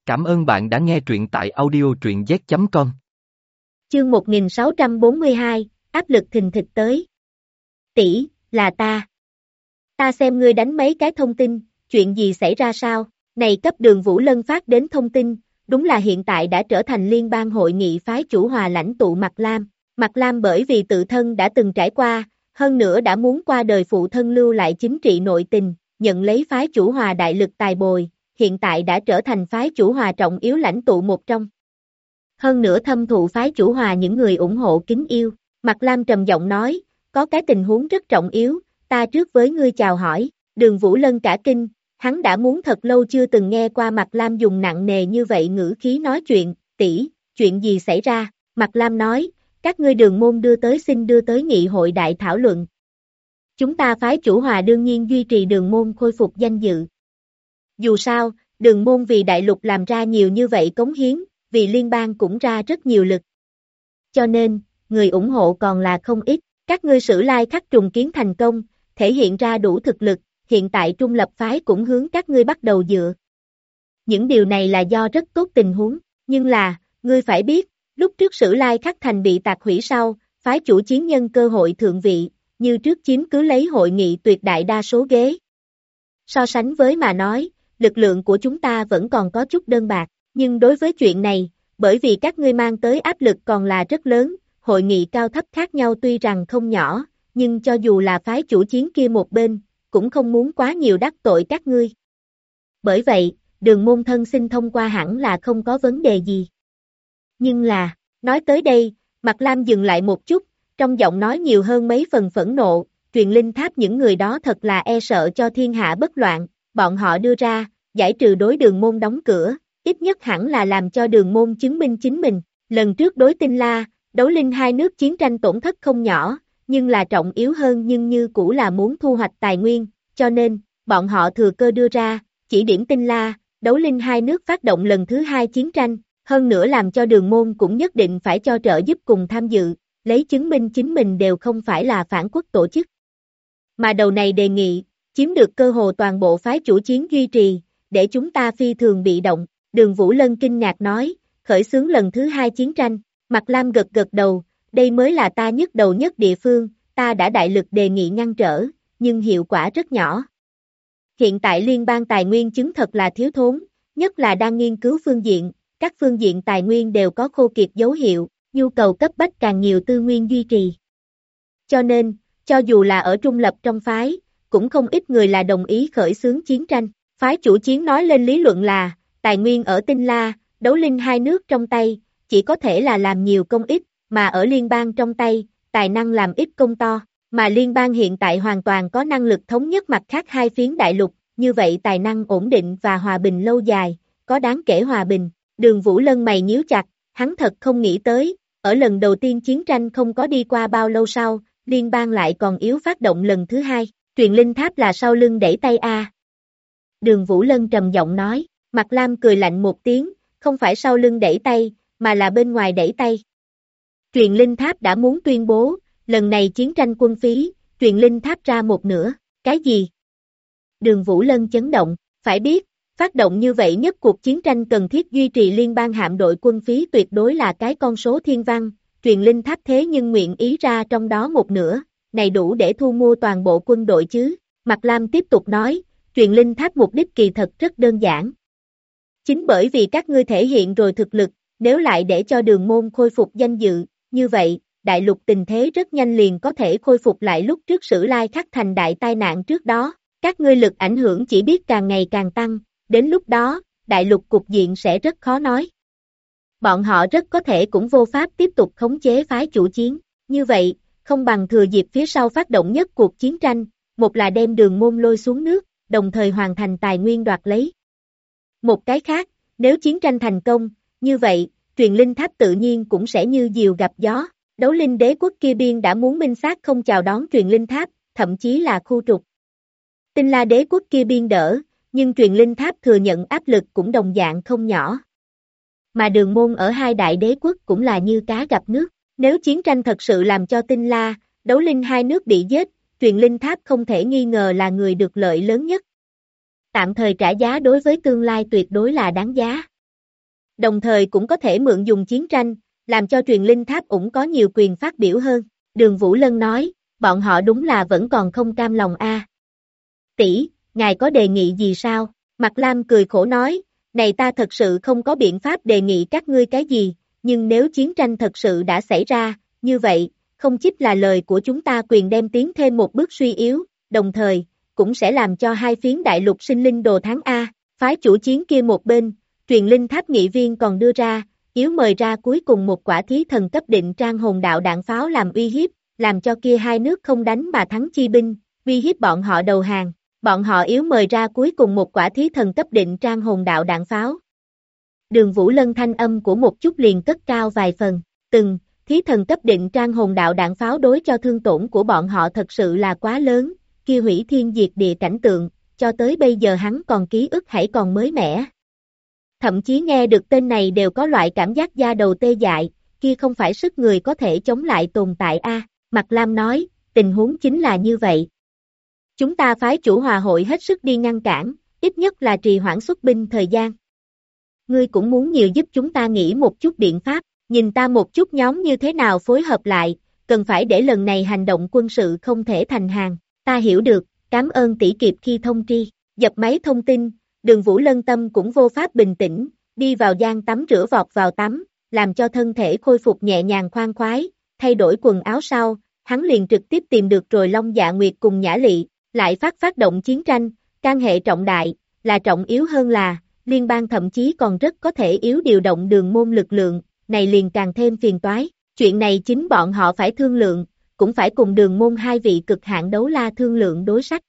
Cảm ơn bạn đã nghe truyện tại audio truyện z.com. Chương 1642, áp lực thình thịch tới. Tỷ, là ta. Ta xem ngươi đánh mấy cái thông tin, chuyện gì xảy ra sao? Này cấp Đường Vũ Lân phát đến thông tin, đúng là hiện tại đã trở thành liên bang hội nghị phái chủ hòa lãnh tụ Mạc Lam. Mạc Lam bởi vì tự thân đã từng trải qua, hơn nữa đã muốn qua đời phụ thân lưu lại chính trị nội tình, nhận lấy phái chủ hòa đại lực tài bồi, hiện tại đã trở thành phái chủ hòa trọng yếu lãnh tụ một trong. Hơn nữa thâm thụ phái chủ hòa những người ủng hộ kính yêu, Mạc Lam trầm giọng nói, có cái tình huống rất trọng yếu, ta trước với ngươi chào hỏi. Đường Vũ Lân cả kinh, hắn đã muốn thật lâu chưa từng nghe qua Mạc Lam dùng nặng nề như vậy ngữ khí nói chuyện. Tỷ, chuyện gì xảy ra? Mạc Lam nói, các ngươi Đường môn xin đưa tới nghị hội đại thảo luận. Chúng ta phái chủ hòa đương nhiên duy trì Đường môn khôi phục danh dự. Dù sao, Đường môn vì đại lục làm ra nhiều như vậy cống hiến, vì liên bang cũng ra rất nhiều lực. Cho nên, người ủng hộ còn là không ít, các ngươi Sử Lai Khắc trùng kiến thành công, thể hiện ra đủ thực lực, hiện tại trung lập phái cũng hướng các ngươi bắt đầu dựa. Những điều này là do rất tốt tình huống, nhưng là, ngươi phải biết, lúc trước Sử Lai Khắc thành bị tạc hủy sau, phái chủ chiến nhân cơ hội thượng vị, như trước chiếm cứ lấy hội nghị tuyệt đại đa số ghế. So sánh với mà nói, lực lượng của chúng ta vẫn còn có chút đơn bạc, nhưng đối với chuyện này, bởi vì các ngươi mang tới áp lực còn là rất lớn, hội nghị cao thấp khác nhau tuy rằng không nhỏ, nhưng cho dù là phái chủ chiến kia một bên, cũng không muốn quá nhiều đắc tội các ngươi. Bởi vậy, Đường môn thân xin thông qua hẳn là không có vấn đề gì. Nhưng là, nói tới đây, Mạc Lam dừng lại một chút, trong giọng nói nhiều hơn mấy phần phẫn nộ, truyền linh tháp những người đó thật là e sợ cho thiên hạ bất loạn, bọn họ đưa ra, giải trừ đối Đường môn đóng cửa, ít nhất hẳn là làm cho Đường môn chứng minh chính mình. Lần trước đối Tinh La, Đấu Linh hai nước chiến tranh tổn thất không nhỏ, nhưng là trọng yếu hơn nhưng như cũ là muốn thu hoạch tài nguyên, cho nên, bọn họ thừa cơ đưa ra, chỉ điểm Tinh La, Đấu Linh hai nước phát động lần thứ hai chiến tranh, hơn nữa làm cho Đường môn cũng nhất định phải cho trợ giúp cùng tham dự, lấy chứng minh chính mình đều không phải là phản quốc tổ chức. Mà đầu này đề nghị, chiếm được cơ hồ toàn bộ phái chủ chiến duy trì, để chúng ta phi thường bị động. Đường Vũ Lân kinh ngạc nói, khởi xướng lần thứ hai chiến tranh, Mạc Lam gật gật đầu, đây mới là ta nhức đầu nhất địa phương, ta đã đại lực đề nghị ngăn trở, nhưng hiệu quả rất nhỏ. Hiện tại liên bang tài nguyên chứng thật là thiếu thốn, nhất là đang nghiên cứu phương diện, các phương diện tài nguyên đều có khô kiệt dấu hiệu, nhu cầu cấp bách càng nhiều tư nguyên duy trì. Cho nên, cho dù là ở trung lập trong phái, cũng không ít người là đồng ý khởi xướng chiến tranh. Phái chủ chiến nói lên lý luận là, tài nguyên ở Tinh La, Đấu Linh hai nước trong tay, chỉ có thể là làm nhiều công ít, mà ở liên bang trong tay, tài năng làm ít công to, mà liên bang hiện tại hoàn toàn có năng lực thống nhất mặt khác hai phiến đại lục, như vậy tài năng ổn định và hòa bình lâu dài, có đáng kể hòa bình. Đường Vũ Lân mày nhíu chặt, hắn thật không nghĩ tới, ở lần đầu tiên chiến tranh không có đi qua bao lâu sau, liên bang lại còn yếu phát động lần thứ hai, truyền linh tháp là sau lưng đẩy tay a. Đường Vũ Lân trầm giọng nói, Mạc Lam cười lạnh một tiếng, không phải sau lưng đẩy tay, mà là bên ngoài đẩy tay. Truyền linh tháp đã muốn tuyên bố, lần này chiến tranh quân phí, truyền linh tháp ra một nửa, cái gì? Đường Vũ Lân chấn động, phải biết, phát động như vậy nhất cuộc chiến tranh cần thiết duy trì liên bang hạm đội quân phí tuyệt đối là cái con số thiên văn, truyền linh tháp thế nhưng nguyện ý ra trong đó một nửa, này đủ để thu mua toàn bộ quân đội chứ? Mạc Lam tiếp tục nói, truyền linh tháp mục đích kỳ thật rất đơn giản. Chính bởi vì các ngươi thể hiện rồi thực lực, nếu lại để cho Đường môn khôi phục danh dự, như vậy, đại lục tình thế rất nhanh liền có thể khôi phục lại lúc trước Sử Lai Khắc thành đại tai nạn trước đó, các ngươi lực ảnh hưởng chỉ biết càng ngày càng tăng, đến lúc đó, đại lục cục diện sẽ rất khó nói. Bọn họ rất có thể cũng vô pháp tiếp tục khống chế phái chủ chiến, như vậy, không bằng thừa dịp phía sau phát động nhất cuộc chiến tranh, một là đem Đường môn lôi xuống nước, đồng thời hoàn thành tài nguyên đoạt lấy. Một cái khác, nếu chiến tranh thành công, như vậy, truyền linh tháp tự nhiên cũng sẽ như diều gặp gió. Đấu Linh đế quốc kia biên đã muốn minh xác không chào đón truyền linh tháp, thậm chí là khu trục. Tinh La đế quốc kia biên đỡ, nhưng truyền linh tháp thừa nhận áp lực cũng đồng dạng không nhỏ. Mà Đường môn ở hai đại đế quốc cũng là như cá gặp nước. Nếu chiến tranh thật sự làm cho Tinh La, Đấu Linh hai nước bị giết, truyền linh tháp không thể nghi ngờ là người được lợi lớn nhất. Tạm thời trả giá đối với tương lai tuyệt đối là đáng giá. đồng thời cũng có thể mượn dùng chiến tranh, làm cho truyền linh tháp ủng có nhiều quyền phát biểu hơn. Đường Vũ Lân nói, bọn họ đúng là vẫn còn không cam lòng a. Tỷ, ngài có đề nghị gì sao? Mạc Lam cười khổ nói, này ta thật sự không có biện pháp đề nghị các ngươi cái gì, nhưng nếu chiến tranh thật sự đã xảy ra, như vậy, không chích là lời của chúng ta quyền đem tiến thêm một bước suy yếu, đồng thời, cũng sẽ làm cho hai phiến đại lục sinh linh đồ tháng A, phái chủ chiến kia một bên, truyền linh tháp nghị viên còn đưa ra, yếu mời ra cuối cùng một quả thí thần cấp định trang hồn đạo đạn pháo làm uy hiếp, làm cho kia hai nước không đánh mà thắng chi binh, uy hiếp bọn họ đầu hàng. Bọn họ yếu mời ra cuối cùng một quả thí thần cấp định trang hồn đạo đạn pháo. Đường Vũ Lân thanh âm của một chút liền cất cao vài phần, thí thần cấp định trang hồn đạo đạn pháo đối cho thương tổn của bọn họ thật sự là quá lớn, kia hủy thiên diệt địa cảnh tượng, cho tới bây giờ hắn còn ký ức hãy còn mới mẻ. Thậm chí nghe được tên này đều có loại cảm giác da đầu tê dại, kia không phải sức người có thể chống lại tồn tại a. Mạc Lam nói, tình huống chính là như vậy. Chúng ta phái chủ hòa hội hết sức đi ngăn cản, ít nhất là trì hoãn xuất binh thời gian. Ngươi cũng muốn nhiều giúp chúng ta nghĩ một chút biện pháp, nhìn ta một chút nhóm như thế nào phối hợp lại, cần phải để lần này hành động quân sự không thể thành hàng. Ta hiểu được, cảm ơn tỷ kịp khi thông tri. Dập máy thông tin, Đường Vũ Lân tâm cũng vô pháp bình tĩnh, đi vào gian tắm rửa vọt vào tắm, làm cho thân thể khôi phục nhẹ nhàng khoan khoái, thay đổi quần áo sau, hắn liền trực tiếp tìm được rồi Long Dạ Nguyệt cùng Nhã Lị. Lại phát động chiến tranh, can hệ trọng đại, là trọng yếu hơn là, liên bang thậm chí còn rất có thể yếu điều động đường môn lực lượng, này liền càng thêm phiền toái. Chuyện này chính bọn họ phải thương lượng, cũng phải cùng đường môn hai vị cực hạn đấu la thương lượng đối sách.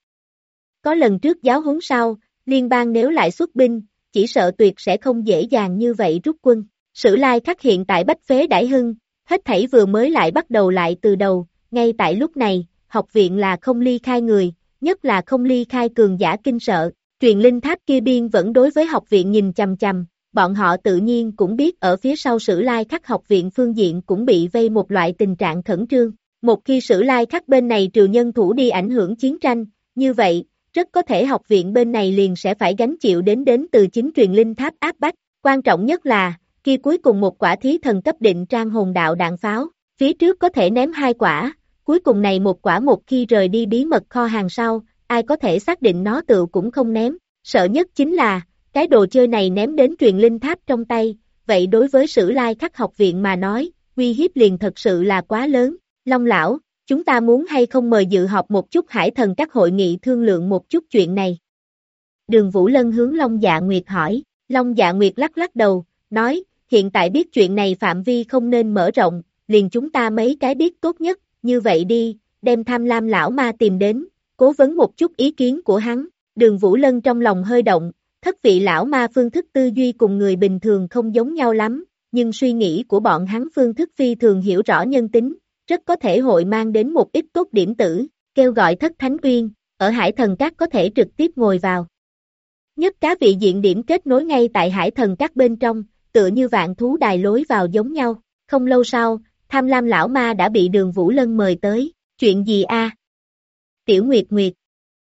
Có lần trước giáo huấn sau, liên bang nếu lại xuất binh, chỉ sợ tuyệt sẽ không dễ dàng như vậy rút quân. Sử Lai Khắc hiện tại bách phế đãi hưng, hết thảy vừa mới lại bắt đầu lại từ đầu, ngay tại lúc này, học viện là không ly khai người. Nhất là không ly khai cường giả kinh sợ, truyền linh tháp kia biên vẫn đối với học viện nhìn chằm chằm, bọn họ tự nhiên cũng biết ở phía sau Sử Lai Khắc học viện phương diện cũng bị vây một loại tình trạng khẩn trương. Một khi Sử Lai Khắc bên này trừ nhân thủ đi ảnh hưởng chiến tranh, như vậy, rất có thể học viện bên này liền sẽ phải gánh chịu đến từ chính truyền linh tháp áp bách. Quan trọng nhất là, khi cuối cùng một quả thí thần cấp định trang hồn đạo đạn pháo, phía trước có thể ném hai quả. Cuối cùng này một quả một khi rời đi bí mật kho hàng sau, ai có thể xác định nó tự cũng không ném, sợ nhất chính là, cái đồ chơi này ném đến truyền linh tháp trong tay, vậy đối với Sử Lai Khắc học viện mà nói, uy hiếp liền thật sự là quá lớn. Long lão, chúng ta muốn hay không mời dự họp một chút Hải Thần các hội nghị thương lượng một chút chuyện này. Đường Vũ Lân hướng Long Dạ Nguyệt hỏi, Long Dạ Nguyệt lắc lắc đầu, nói, hiện tại biết chuyện này phạm vi không nên mở rộng, liền chúng ta mấy cái biết tốt nhất. Như vậy đi, đem Tham Lam lão ma tìm đến, cố vấn một chút ý kiến của hắn. Đường Vũ Lân trong lòng hơi động, thất vị lão ma phương thức tư duy cùng người bình thường không giống nhau lắm, nhưng suy nghĩ của bọn hắn phương thức phi thường hiểu rõ nhân tính, rất có thể hội mang đến một ít tốt điểm tử, kêu gọi Thất Thánh Uyên, ở Hải Thần Các có thể trực tiếp ngồi vào. Nhất cá vị diện điểm kết nối ngay tại Hải Thần Các bên trong, tựa như vạn thú đài lối vào giống nhau. Không lâu sau, Tham Lam lão ma đã bị Đường Vũ Lân mời tới, chuyện gì a? Tiểu Nguyệt Nguyệt.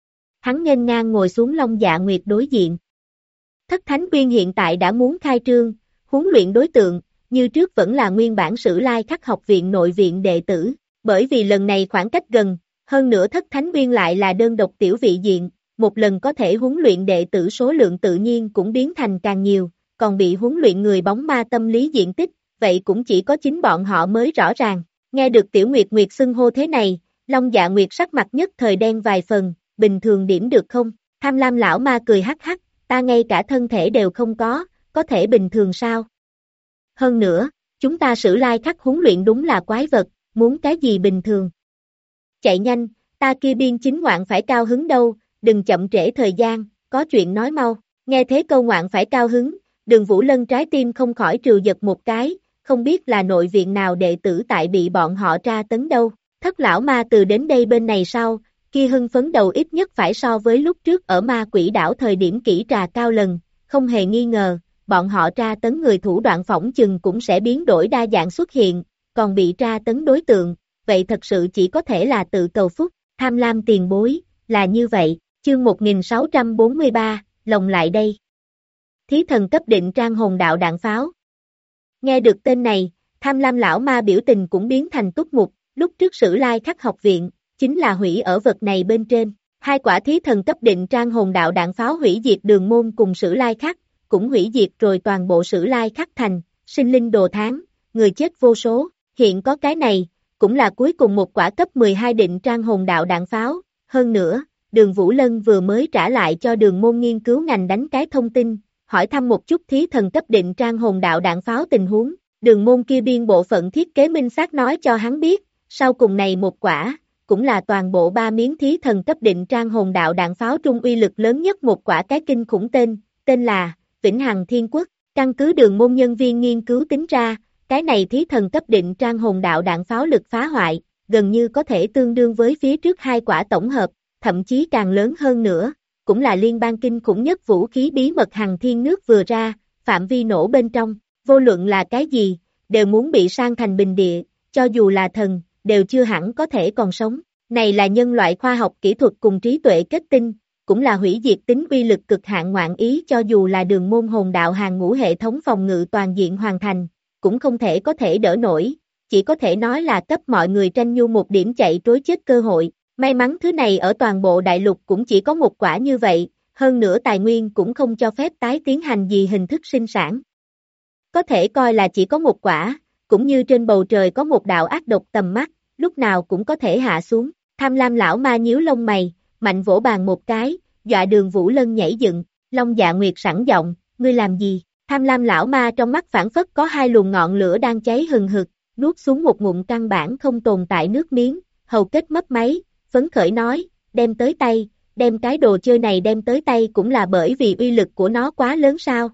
Hắn nghênh ngang ngồi xuống Long Dạ Nguyệt đối diện. Thất Thánh Uyên hiện tại đã muốn khai trương, huấn luyện đối tượng, như trước vẫn là nguyên bản Sử Lai Khắc học viện nội viện đệ tử, bởi vì lần này khoảng cách gần, hơn nữa Thất Thánh Uyên lại là đơn độc tiểu vị diện, một lần có thể huấn luyện đệ tử số lượng tự nhiên cũng biến thành càng nhiều, còn bị huấn luyện người bóng ma tâm lý diện tích, vậy cũng chỉ có chính bọn họ mới rõ ràng. Nghe được Tiểu Nguyệt Nguyệt xưng hô thế này, Long Dạ Nguyệt sắc mặt nhất thời đen vài phần, bình thường điểm được không? Tham Lam lão ma cười hắc hắc, ta ngay cả thân thể đều không có thể bình thường sao? Hơn nữa, chúng ta Sử Lai Khắc huấn luyện đúng là quái vật, muốn cái gì bình thường? Chạy nhanh, ta kia biên chính ngoạn phải cao hứng đâu, đừng chậm trễ thời gian, có chuyện nói mau. Nghe thế câu ngoạn phải cao hứng, Đường Vũ Lân trái tim không khỏi trừ giật một cái, không biết là nội viện nào đệ tử tại bị bọn họ tra tấn đâu. Thất lão ma từ đến đây bên này sau, kia hưng phấn đầu ít nhất phải so với lúc trước ở ma quỷ đảo thời điểm kỹ trà cao lần, không hề nghi ngờ, bọn họ tra tấn người thủ đoạn phỏng chừng cũng sẽ biến đổi đa dạng xuất hiện, còn bị tra tấn đối tượng, vậy thật sự chỉ có thể là tự cầu phúc. Tham Lam tiền bối, là như vậy, chương 1643, lồng lại đây. Thí thần cấp định trang hồn đạo đạn pháo, Nghe được tên này, Tham Lam lão ma biểu tình cũng biến thành túc mục, lúc trước Sử Lai Khắc học viện, chính là hủy ở vật này bên trên. Hai quả thí thần cấp định trang hồn đạo đạn pháo hủy diệt Đường Môn cùng Sử Lai Khắc, cũng hủy diệt rồi toàn bộ Sử Lai Khắc thành, sinh linh đồ tháng, người chết vô số, hiện có cái này, cũng là cuối cùng một quả cấp 12 định trang hồn đạo đạn pháo, hơn nữa, Đường Vũ Lân vừa mới trả lại cho Đường Môn nghiên cứu ngành đánh cái thông tin, hỏi thăm một chút thí thần cấp định trang hồn đạo đạn pháo tình huống, Đường Môn kia biên bộ phận thiết kế minh xác nói cho hắn biết, sau cùng này một quả, cũng là toàn bộ 3 miếng thí thần cấp định trang hồn đạo đạn pháo trung uy lực lớn nhất một quả cái kinh khủng tên là Vĩnh Hằng Thiên Quốc, căn cứ Đường Môn nhân viên nghiên cứu tính ra, cái này thí thần cấp định trang hồn đạo đạn pháo lực phá hoại, gần như có thể tương đương với phía trước hai quả tổng hợp, thậm chí càng lớn hơn nữa, cũng là liên bang kinh khủng nhất vũ khí bí mật Hằng Thiên nước vừa ra, phạm vi nổ bên trong, vô luận là cái gì, đều muốn bị san thành bình địa, cho dù là thần, đều chưa hẳn có thể còn sống. Này là nhân loại khoa học kỹ thuật cùng trí tuệ kết tinh, cũng là hủy diệt tính uy lực cực hạn ngoạn ý cho dù là Đường Môn hồn đạo hàng ngũ hệ thống phòng ngự toàn diện hoàn thành, cũng không thể có thể đỡ nổi, chỉ có thể nói là cấp mọi người tranh nhu một điểm chạy trối chết cơ hội. May mắn thứ này ở toàn bộ đại lục cũng chỉ có một quả như vậy, hơn nữa tài nguyên cũng không cho phép tái tiến hành gì hình thức sinh sản. Có thể coi là chỉ có một quả, cũng như trên bầu trời có một đạo ác độc tầm mắt, lúc nào cũng có thể hạ xuống. Tham Lam lão ma nhíu lông mày, mạnh vỗ bàn một cái, dọa Đường Vũ Lân nhảy dựng, Long Dạ Nguyệt sẵn giọng, ngươi làm gì? Tham Lam lão ma trong mắt phảng phất có hai luồng ngọn lửa đang cháy hừng hực, nuốt xuống một ngụm căn bản không tồn tại nước miếng, hầu kết mấp máy, phấn khởi nói, đem tới tay, đem cái đồ chơi này đem tới tay cũng là bởi vì uy lực của nó quá lớn sao?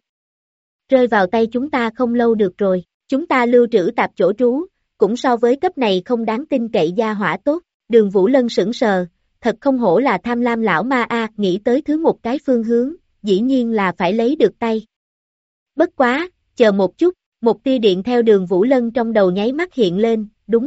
Rơi vào tay chúng ta không lâu được rồi, chúng ta lưu trữ tạp chỗ trú, cũng so với cấp này không đáng tin cậy gia hỏa tốt. Đường Vũ Lân sững sờ, thật không hổ là Tham Lam lão ma nghĩ tới thứ một cái phương hướng, dĩ nhiên là phải lấy được tay. Bất quá, chờ một chút, một tia điện theo Đường Vũ Lân trong đầu nháy mắt hiện lên, đúng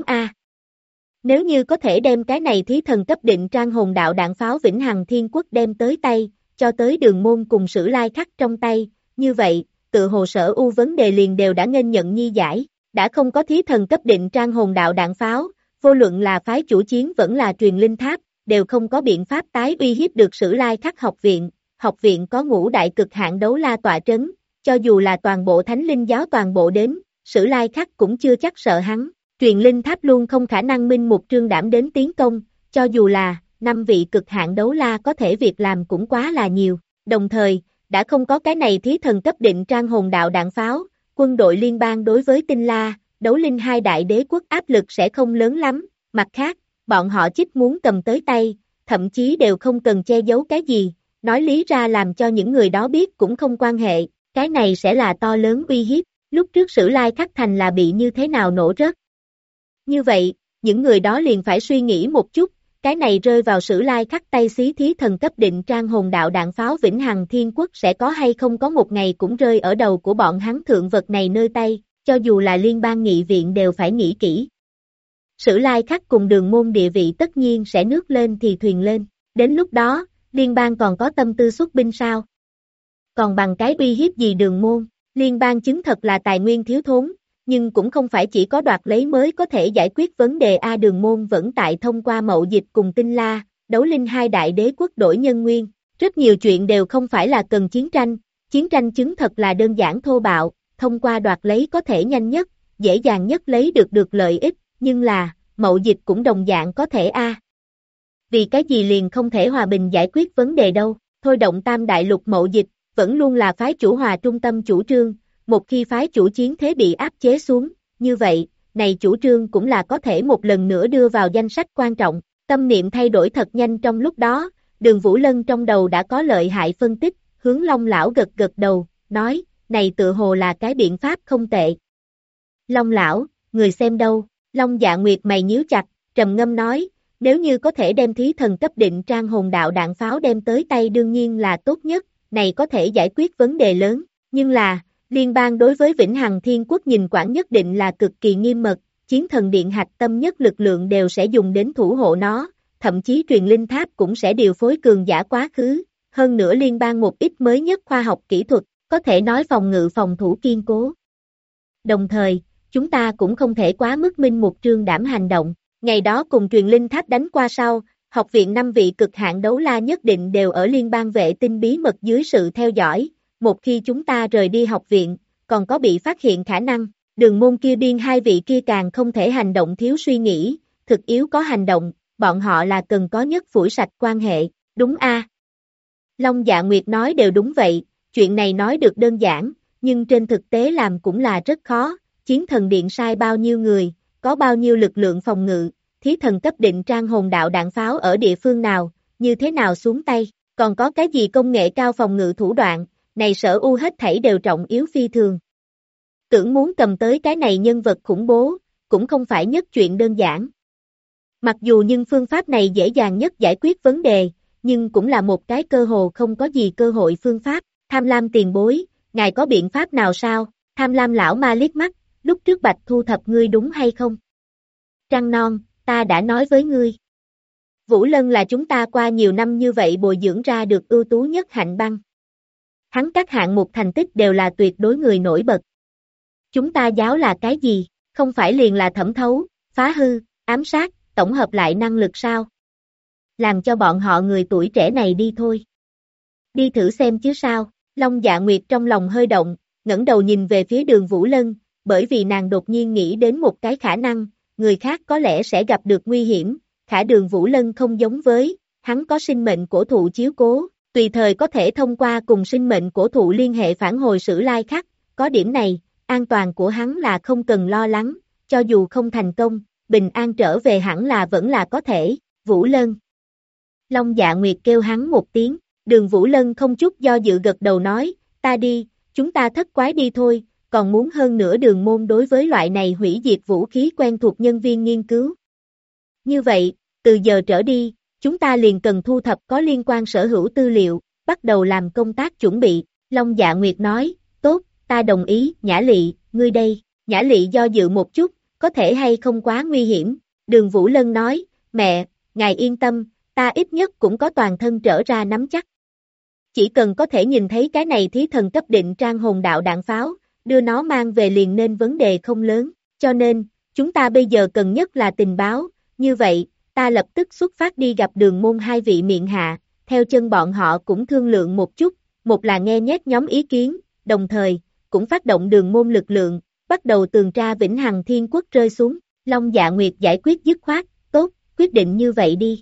Nếu như có thể đem cái này thí thần cấp định trang hồn đạo đạn pháo Vĩnh Hằng Thiên Quốc đem tới tay, cho tới Đường Môn cùng Sử Lai Khắc trong tay, như vậy, tự hồ sở ưu vấn đề liền đều đã nghênh nhận nhi giải, đã không có thí thần cấp định trang hồn đạo đạn pháo, vô luận là phái chủ chiến vẫn là truyền linh tháp, đều không có biện pháp tái uy hiếp được Sử Lai Khắc học viện có ngũ đại cực hạn đấu la tọa trấn, cho dù là toàn bộ thánh linh giáo toàn bộ đến, Sử Lai Khắc cũng chưa chắc sợ hắn, truyền linh tháp luôn không khả năng minh mục trương đảm đến tiến công, cho dù là 5 vị cực hạn đấu la có thể việc làm cũng quá là nhiều, đồng thời, đã không có cái này thí thần cấp định trang hồn đạo đạn pháo, quân đội liên bang đối với Tinh La, Đấu Linh hai đại đế quốc áp lực sẽ không lớn lắm, mặt khác, bọn họ chích muốn cầm tới tay, thậm chí đều không cần che giấu cái gì, nói lý ra làm cho những người đó biết cũng không quan hệ, cái này sẽ là to lớn uy hiếp, lúc trước Sử Lai Khắc thành là bị như thế nào nổ rớt. Như vậy, những người đó liền phải suy nghĩ một chút, cái này rơi vào Sử Lai Khắc tay xí thí thần cấp định trang hồn đạo đạn pháo Vĩnh Hằng Thiên Quốc sẽ có hay không có một ngày cũng rơi ở đầu của bọn hắn thượng vật này nơi tay, cho dù là liên bang nghị viện đều phải nghĩ kỹ. Sử Lai Khắc cùng Đường Môn địa vị tất nhiên sẽ nước lên thì thuyền lên, đến lúc đó, liên bang còn có tâm tư xuất binh sao? Còn bằng cái uy hiếp gì Đường Môn, liên bang chứng thật là tài nguyên thiếu thốn, nhưng cũng không phải chỉ có đoạt lấy mới có thể giải quyết vấn đề Đường Môn vẫn tại thông qua mậu dịch cùng Tinh La, Đấu Linh hai đại đế quốc đổi nhân nguyên, rất nhiều chuyện đều không phải là cần chiến tranh chứng thật là đơn giản thô bạo, thông qua đoạt lấy có thể nhanh nhất, dễ dàng nhất lấy được lợi ích, nhưng là, mậu dịch cũng đồng dạng có thể Vì cái gì liền không thể hòa bình giải quyết vấn đề đâu, thôi động tam đại lục mậu dịch, vẫn luôn là phái chủ hòa trung tâm chủ trương, một khi phái chủ chiến thế bị áp chế xuống, như vậy, này chủ trương cũng là có thể một lần nữa đưa vào danh sách quan trọng, tâm niệm thay đổi thật nhanh trong lúc đó, Đường Vũ Lân trong đầu đã có lợi hại phân tích, hướng Long lão gật gật đầu, nói, này tự hồ là cái biện pháp không tệ. Long lão, người xem đâu, Long Dạ Nguyệt mày nhíu chặt, trầm ngâm nói, nếu như có thể đem thí thần cấp định trang hồn đạo đạn pháo đem tới tay đương nhiên là tốt nhất, này có thể giải quyết vấn đề lớn, nhưng là, liên bang đối với Vĩnh Hằng Thiên Quốc nhìn quản nhất định là cực kỳ nghiêm mật, chiến thần điện hạch tâm nhất lực lượng đều sẽ dùng đến thủ hộ nó, thậm chí truyền linh tháp cũng sẽ điều phối cường giả quá khứ, hơn nữa liên bang một ít mới nhất khoa học kỹ thuật, có thể nói phòng ngự phòng thủ kiên cố. đồng thời, chúng ta cũng không thể quá mức minh một trương đảm hành động. Ngày đó cùng truyền linh tháp đánh qua sau, học viện 5 vị cực hạn đấu la nhất định đều ở liên bang vệ tinh bí mật dưới sự theo dõi, một khi chúng ta rời đi học viện, còn có bị phát hiện khả năng, đường môn kia biên 2 vị kia càng không thể hành động thiếu suy nghĩ, thực yếu có hành động, bọn họ là cần có nhất phủi sạch quan hệ, đúng a? Long Dạ Nguyệt nói đều đúng vậy, chuyện này nói được đơn giản, nhưng trên thực tế làm cũng là rất khó, chiến thần điện sai bao nhiêu người, có bao nhiêu lực lượng phòng ngự, thí thần cấp định trang hồn đạo đạn pháo ở địa phương nào, như thế nào xuống tay, còn có cái gì công nghệ cao phòng ngự thủ đoạn, này sở u hết thảy đều trọng yếu phi thường. Tưởng muốn cầm tới cái này nhân vật khủng bố, cũng không phải nhất chuyện đơn giản. Mặc dù nhưng phương pháp này dễ dàng nhất giải quyết vấn đề, nhưng cũng là một cái cơ hồ không có gì cơ hội phương pháp. Tham Lam tiền bối, ngài có biện pháp nào sao? Tham Lam lão ma liếc mắt, lúc trước Bạch thu thập ngươi đúng hay không? Trăng non, ta đã nói với ngươi. Vũ Lân là chúng ta qua nhiều năm như vậy bồi dưỡng ra được ưu tú nhất hạnh băng. Hắn các hạng mục thành tích đều là tuyệt đối người nổi bật. Chúng ta giáo là cái gì? Không phải liền là thẩm thấu, phá hư, ám sát, tổng hợp lại năng lực sao? Làm cho bọn họ người tuổi trẻ này đi thôi. Đi thử xem chứ sao? Long Dạ Nguyệt trong lòng hơi động, ngẩng đầu nhìn về phía Đường Vũ Lân, bởi vì nàng đột nhiên nghĩ đến một cái khả năng, người khác có lẽ sẽ gặp được nguy hiểm, khả Đường Vũ Lân không giống với, hắn có sinh mệnh cổ thụ chiếu cố, tùy thời có thể thông qua cùng sinh mệnh cổ thụ liên hệ phản hồi sử lai khắc, có điểm này, an toàn của hắn là không cần lo lắng, cho dù không thành công, bình an trở về hẳn là vẫn là có thể, Vũ Lân. Long Dạ Nguyệt kêu hắn một tiếng, Đường Vũ Lân không chút do dự gật đầu nói, ta đi, chúng ta thất quái đi thôi, còn muốn hơn nữa đường môn đối với loại này hủy diệt vũ khí quen thuộc nhân viên nghiên cứu. Như vậy, từ giờ trở đi, chúng ta liền cần thu thập có liên quan sở hữu tư liệu, bắt đầu làm công tác chuẩn bị, Long Dạ Nguyệt nói, tốt, ta đồng ý, Nhã Lị, ngươi đây, Nhã Lị do dự một chút, có thể hay không quá nguy hiểm, Đường Vũ Lân nói, mẹ, ngài yên tâm, ta ít nhất cũng có toàn thân trở ra nắm chắc. Chỉ cần có thể nhìn thấy cái này thí thần cấp định trang hồn đạo đạn pháo, đưa nó mang về liền nên vấn đề không lớn, cho nên, chúng ta bây giờ cần nhất là tình báo, như vậy, ta lập tức xuất phát đi gặp đường môn 2 vị miệng hạ, theo chân bọn họ cũng thương lượng một chút, một là nghe nhét nhóm ý kiến, đồng thời, cũng phát động đường môn lực lượng, bắt đầu tường tra Vĩnh Hằng Thiên Quốc rơi xuống, Long Dạ Nguyệt giải quyết dứt khoát, tốt, quyết định như vậy đi.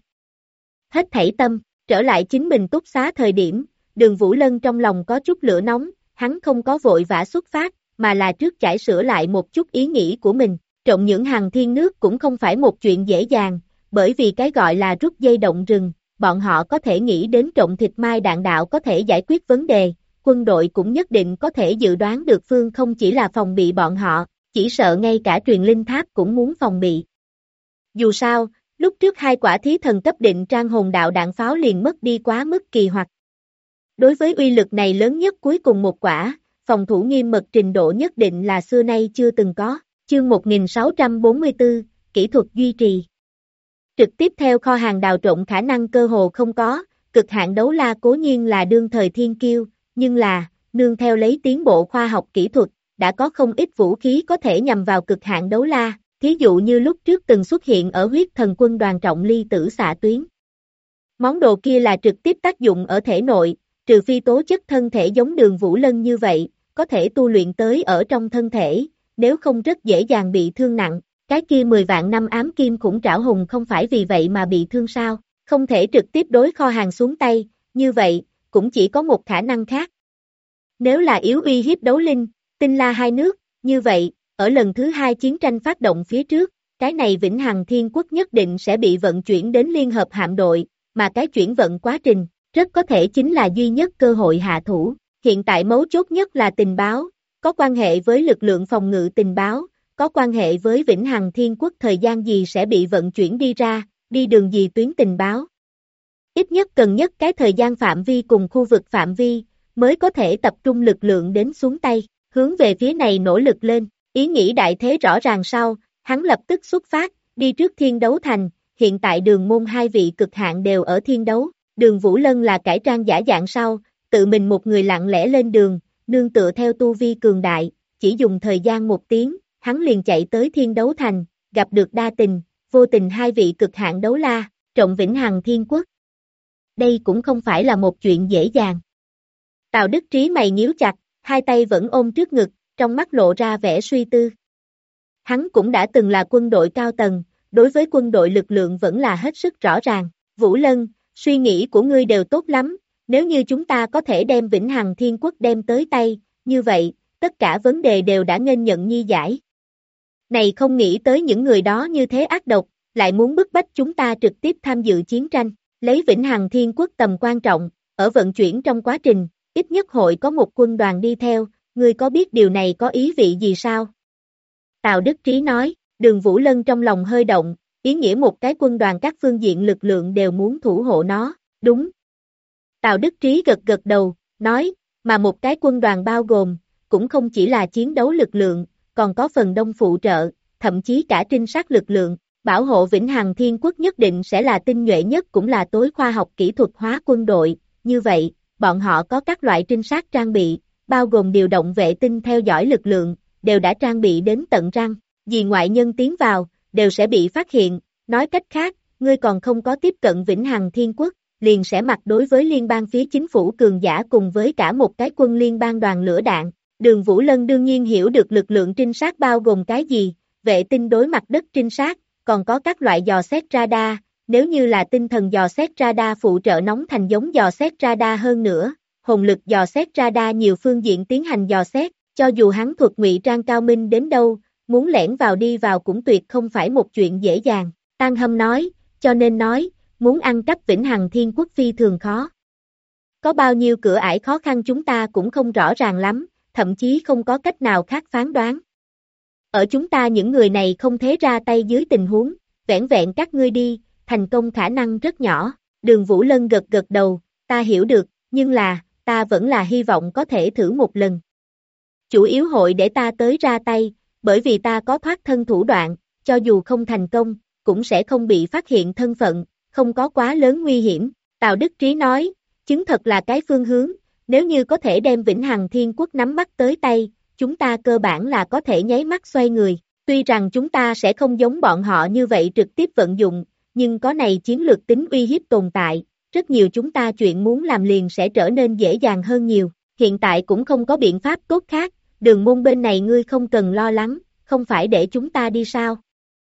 Hết thảy tâm, trở lại chính mình túc xá thời điểm, Đường Vũ Lân trong lòng có chút lửa nóng, hắn không có vội vã xuất phát, mà là trước chải sửa lại một chút ý nghĩ của mình, trộn những hàng thiên nước cũng không phải một chuyện dễ dàng, bởi vì cái gọi là rút dây động rừng, bọn họ có thể nghĩ đến trộn thịt mai đạn đạo có thể giải quyết vấn đề, quân đội cũng nhất định có thể dự đoán được phương không chỉ là phòng bị bọn họ, chỉ sợ ngay cả truyền linh tháp cũng muốn phòng bị. Dù sao, lúc trước 2 quả thí thần cấp định trang hồn đạo đạn pháo liền mất đi quá mức kỳ hoặc. Đối với uy lực này lớn nhất cuối cùng một quả, phòng thủ nghiêm mật trình độ nhất định là xưa nay chưa từng có. Chương 1644, kỹ thuật duy trì. Trực tiếp theo kho hàng đào trộn khả năng cơ hồ không có, cực hạn đấu la cố nhiên là đương thời thiên kiêu, nhưng là, nương theo lấy tiến bộ khoa học kỹ thuật, đã có không ít vũ khí có thể nhằm vào cực hạn đấu la, thí dụ như lúc trước từng xuất hiện ở huyết thần quân đoàn trọng ly tử xạ tuyến. Món đồ kia là trực tiếp tác dụng ở thể nội, trừ phi tố chất thân thể giống Đường Vũ Lân như vậy, có thể tu luyện tới ở trong thân thể, nếu không rất dễ dàng bị thương nặng, cái kia 10 vạn năm ám kim khủng trảo hùng không phải vì vậy mà bị thương sao, không thể trực tiếp đối kho hàng xuống tay, như vậy, cũng chỉ có một khả năng khác. Nếu là yếu uy hiếp đấu linh, tinh la 2 nước, như vậy, ở lần thứ 2 chiến tranh phát động phía trước, cái này Vĩnh Hằng Thiên Quốc nhất định sẽ bị vận chuyển đến Liên Hợp Hạm đội, mà cái chuyển vận quá trình, rất có thể chính là duy nhất cơ hội hạ thủ. Hiện tại mấu chốt nhất là tình báo, có quan hệ với lực lượng phòng ngự tình báo, có quan hệ với Vĩnh Hằng Thiên Quốc thời gian gì sẽ bị vận chuyển đi ra, đi đường gì tuyến tình báo. Ít nhất cần nhất cái thời gian phạm vi cùng khu vực phạm vi, mới có thể tập trung lực lượng đến xuống tay, hướng về phía này nỗ lực lên, ý nghĩ đại thế rõ ràng sau, hắn lập tức xuất phát, đi trước Thiên Đấu Thành, hiện tại đường môn 2 vị cực hạn đều ở Thiên Đấu, Đường Vũ Lân là cải trang giả dạng sau, tự mình một người lặng lẽ lên đường, nương tựa theo tu vi cường đại, chỉ dùng thời gian 1 tiếng, hắn liền chạy tới Thiên Đấu Thành, gặp được Đa Tình, Vô Tình hai vị cực hạn đấu la, trọng vĩnh hằng thiên quốc. Đây cũng không phải là một chuyện dễ dàng. Tào Đức Trí mày nhíu chặt, hai tay vẫn ôm trước ngực, trong mắt lộ ra vẻ suy tư. Hắn cũng đã từng là quân đội cao tầng, đối với quân đội lực lượng vẫn là hết sức rõ ràng. Vũ Lân, suy nghĩ của ngươi đều tốt lắm, nếu như chúng ta có thể đem Vĩnh Hằng Thiên Quốc đem tới tay, như vậy, tất cả vấn đề đều đã nghênh nhận nhi giải. Này không nghĩ tới những người đó như thế ác độc, lại muốn bức bách chúng ta trực tiếp tham dự chiến tranh, lấy Vĩnh Hằng Thiên Quốc tầm quan trọng, ở vận chuyển trong quá trình, ít nhất hội có một quân đoàn đi theo, ngươi có biết điều này có ý vị gì sao? Tào Đức Trí nói, Đường Vũ Lân trong lòng hơi động, ý nghĩa một cái quân đoàn các phương diện lực lượng đều muốn thủ hộ nó, đúng. Tào Đức Trí gật gật đầu, nói, mà một cái quân đoàn bao gồm, cũng không chỉ là chiến đấu lực lượng, còn có phần đông phụ trợ, thậm chí cả trinh sát lực lượng, bảo hộ Vĩnh Hằng Thiên Quốc nhất định sẽ là tinh nhuệ nhất cũng là tối khoa học kỹ thuật hóa quân đội, như vậy, bọn họ có các loại trinh sát trang bị, bao gồm điều động vệ tinh theo dõi lực lượng, đều đã trang bị đến tận răng, vì ngoại nhân tiến vào, đều sẽ bị phát hiện, nói cách khác, ngươi còn không có tiếp cận Vĩnh Hằng Thiên Quốc, liền sẽ mặt đối với liên bang phía chính phủ cường giả cùng với cả một cái quân liên bang đoàn lửa đạn. Đường Vũ Lân đương nhiên hiểu được lực lượng trinh sát bao gồm cái gì, vệ tinh đối mặt đất trinh sát, còn có các loại dò xét radar, nếu như là tinh thần dò xét radar phụ trợ nóng thành giống dò xét radar hơn nữa, hồn lực dò xét radar nhiều phương diện tiến hành dò xét, cho dù hắn thuật ngụy trang cao minh đến đâu, muốn lẻn vào đi vào cũng tuyệt không phải một chuyện dễ dàng. Tăng Hâm nói, cho nên nói, muốn ăn cắp Vĩnh Hằng Thiên Quốc phi thường khó. Có bao nhiêu cửa ải khó khăn chúng ta cũng không rõ ràng lắm, thậm chí không có cách nào khác phán đoán. Ở chúng ta những người này không thể ra tay dưới tình huống, vẻn vẹn các ngươi đi, thành công khả năng rất nhỏ. Đường Vũ Lân gật gật đầu, ta hiểu được, nhưng là, ta vẫn là hy vọng có thể thử một lần. Chủ yếu hội để ta tới ra tay, bởi vì ta có thoát thân thủ đoạn, cho dù không thành công, cũng sẽ không bị phát hiện thân phận, không có quá lớn nguy hiểm. Tào Đức Trí nói, chứng thật là cái phương hướng, nếu như có thể đem Vĩnh Hằng Thiên Quốc nắm bắt tới tay, chúng ta cơ bản là có thể nháy mắt xoay người. Tuy rằng chúng ta sẽ không giống bọn họ như vậy trực tiếp vận dụng, nhưng có này chiến lược tính uy hiếp tồn tại, rất nhiều chúng ta chuyện muốn làm liền sẽ trở nên dễ dàng hơn nhiều. Hiện tại cũng không có biện pháp tốt khác, Đường Môn bên này ngươi không cần lo lắng, không phải để chúng ta đi sao?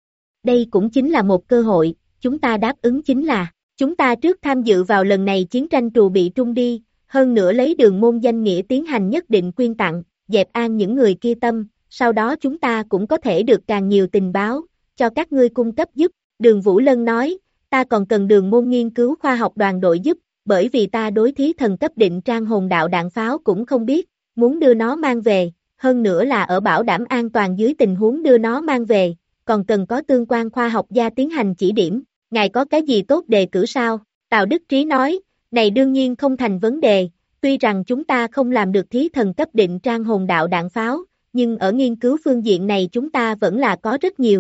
Đây cũng chính là một cơ hội, chúng ta đáp ứng chính là, chúng ta trước tham dự vào lần này chiến tranh trù bị trung đi, hơn nữa lấy Đường Môn danh nghĩa tiến hành nhất định quyên tặng, dẹp an những người kia tâm, sau đó chúng ta cũng có thể được càng nhiều tình báo, cho các ngươi cung cấp giúp. Đường Vũ Lân nói, ta còn cần Đường Môn nghiên cứu khoa học đoàn đội giúp, bởi vì ta đối thí thần cấp định trang hồn đạo đạn pháo cũng không biết, muốn đưa nó mang về, hơn nữa là ở bảo đảm an toàn dưới tình huống đưa nó mang về, còn cần có tương quan khoa học gia tiến hành chỉ điểm, ngài có cái gì tốt đề cử sao? Tào Đức Trí nói, này đương nhiên không thành vấn đề, tuy rằng chúng ta không làm được thí thần cấp định trang hồn đạo đạn pháo, nhưng ở nghiên cứu phương diện này chúng ta vẫn là có rất nhiều.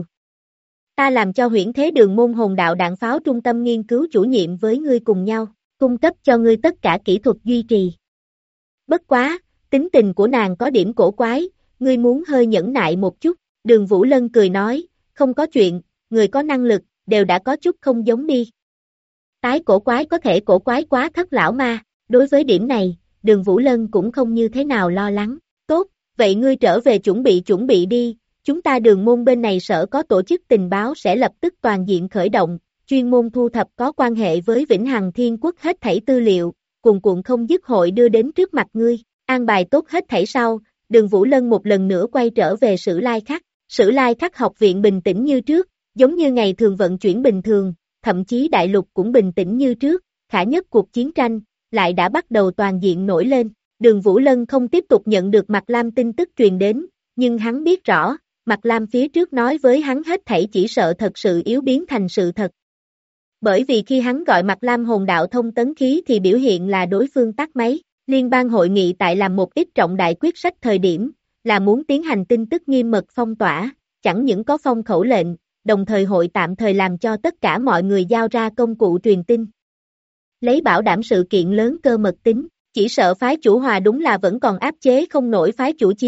Ta làm cho Huyễn Thế Đường Môn hồn đạo đạn pháo trung tâm nghiên cứu chủ nhiệm với ngươi cùng nhau, cung cấp cho ngươi tất cả kỹ thuật duy trì. Bất quá, tính tình của nàng có điểm cổ quái, ngươi muốn hơi nhẫn nại một chút. Đường Vũ Lân cười nói, không có chuyện, người có năng lực, đều đã có chút không giống đi. Tái cổ quái có thể cổ quái quá Thất lão ma, đối với điểm này, Đường Vũ Lân cũng không như thế nào lo lắng. Tốt, vậy ngươi trở về chuẩn bị đi, chúng ta Đường Môn bên này sở có tổ chức tình báo sẽ lập tức toàn diện khởi động, chuyên môn thu thập có quan hệ với Vĩnh Hằng Thiên Quốc hết thảy tư liệu, cuồn cuộn không dứt hội đưa đến trước mặt ngươi, an bài tốt hết thảy sau, Đường Vũ Lân một lần nữa quay trở về Sử Lai Khắc. Sử Lai Khắc học viện bình tĩnh như trước, giống như ngày thường vận chuyển bình thường, thậm chí đại lục cũng bình tĩnh như trước, khả nhất cuộc chiến tranh, lại đã bắt đầu toàn diện nổi lên. Đường Vũ Lân không tiếp tục nhận được Mạc Lam tin tức truyền đến, nhưng hắn biết rõ, Mạc Lam phía trước nói với hắn hết thảy chỉ sợ thật sự yếu biến thành sự thật. Bởi vì khi hắn gọi Mạc Lam hồn đạo thông tấn khí thì biểu hiện là đối phương tắt máy, liên bang hội nghị tại làm một ít trọng đại quyết sách thời điểm, là muốn tiến hành tin tức nghiêm mật phong tỏa, chẳng những có phong khẩu lệnh, đồng thời hội tạm thời làm cho tất cả mọi người giao ra công cụ truyền tin. Lấy bảo đảm sự kiện lớn cơ mật tính, chỉ sợ phái chủ hòa đúng là vẫn còn áp chế không nổi phái chủ chiến,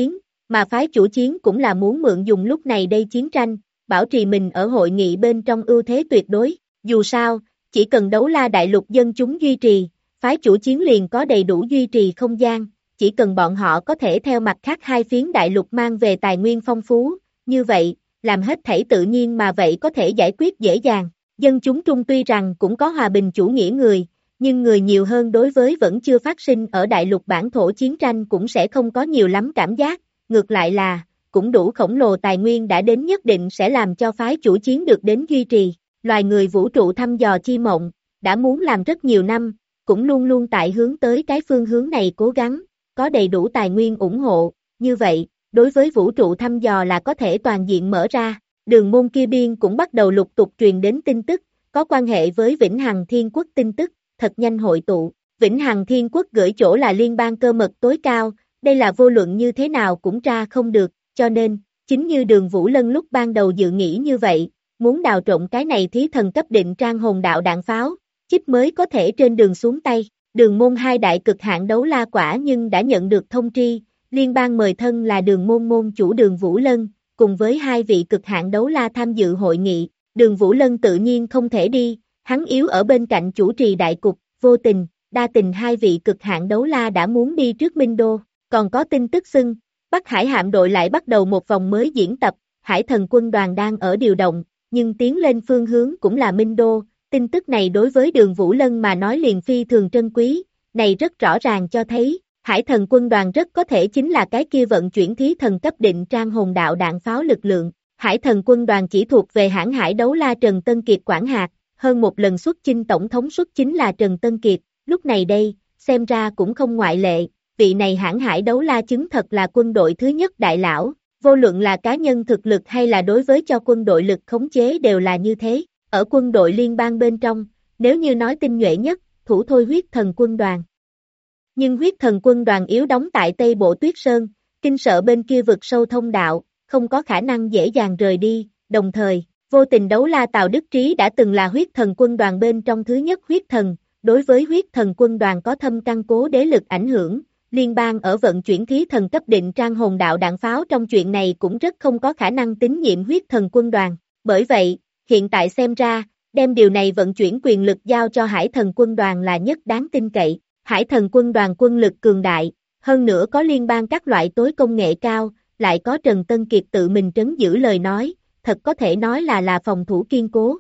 mà phái chủ chiến cũng là muốn mượn dùng lúc này đây chiến tranh, bảo trì mình ở hội nghị bên trong ưu thế tuyệt đối, dù sao, chỉ cần Đấu La Đại Lục dân chúng duy trì, phái chủ chiến liền có đầy đủ duy trì không gian, chỉ cần bọn họ có thể theo mặt khác hai phiến đại lục mang về tài nguyên phong phú, như vậy, làm hết thảy tự nhiên mà vậy có thể giải quyết dễ dàng. Dân chúng Trung tuy rằng cũng có hòa bình chủ nghĩa người, nhưng người nhiều hơn đối với vẫn chưa phát sinh ở đại lục bản thổ chiến tranh cũng sẽ không có nhiều lắm cảm giác, ngược lại là, cũng đủ khổng lồ tài nguyên đã đến nhất định sẽ làm cho phái chủ chiến được đến duy trì. Loài người vũ trụ thăm dò chi mộng, đã muốn làm rất nhiều năm, cũng luôn luôn tại hướng tới cái phương hướng này cố gắng, có đầy đủ tài nguyên ủng hộ, như vậy, đối với vũ trụ thăm dò là có thể toàn diện mở ra. Đường môn kia biên cũng bắt đầu lục tục truyền đến tin tức, có quan hệ với Vĩnh Hằng Thiên Quốc tin tức, thật nhanh hội tụ. Vĩnh Hằng Thiên Quốc gửi chỗ là liên bang cơ mật tối cao, đây là vô luận như thế nào cũng tra không được, cho nên, chính như Đường Vũ Lân lúc ban đầu dự nghĩ như vậy, muốn đào trộn cái này thí thần cấp định trang hồn đạo đạn pháo, chip mới có thể trên đường xuống tay. Đường môn hai đại cực hạn đấu la quả nhưng đã nhận được thông tri, liên bang mời thân là đường môn môn chủ Đường Vũ Lân, cùng với hai vị cực hạn đấu la tham dự hội nghị. Đường Vũ Lân tự nhiên không thể đi, hắn yếu ở bên cạnh chủ trì đại cục, vô tình, đa tình hai vị cực hạn đấu la đã muốn đi trước Minh Đô, còn có tin tức xưng, Bắc Hải hạm đội lại bắt đầu một vòng mới diễn tập, Hải thần quân đoàn đang ở điều động, nhưng tiến lên phương hướng cũng là Minh Đô. Tin tức này đối với Đường Vũ Lân mà nói liền phi thường trân quý, này rất rõ ràng cho thấy, Hải thần quân đoàn rất có thể chính là cái kia vận chuyển thí thần cấp định trang hồn đạo đạn pháo lực lượng. Hải thần quân đoàn chỉ thuộc về hãng hải đấu la Trần Tân Kiệt quản hạt, hơn một lần xuất chinh tổng thống xuất chính là Trần Tân Kiệt, lúc này đây, xem ra cũng không ngoại lệ, vị này hãng hải đấu la chứng thật là quân đội thứ nhất đại lão, vô luận là cá nhân thực lực hay là đối với cho quân đội lực khống chế đều là như thế. Ở quân đội liên bang bên trong, nếu như nói tinh nhuệ nhất, thủ thôi huyết thần quân đoàn. Nhưng huyết thần quân đoàn yếu đóng tại Tây Bộ Tuyết Sơn, kinh sợ bên kia vực sâu thông đạo, không có khả năng dễ dàng rời đi, đồng thời, vô tình đấu la Tào Đức Trí đã từng là huyết thần quân đoàn bên trong thứ nhất huyết thần, đối với huyết thần quân đoàn có thâm căn cố đế lực ảnh hưởng, liên bang ở vận chuyển thí thần cấp định trang hồn đạo đạn pháo trong chuyện này cũng rất không có khả năng tín nhiệm huyết thần quân đoàn, bởi vậy, hiện tại xem ra, đem điều này vận chuyển quyền lực giao cho Hải thần quân đoàn là nhất đáng tin cậy. Hải thần quân đoàn quân lực cường đại, hơn nữa có liên bang các loại tối công nghệ cao, lại có Trần Tân Kiệt tự mình trấn giữ lời nói, thật có thể nói là phòng thủ kiên cố.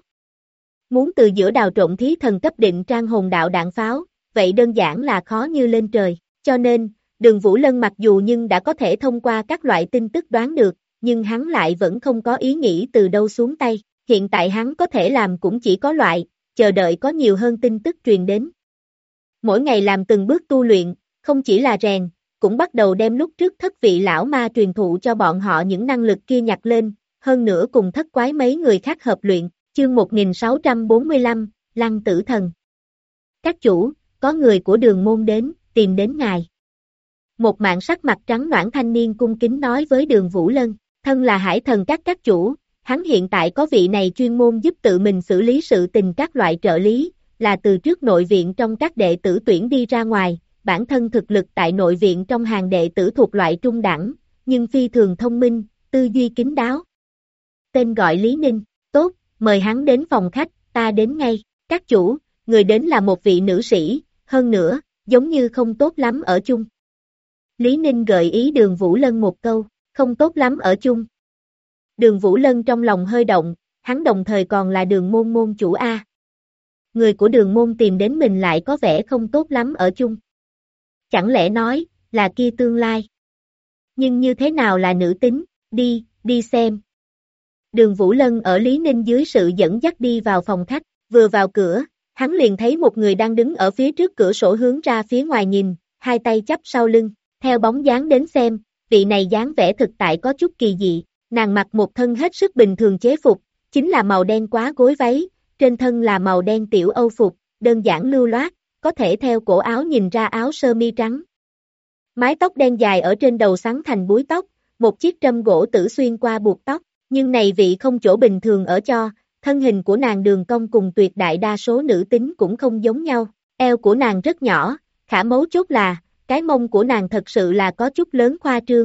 Muốn từ giữa đào trộn thí thần cấp định trang hồn đạo đạn pháo, vậy đơn giản là khó như lên trời, cho nên, Đường Vũ Lân mặc dù nhưng đã có thể thông qua các loại tin tức đoán được, nhưng hắn lại vẫn không có ý nghĩ từ đâu xuống tay. Hiện tại hắn có thể làm cũng chỉ có loại, chờ đợi có nhiều hơn tin tức truyền đến. Mỗi ngày làm từng bước tu luyện, không chỉ là rèn, cũng bắt đầu đem lúc trước thất vị lão ma truyền thụ cho bọn họ những năng lực kia nhặt lên, hơn nữa cùng thất quái mấy người khác hợp luyện, chương 1645, Lăng Tử Thần. Các chủ, có người của đường môn đến, tìm đến ngài. Một mạng sắc mặt trắng nõn thanh niên cung kính nói với Đường Vũ Lân, thân là hải thần các chủ. Hắn hiện tại có vị này chuyên môn giúp tự mình xử lý sự tình các loại trợ lý, là từ trước nội viện trong các đệ tử tuyển đi ra ngoài, bản thân thực lực tại nội viện trong hàng đệ tử thuộc loại trung đẳng, nhưng phi thường thông minh, tư duy kín đáo. Tên gọi Lý Ninh, tốt, mời hắn đến phòng khách, ta đến ngay, các chủ, người đến là một vị nữ sĩ, hơn nữa, giống như không tốt lắm ở chung. Lý Ninh gợi ý Đường Vũ Lân một câu, không tốt lắm ở chung. Đường Vũ Lân trong lòng hơi động, hắn đồng thời còn là đường môn môn chủ A. Người của đường môn tìm đến mình lại có vẻ không tốt lắm ở chung. Chẳng lẽ nói, là kia tương lai. Nhưng như thế nào là nữ tính, đi xem. Đường Vũ Lân ở Lý Ninh dưới sự dẫn dắt đi vào phòng khách, vừa vào cửa, hắn liền thấy một người đang đứng ở phía trước cửa sổ hướng ra phía ngoài nhìn, hai tay chắp sau lưng, theo bóng dáng đến xem, vị này dáng vẻ thực tại có chút kỳ dị. Nàng mặc một thân hết sức bình thường chế phục, chính là màu đen quá gối váy, trên thân là màu đen tiểu âu phục, đơn giản lưu loát, có thể theo cổ áo nhìn ra áo sơ mi trắng. Mái tóc đen dài ở trên đầu xắn thành búi tóc, một chiếc trâm gỗ tử xuyên qua buộc tóc, nhưng này vị không chỗ bình thường ở cho, thân hình của nàng đường cong cùng tuyệt đại đa số nữ tính cũng không giống nhau, eo của nàng rất nhỏ, khả mấu chốt là, cái mông của nàng thật sự là có chút lớn khoa trương,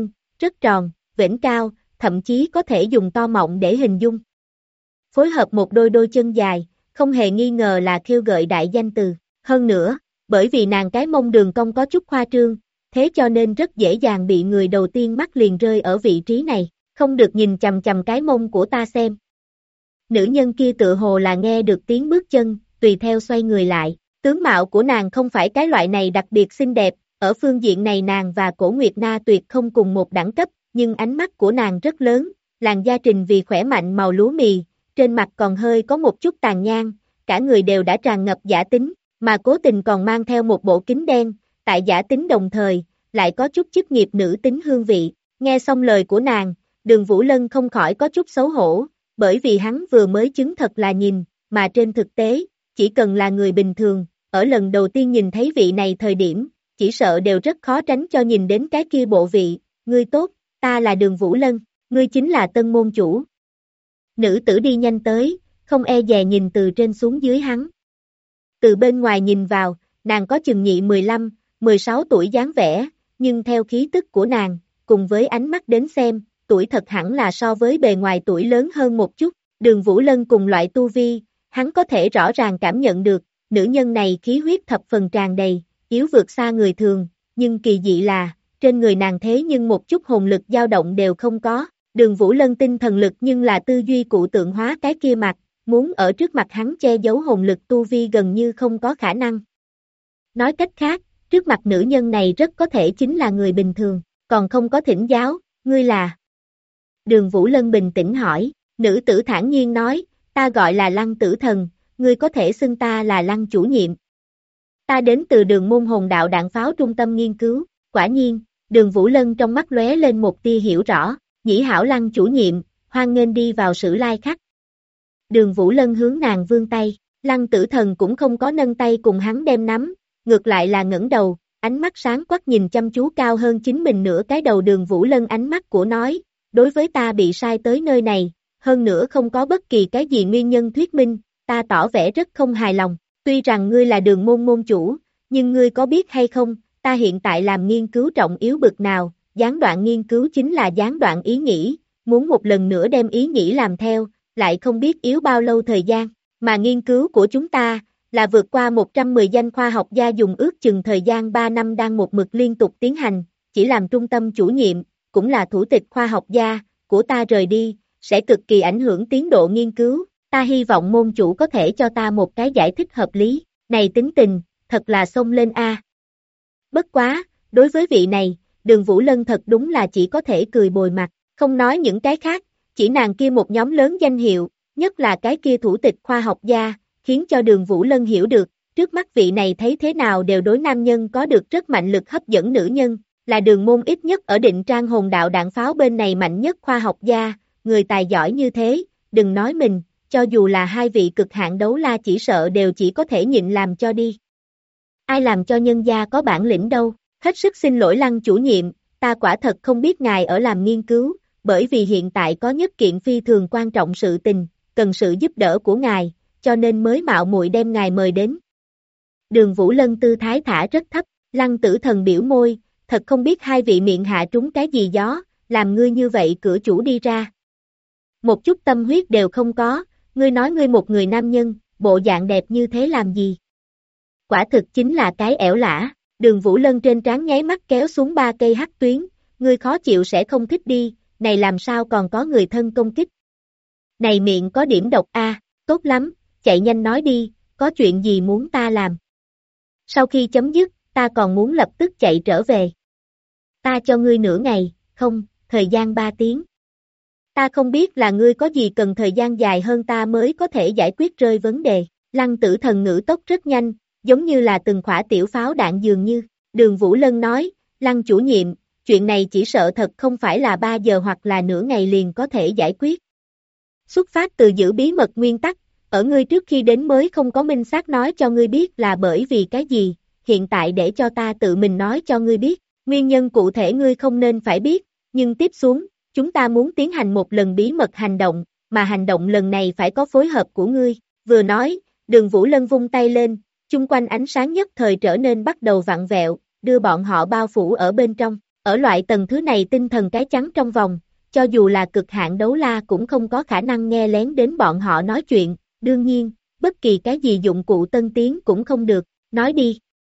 rất tròn, vểnh cao, thậm chí có thể dùng to mọng để hình dung. Phối hợp một đôi chân dài, không hề nghi ngờ là khiêu gợi đại danh từ. Hơn nữa, bởi vì nàng cái mông đường cong có chút khoa trương, thế cho nên rất dễ dàng bị người đầu tiên mắt liền rơi ở vị trí này, không được nhìn chằm chằm cái mông của ta xem. Nữ nhân kia tựa hồ là nghe được tiếng bước chân, tùy theo xoay người lại, tướng mạo của nàng không phải cái loại này đặc biệt xinh đẹp, ở phương diện này nàng và Cổ Nguyệt Na tuyệt không cùng một đẳng cấp, nhưng ánh mắt của nàng rất lớn, làn da trình vì khỏe mạnh màu lúa mì, trên mặt còn hơi có một chút tàn nhang, cả người đều đã tràn ngập giả tính, mà cố tình còn mang theo một bộ kính đen, tại giả tính đồng thời, lại có chút chức nghiệp nữ tính hương vị. Nghe xong lời của nàng, Đường Vũ Lân không khỏi có chút xấu hổ, bởi vì hắn vừa mới chứng thật là nhìn, mà trên thực tế, chỉ cần là người bình thường, ở lần đầu tiên nhìn thấy vị này thời điểm, chỉ sợ đều rất khó tránh cho nhìn đến cái kia bộ vị. Ngươi tốt, ta là Đường Vũ Lân, ngươi chính là tân môn chủ. Nữ tử đi nhanh tới, không e dè nhìn từ trên xuống dưới hắn. Từ bên ngoài nhìn vào, nàng có chừng nhị 15, 16 tuổi dáng vẻ, nhưng theo khí tức của nàng, cùng với ánh mắt đến xem, tuổi thật hẳn là so với bề ngoài tuổi lớn hơn một chút. Đường Vũ Lân cùng loại tu vi, hắn có thể rõ ràng cảm nhận được, nữ nhân này khí huyết thập phần tràn đầy, yếu vượt xa người thường, nhưng kỳ dị là, trên người nàng thế nhưng một chút hồn lực dao động đều không có. Đường Vũ Lân tinh thần lực nhưng là tư duy cụ tượng hóa cái kia mặt, muốn ở trước mặt hắn che giấu hồn lực tu vi gần như không có khả năng. Nói cách khác, trước mặt nữ nhân này rất có thể chính là người bình thường, còn không có thỉnh giáo, ngươi là? Đường Vũ Lân bình tĩnh hỏi, nữ tử thản nhiên nói, ta gọi là Lăng Tử Thần, ngươi có thể xưng ta là Lăng chủ nhiệm. Ta đến từ Đường Môn Hồn Đạo Đạn Pháo Trung tâm nghiên cứu. Quả nhiên, Đường Vũ Lân trong mắt lóe lên một tia hiểu rõ, nhĩ hảo Lăng chủ nhiệm, hoan nghênh đi vào Sử Lai Khắc. Đường Vũ Lân hướng nàng vươn tay, Lăng Tử Thần cũng không có nâng tay cùng hắn đem nắm, ngược lại là ngẩng đầu, ánh mắt sáng quắc nhìn chăm chú cao hơn chính mình nửa cái đầu. Đường Vũ Lân ánh mắt của nói, đối với ta bị sai tới nơi này, hơn nữa không có bất kỳ cái gì nguyên nhân thuyết minh, ta tỏ vẻ rất không hài lòng, tuy rằng ngươi là Đường môn môn chủ, nhưng ngươi có biết hay không, ta hiện tại làm nghiên cứu trọng yếu bực nào, gián đoạn nghiên cứu chính là gián đoạn ý nghĩ, muốn một lần nữa đem ý nghĩ làm theo, lại không biết yếu bao lâu thời gian, mà nghiên cứu của chúng ta, là vượt qua 110 danh khoa học gia dùng ước chừng thời gian 3 năm đang một mực liên tục tiến hành, chỉ làm trung tâm chủ nhiệm, cũng là thủ tịch khoa học gia, của ta rời đi, sẽ cực kỳ ảnh hưởng tiến độ nghiên cứu, ta hy vọng môn chủ có thể cho ta một cái giải thích hợp lý, này tính tình, thật là xông lên a. Bất quá, đối với vị này, Đường Vũ Lân thật đúng là chỉ có thể cười bồi mặt, không nói những cái khác, chỉ nàng kia một nhóm lớn danh hiệu, nhất là cái kia thủ tịch khoa học gia, khiến cho Đường Vũ Lân hiểu được, trước mắt vị này thấy thế nào đều đối nam nhân có được rất mạnh lực hấp dẫn nữ nhân, là Đường môn ít nhất ở Định Trang Hồn Đạo Đạn Pháo bên này mạnh nhất khoa học gia, người tài giỏi như thế, đừng nói mình, cho dù là hai vị cực hạn đấu la chỉ sợ đều chỉ có thể nhịn làm cho đi. Ai làm cho nhân gia có bản lĩnh đâu, hết sức xin lỗi Lăng chủ nhiệm, ta quả thật không biết ngài ở làm nghiên cứu, bởi vì hiện tại có nhất kiện phi thường quan trọng sự tình, cần sự giúp đỡ của ngài, cho nên mới mạo muội đem ngài mời đến. Đường Vũ Lân tư thái thả rất thấp, Lăng Tử Thần biểu môi, thật không biết hai vị miệng hạ trúng cái gì gió, làm ngươi như vậy cửa chủ đi ra. Một chút tâm huyết đều không có, ngươi nói ngươi một người nam nhân, bộ dạng đẹp như thế làm gì? Quả thực chính là cái ẻo lả, Đường Vũ Lân trên trán nháy mắt kéo xuống 3 cây hắc tuyến, ngươi khó chịu sẽ không thích đi, này làm sao còn có người thân công kích. Này miệng có điểm độc a, tốt lắm, chạy nhanh nói đi, có chuyện gì muốn ta làm. Sau khi chấm dứt, ta còn muốn lập tức chạy trở về. Ta cho ngươi nửa ngày, không, thời gian 3 tiếng. Ta không biết là ngươi có gì cần thời gian dài hơn ta mới có thể giải quyết rơi vấn đề. Lăng Tử Thần ngữ tốc rất nhanh, giống như là từng khỏa tiểu pháo đạn dường như. Đường Vũ Lân nói, Lăng chủ nhiệm, chuyện này chỉ sợ thật không phải là 3 giờ hoặc là nửa ngày liền có thể giải quyết. Xuất phát từ giữ bí mật nguyên tắc, ở ngươi trước khi đến mới không có minh xác nói cho ngươi biết là bởi vì cái gì, hiện tại để cho ta tự mình nói cho ngươi biết, nguyên nhân cụ thể ngươi không nên phải biết, nhưng tiếp xuống, chúng ta muốn tiến hành một lần bí mật hành động, mà hành động lần này phải có phối hợp của ngươi. Vừa nói, Đường Vũ Lân vung tay lên, chung quanh ánh sáng nhất thời trở nên bắt đầu vặn vẹo, đưa bọn họ bao phủ ở bên trong. Ở loại tầng thứ này tinh thần cái chắn trong vòng, cho dù là cực hạn đấu la cũng không có khả năng nghe lén đến bọn họ nói chuyện, đương nhiên, bất kỳ cái gì dụng cụ tân tiến cũng không được, nói đi.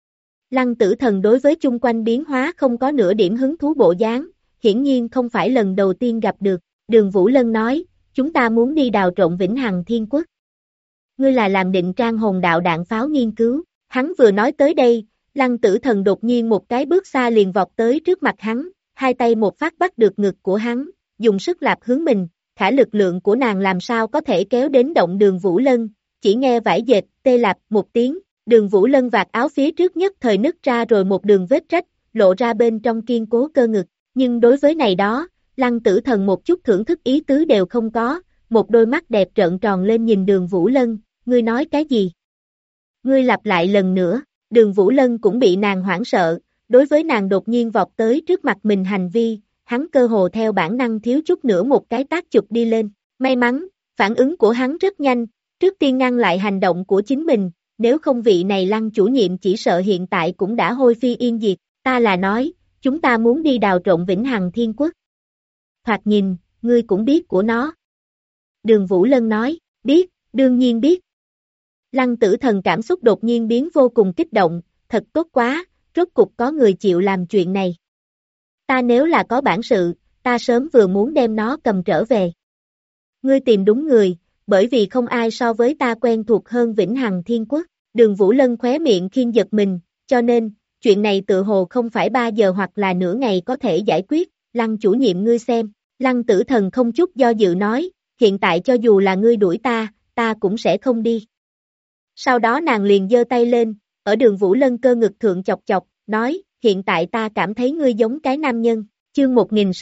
Lăng Tử Thần đối với chung quanh biến hóa không có nửa điểm hứng thú bộ dáng, hiển nhiên không phải lần đầu tiên gặp được, Đường Vũ Lân nói, chúng ta muốn đi đào trộn Vĩnh Hằng Thiên Quốc. Ngươi là làm định trang hồn đạo đạn pháo nghiên cứu, hắn vừa nói tới đây, Lăng Tử Thần đột nhiên một cái bước xa liền vọt tới trước mặt hắn, hai tay một phát bắt được ngực của hắn, dùng sức lạp hướng mình, khả lực lượng của nàng làm sao có thể kéo đến động Đường Vũ Lân, chỉ nghe vải dệt, tê lạp một tiếng, Đường Vũ Lân vạt áo phía trước nhất thời nứt ra rồi một đường vết rách, lộ ra bên trong kiên cố cơ ngực, nhưng đối với này đó, Lăng Tử Thần một chút thưởng thức ý tứ đều không có, một đôi mắt đẹp trợn tròn lên nhìn Đường Vũ Lân, ngươi nói cái gì? Ngươi lặp lại lần nữa, Đường Vũ Lân cũng bị nàng hoảng sợ, đối với nàng đột nhiên vọt tới trước mặt mình hành vi, hắn cơ hồ theo bản năng thiếu chút nữa một cái tác chụp đi lên, may mắn, phản ứng của hắn rất nhanh, trước tiên ngăn lại hành động của chính mình, nếu không vị này Lăng chủ nhiệm chỉ sợ hiện tại cũng đã hôi phi yên diệt, ta là nói, chúng ta muốn đi đào trộn Vĩnh Hằng Thiên Quốc. Thoạt nhìn, ngươi cũng biết của nó. Đường Vũ Lân nói, biết, đương nhiên biết. Lăng Tử Thần cảm xúc đột nhiên biến vô cùng kích động, thật tốt quá, rốt cục có người chịu làm chuyện này. Ta nếu là có bản sự, ta sớm vừa muốn đem nó cầm trở về. Ngươi tìm đúng người, bởi vì không ai so với ta quen thuộc hơn Vĩnh Hằng Thiên Quốc. Đường Vũ Lân khóe miệng khiên giật mình, cho nên, chuyện này tự hồ không phải 3 giờ hoặc là nửa ngày có thể giải quyết, Lăng chủ nhiệm ngươi xem. Lăng Tử Thần không chút do dự nói, hiện tại cho dù là ngươi đuổi ta cũng sẽ không đi. Sau đó nàng liền giơ tay lên, ở Đường Vũ Lân cơ ngực thượng chọc chọc, nói, hiện tại ta cảm thấy ngươi giống cái nam nhân, chương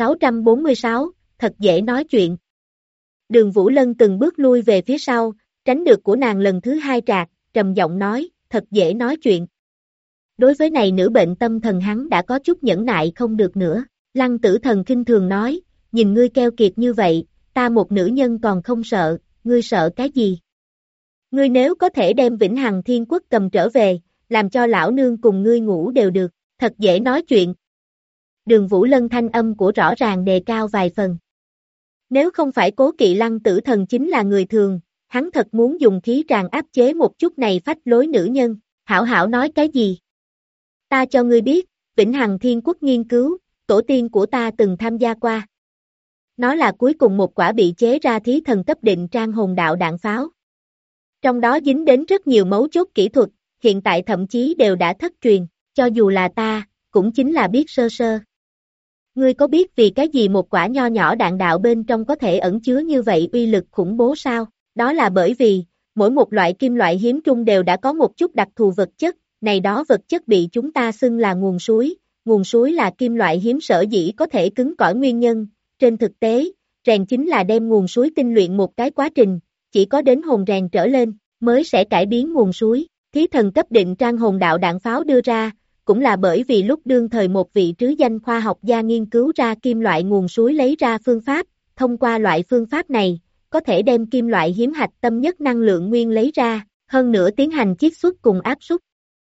1646, thật dễ nói chuyện. Đường Vũ Lân từng bước lui về phía sau, tránh được của nàng lần thứ 2 trạc, trầm giọng nói, thật dễ nói chuyện. Đối với này nữ bệnh tâm thần hắn đã có chút nhẫn nại không được nữa, Lăng Tử Thần kinh thường nói, nhìn ngươi keo kiệt như vậy, ta một nữ nhân còn không sợ, ngươi sợ cái gì? Ngươi nếu có thể đem Vĩnh Hằng Thiên Quốc cầm trở về, làm cho lão nương cùng ngươi ngủ đều được, thật dễ nói chuyện. Đường Vũ Lân thanh âm của rõ ràng đề cao vài phần. Nếu không phải Cố Kỵ Lăng Tử Thần chính là người thường, hắn thật muốn dùng khí tràng áp chế một chút này phách lối nữ nhân, hảo hảo nói cái gì? Ta cho ngươi biết, Vĩnh Hằng Thiên Quốc nghiên cứu, tổ tiên của ta từng tham gia qua. Nó là cuối cùng một quả bị chế ra thí thần cấp định trang hồn đạo đạn pháo. Trong đó dính đến rất nhiều mấu chốt kỹ thuật, hiện tại thậm chí đều đã thất truyền, cho dù là ta, cũng chính là biết sơ sơ. Ngươi có biết vì cái gì một quả nho nhỏ đạn đạo bên trong có thể ẩn chứa như vậy uy lực khủng bố sao? Đó là bởi vì, mỗi một loại kim loại hiếm trung đều đã có một chút đặc thù vật chất, này đó vật chất bị chúng ta xưng là nguồn suối là kim loại hiếm sở dĩ có thể cứng cỏi nguyên nhân, trên thực tế, rèn chính là đem nguồn suối tinh luyện một cái quá trình, chỉ có đến hồn rèn trở lên, mới sẽ cải biến nguồn suối. Thí thần cấp định trang hồn đạo đạn pháo đưa ra, cũng là bởi vì lúc đương thời một vị trứ danh khoa học gia nghiên cứu ra kim loại nguồn suối lấy ra phương pháp, thông qua loại phương pháp này, có thể đem kim loại hiếm hạch tâm nhất năng lượng nguyên lấy ra, hơn nữa tiến hành chiết xuất cùng áp suất.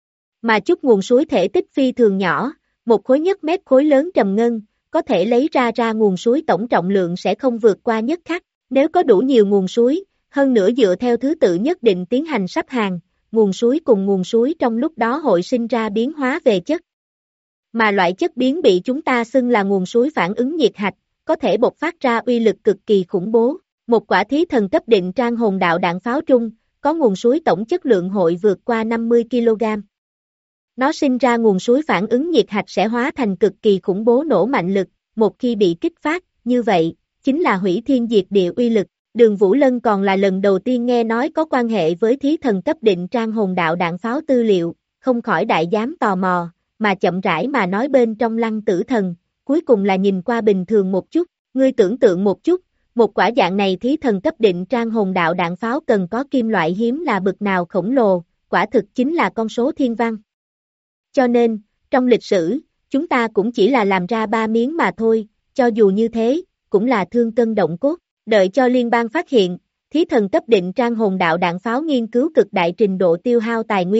Mà chút nguồn suối thể tích phi thường nhỏ, một khối nhất mét khối lớn trầm ngân, có thể lấy ra nguồn suối tổng trọng lượng sẽ không vượt qua nhất khắc, nếu có đủ nhiều nguồn suối, hơn nữa dựa theo thứ tự nhất định tiến hành sắp hàng, nguồn suối cùng nguồn suối trong lúc đó hội sinh ra biến hóa về chất. Mà loại chất biến bị chúng ta xưng là nguồn suối phản ứng nhiệt hạch, có thể bộc phát ra uy lực cực kỳ khủng bố. Một quả thí thần cấp định trang hồn đạo đạn pháo trung, có nguồn suối tổng chất lượng hội vượt qua 50 kg. Nó sinh ra nguồn suối phản ứng nhiệt hạch sẽ hóa thành cực kỳ khủng bố nổ mạnh lực, một khi bị kích phát, như vậy, chính là hủy thiên diệt địa uy lực. Đường Vũ Lân còn là lần đầu tiên nghe nói có quan hệ với thí thần cấp định trang hồn đạo đạn pháo tư liệu, không khỏi đại dám tò mò, mà chậm rãi mà nói bên trong Lăng Tử Thần, cuối cùng là nhìn qua bình thường một chút, ngươi tưởng tượng một chút, một quả dạng này thí thần cấp định trang hồn đạo đạn pháo cần có kim loại hiếm là bực nào khổng lồ, quả thực chính là con số thiên văn. Cho nên, trong lịch sử, chúng ta cũng chỉ là làm ra 3 miếng mà thôi, cho dù như thế, cũng là thương cân động cốt. Đợi cho liên bang phát hiện, thí thần cấp định trang hồn đạo đạn pháo nghiên cứu cực đại trình độ tiêu hao tài nguyên,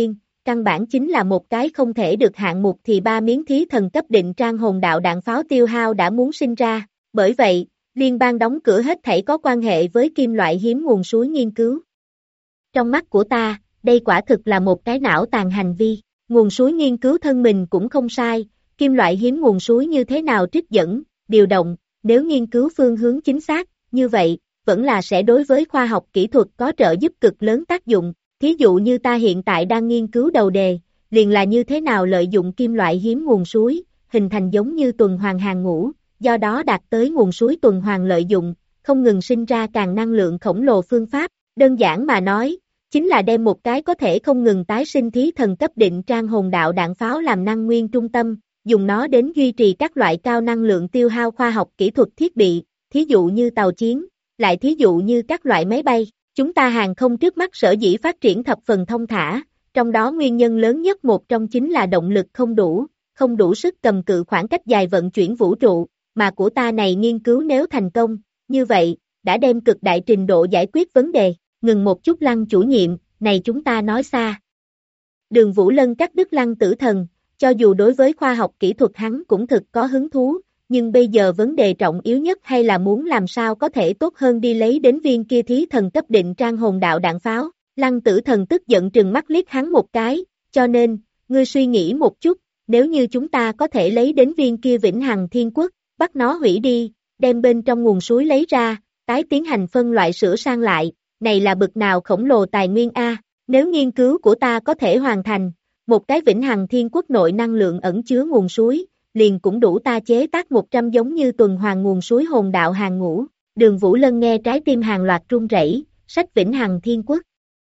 căn bản chính là một cái không thể được hạng mục thì 3 miếng thí thần cấp định trang hồn đạo đạn pháo tiêu hao đã muốn sinh ra, bởi vậy, liên bang đóng cửa hết thảy có quan hệ với kim loại hiếm nguồn suối nghiên cứu. Trong mắt của ta, đây quả thực là một cái não tàn hành vi, nguồn suối nghiên cứu thân mình cũng không sai, kim loại hiếm nguồn suối như thế nào trích dẫn, điều động, nếu nghiên cứu phương hướng chính xác, như vậy, vẫn là sẽ đối với khoa học kỹ thuật có trợ giúp cực lớn tác dụng, thí dụ như ta hiện tại đang nghiên cứu đầu đề, liền là như thế nào lợi dụng kim loại hiếm nguồn suối, hình thành giống như tuần hoàn hàng ngũ, do đó đạt tới nguồn suối tuần hoàn lợi dụng, không ngừng sinh ra càng năng lượng khổng lồ phương pháp, đơn giản mà nói, chính là đem một cái có thể không ngừng tái sinh thí thần cấp định trang hồn đạo đạn pháo làm năng nguyên trung tâm, dùng nó đến duy trì các loại cao năng lượng tiêu hao khoa học kỹ thuật thiết bị, thí dụ như tàu chiến, lại thí dụ như các loại máy bay. Chúng ta hàng không trước mắt sở dĩ phát triển thập phần thông thả, trong đó nguyên nhân lớn nhất một trong chính là động lực không đủ sức cầm cự khoảng cách dài vận chuyển vũ trụ, mà của ta này nghiên cứu nếu thành công, như vậy, đã đem cực đại trình độ giải quyết vấn đề, ngừng một chút Lăng chủ nhiệm, này chúng ta nói xa. Đường Vũ Lân cắt đứt Lăng Tử Thần, cho dù đối với khoa học kỹ thuật hắn cũng thực có hứng thú, nhưng bây giờ vấn đề trọng yếu nhất hay là muốn làm sao có thể tốt hơn đi lấy đến viên kia thí thần cấp định trang hồn đạo đạn pháo. Lăng Tử Thần tức giận trừng mắt liếc hắn một cái, cho nên, ngươi suy nghĩ một chút, nếu như chúng ta có thể lấy đến viên kia vĩnh hằng thiên quốc, bắt nó hủy đi, đem bên trong nguồn suối lấy ra, tái tiến hành phân loại sửa sang lại, này là bực nào khổng lồ tài nguyên A, nếu nghiên cứu của ta có thể hoàn thành, một cái vĩnh hằng thiên quốc nội năng lượng ẩn chứa nguồn suối, liền cũng đủ ta chế tác 100 giống như tuần hoàn nguồn suối hồn đạo hàng ngũ. Đường Vũ Lân nghe trái tim hàng loạt run rẩy, sách vĩnh hằng thiên quốc.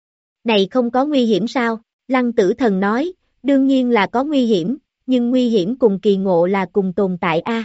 Này không có nguy hiểm sao? Lăng Tử Thần nói, đương nhiên là có nguy hiểm, nhưng nguy hiểm cùng kỳ ngộ là cùng tồn tại a.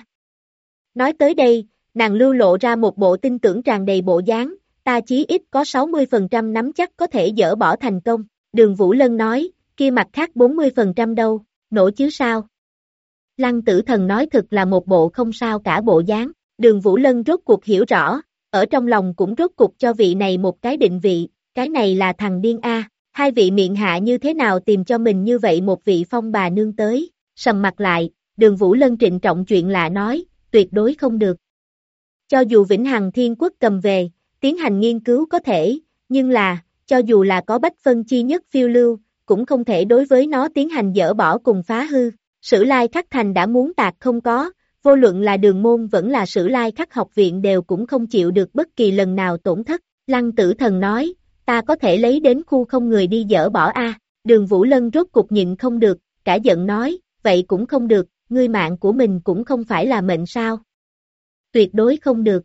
Nói tới đây, nàng lưu lộ ra một bộ tin tưởng tràn đầy bộ dáng, ta chí ít có 60% nắm chắc có thể dỡ bỏ thành công. Đường Vũ Lân nói, kia mặt khác 40% đâu, nổ chứ sao? Lăng Tử Thần nói thực là một bộ không sao cả bộ dáng, Đường Vũ Lân rốt cuộc hiểu rõ, ở trong lòng cũng rốt cuộc cho vị này một cái định vị, cái này là thằng điên A, hai vị miệng hạ như thế nào tìm cho mình như vậy một vị phong bà nương tới, sầm mặt lại, Đường Vũ Lân trịnh trọng chuyện lạ nói, tuyệt đối không được. Cho dù Vĩnh Hằng Thiên Quốc cầm về, tiến hành nghiên cứu có thể, nhưng là, cho dù là có bách phân chi nhất phiêu lưu, cũng không thể đối với nó tiến hành dỡ bỏ cùng phá hư. Sử Lai Khắc Thành đã muốn tạc không có, vô luận là Đường môn vẫn là Sử Lai Khắc học viện đều cũng không chịu được bất kỳ lần nào tổn thất. Lăng Tử Thần nói, ta có thể lấy đến khu không người đi dỡ bỏ a. Đường Vũ Lân rốt cục nhịn không được, cả giận nói, vậy cũng không được, ngươi mạng của mình cũng không phải là mệnh sao. Tuyệt đối không được.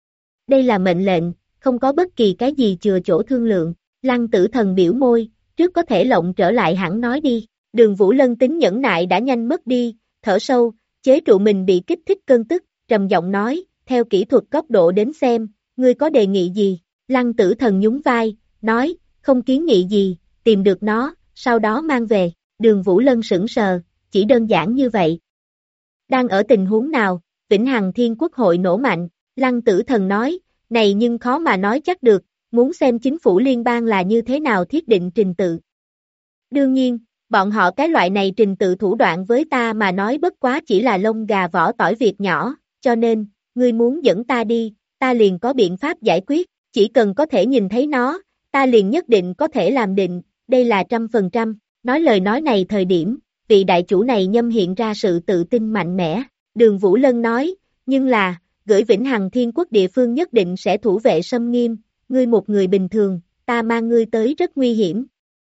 Đây là mệnh lệnh, không có bất kỳ cái gì chừa chỗ thương lượng. Lăng Tử Thần biểu môi, trước có thể lộng trở lại hẳn nói đi. Đường Vũ Lân tính nhẫn nại đã nhanh mất đi, thở sâu, chế trụ mình bị kích thích cơn tức, trầm giọng nói, theo kỹ thuật góc độ đến xem, ngươi có đề nghị gì? Lăng Tử Thần nhún vai, nói, không kiến nghị gì, tìm được nó, sau đó mang về. Đường Vũ Lân sững sờ, chỉ đơn giản như vậy. Đang ở tình huống nào, Vĩnh Hằng Thiên Quốc hội nổ mạnh, Lăng Tử Thần nói, này nhưng khó mà nói chắc được, muốn xem chính phủ liên bang là như thế nào thiết định trình tự. Đương nhiên, bọn họ cái loại này trình tự thủ đoạn với ta mà nói bất quá chỉ là lông gà vỏ tỏi việc nhỏ, cho nên, ngươi muốn dẫn ta đi, ta liền có biện pháp giải quyết, chỉ cần có thể nhìn thấy nó, ta liền nhất định có thể làm định, đây là 100%, nói lời nói này thời điểm, vị đại chủ này nhâm hiện ra sự tự tin mạnh mẽ, Đường Vũ Lân nói, nhưng là, gửi Vĩnh Hằng Thiên Quốc địa phương nhất định sẽ thủ vệ xâm nghiêm, ngươi một người bình thường, ta mang ngươi tới rất nguy hiểm.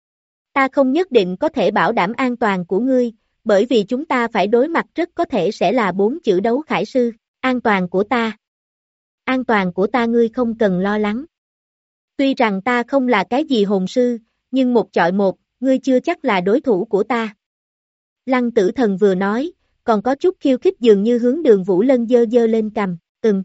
Ta không nhất định có thể bảo đảm an toàn của ngươi, bởi vì chúng ta phải đối mặt rất có thể sẽ là 4 chữ đấu khải sư, an toàn của ta. An toàn của ta ngươi không cần lo lắng. Tuy rằng ta không là cái gì hồn sư, nhưng một chọi một, ngươi chưa chắc là đối thủ của ta. Lăng Tử Thần vừa nói, còn có chút khiêu khích dường như hướng Đường Vũ Lân giơ giơ lên cầm,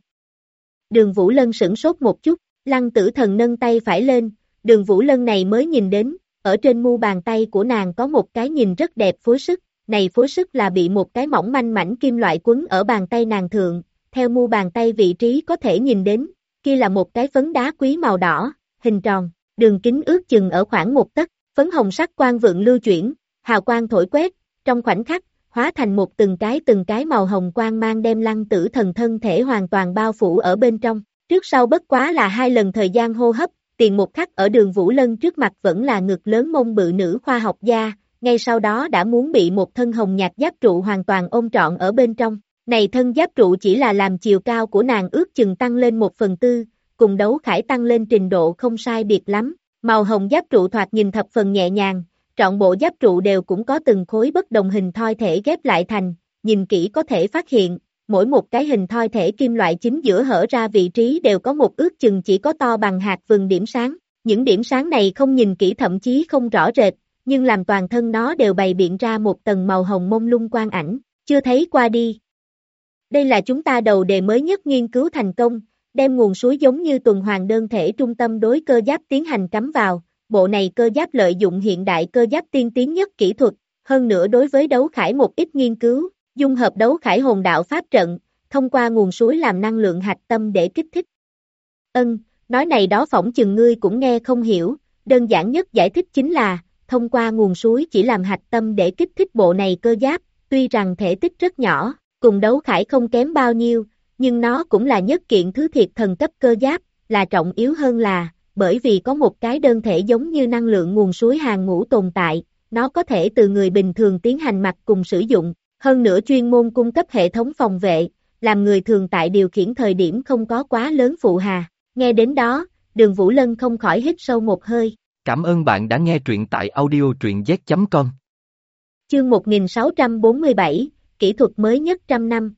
Đường Vũ Lân sửng sốt một chút, Lăng Tử Thần nâng tay phải lên, Đường Vũ Lân này mới nhìn đến, ở trên mu bàn tay của nàng có một cái nhìn rất đẹp phối sức, này phối sức là bị một cái mỏng manh mảnh kim loại quấn ở bàn tay nàng thượng, theo mu bàn tay vị trí có thể nhìn đến, kia là một cái phấn đá quý màu đỏ, hình tròn, đường kính ước chừng ở khoảng 1 tấc, phấn hồng sắc quang vượng lưu chuyển, hào quang thổi quét, trong khoảnh khắc, hóa thành một từng cái màu hồng quang mang đem Lăng Tử Thần thân thể hoàn toàn bao phủ ở bên trong. Trước sau bất quá là 2 lần thời gian hô hấp, tiền một khắc ở Đường Vũ Lân trước mặt vẫn là ngực lớn mông bự nữ khoa học gia, ngay sau đó đã muốn bị một thân hồng nhạt giáp trụ hoàn toàn ôm trọn ở bên trong. Này thân giáp trụ chỉ là làm chiều cao của nàng ước chừng tăng lên 1/4, cùng đấu khải tăng lên trình độ không sai biệt lắm. Màu hồng giáp trụ thoạt nhìn thập phần nhẹ nhàng, trọn bộ giáp trụ đều cũng có từng khối bất đồng hình thoi thể ghép lại thành, nhìn kỹ có thể phát hiện, mỗi một cái hình thoi thể kim loại chính giữa hở ra vị trí đều có một ước chừng chỉ có to bằng hạt vừng điểm sáng. Những điểm sáng này không nhìn kỹ thậm chí không rõ rệt, nhưng làm toàn thân nó đều bày biện ra một tầng màu hồng mông lung quang ảnh, chưa thấy qua đi. Đây là chúng ta đầu đề mới nhất nghiên cứu thành công, đem nguồn suối giống như tuần hoàn đơn thể trung tâm đối cơ giáp tiến hành cắm vào. Bộ này cơ giáp lợi dụng hiện đại cơ giáp tiên tiến nhất kỹ thuật, hơn nữa đối với đấu khải một ít nghiên cứu, dung hợp đấu khải hồn đạo pháp trận, thông qua nguồn suối làm năng lượng hạch tâm để kích thích. Nói này đó phỏng chừng ngươi cũng nghe không hiểu, đơn giản nhất giải thích chính là, thông qua nguồn suối chỉ làm hạch tâm để kích thích bộ này cơ giáp, tuy rằng thể tích rất nhỏ, cùng đấu khải không kém bao nhiêu, nhưng nó cũng là nhất kiện thứ thiệt thần cấp cơ giáp, là trọng yếu hơn là, bởi vì có một cái đơn thể giống như năng lượng nguồn suối hàng ngũ tồn tại, nó có thể từ người bình thường tiến hành mặc cùng sử dụng, hơn nữa chuyên môn cung cấp hệ thống phòng vệ, làm người thường tại điều khiển thời điểm không có quá lớn phụ hà. Nghe đến đó, Đường Vũ Lân không khỏi hít sâu một hơi. Cảm ơn bạn đã nghe truyện tại audio truyện z.com. Chương 1647, kỹ thuật mới nhất trăm năm.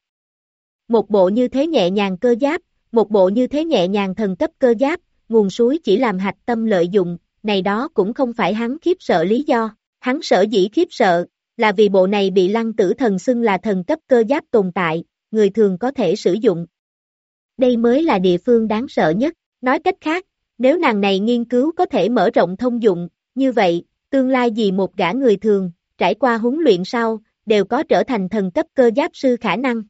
Một bộ như thế nhẹ nhàng cơ giáp, một bộ như thế nhẹ nhàng thần cấp cơ giáp, nguồn suối chỉ làm hạch tâm lợi dụng, này đó cũng không phải hắn khiếp sợ lý do. Hắn sở dĩ khiếp sợ, là vì bộ này bị Lăng Tử Thần xưng là thần cấp cơ giáp tồn tại, người thường có thể sử dụng. Đây mới là địa phương đáng sợ nhất. Nói cách khác, nếu nàng này nghiên cứu có thể mở rộng thông dụng, như vậy, tương lai gì một gã người thường, trải qua huấn luyện sau, đều có trở thành thần cấp cơ giáp sư khả năng.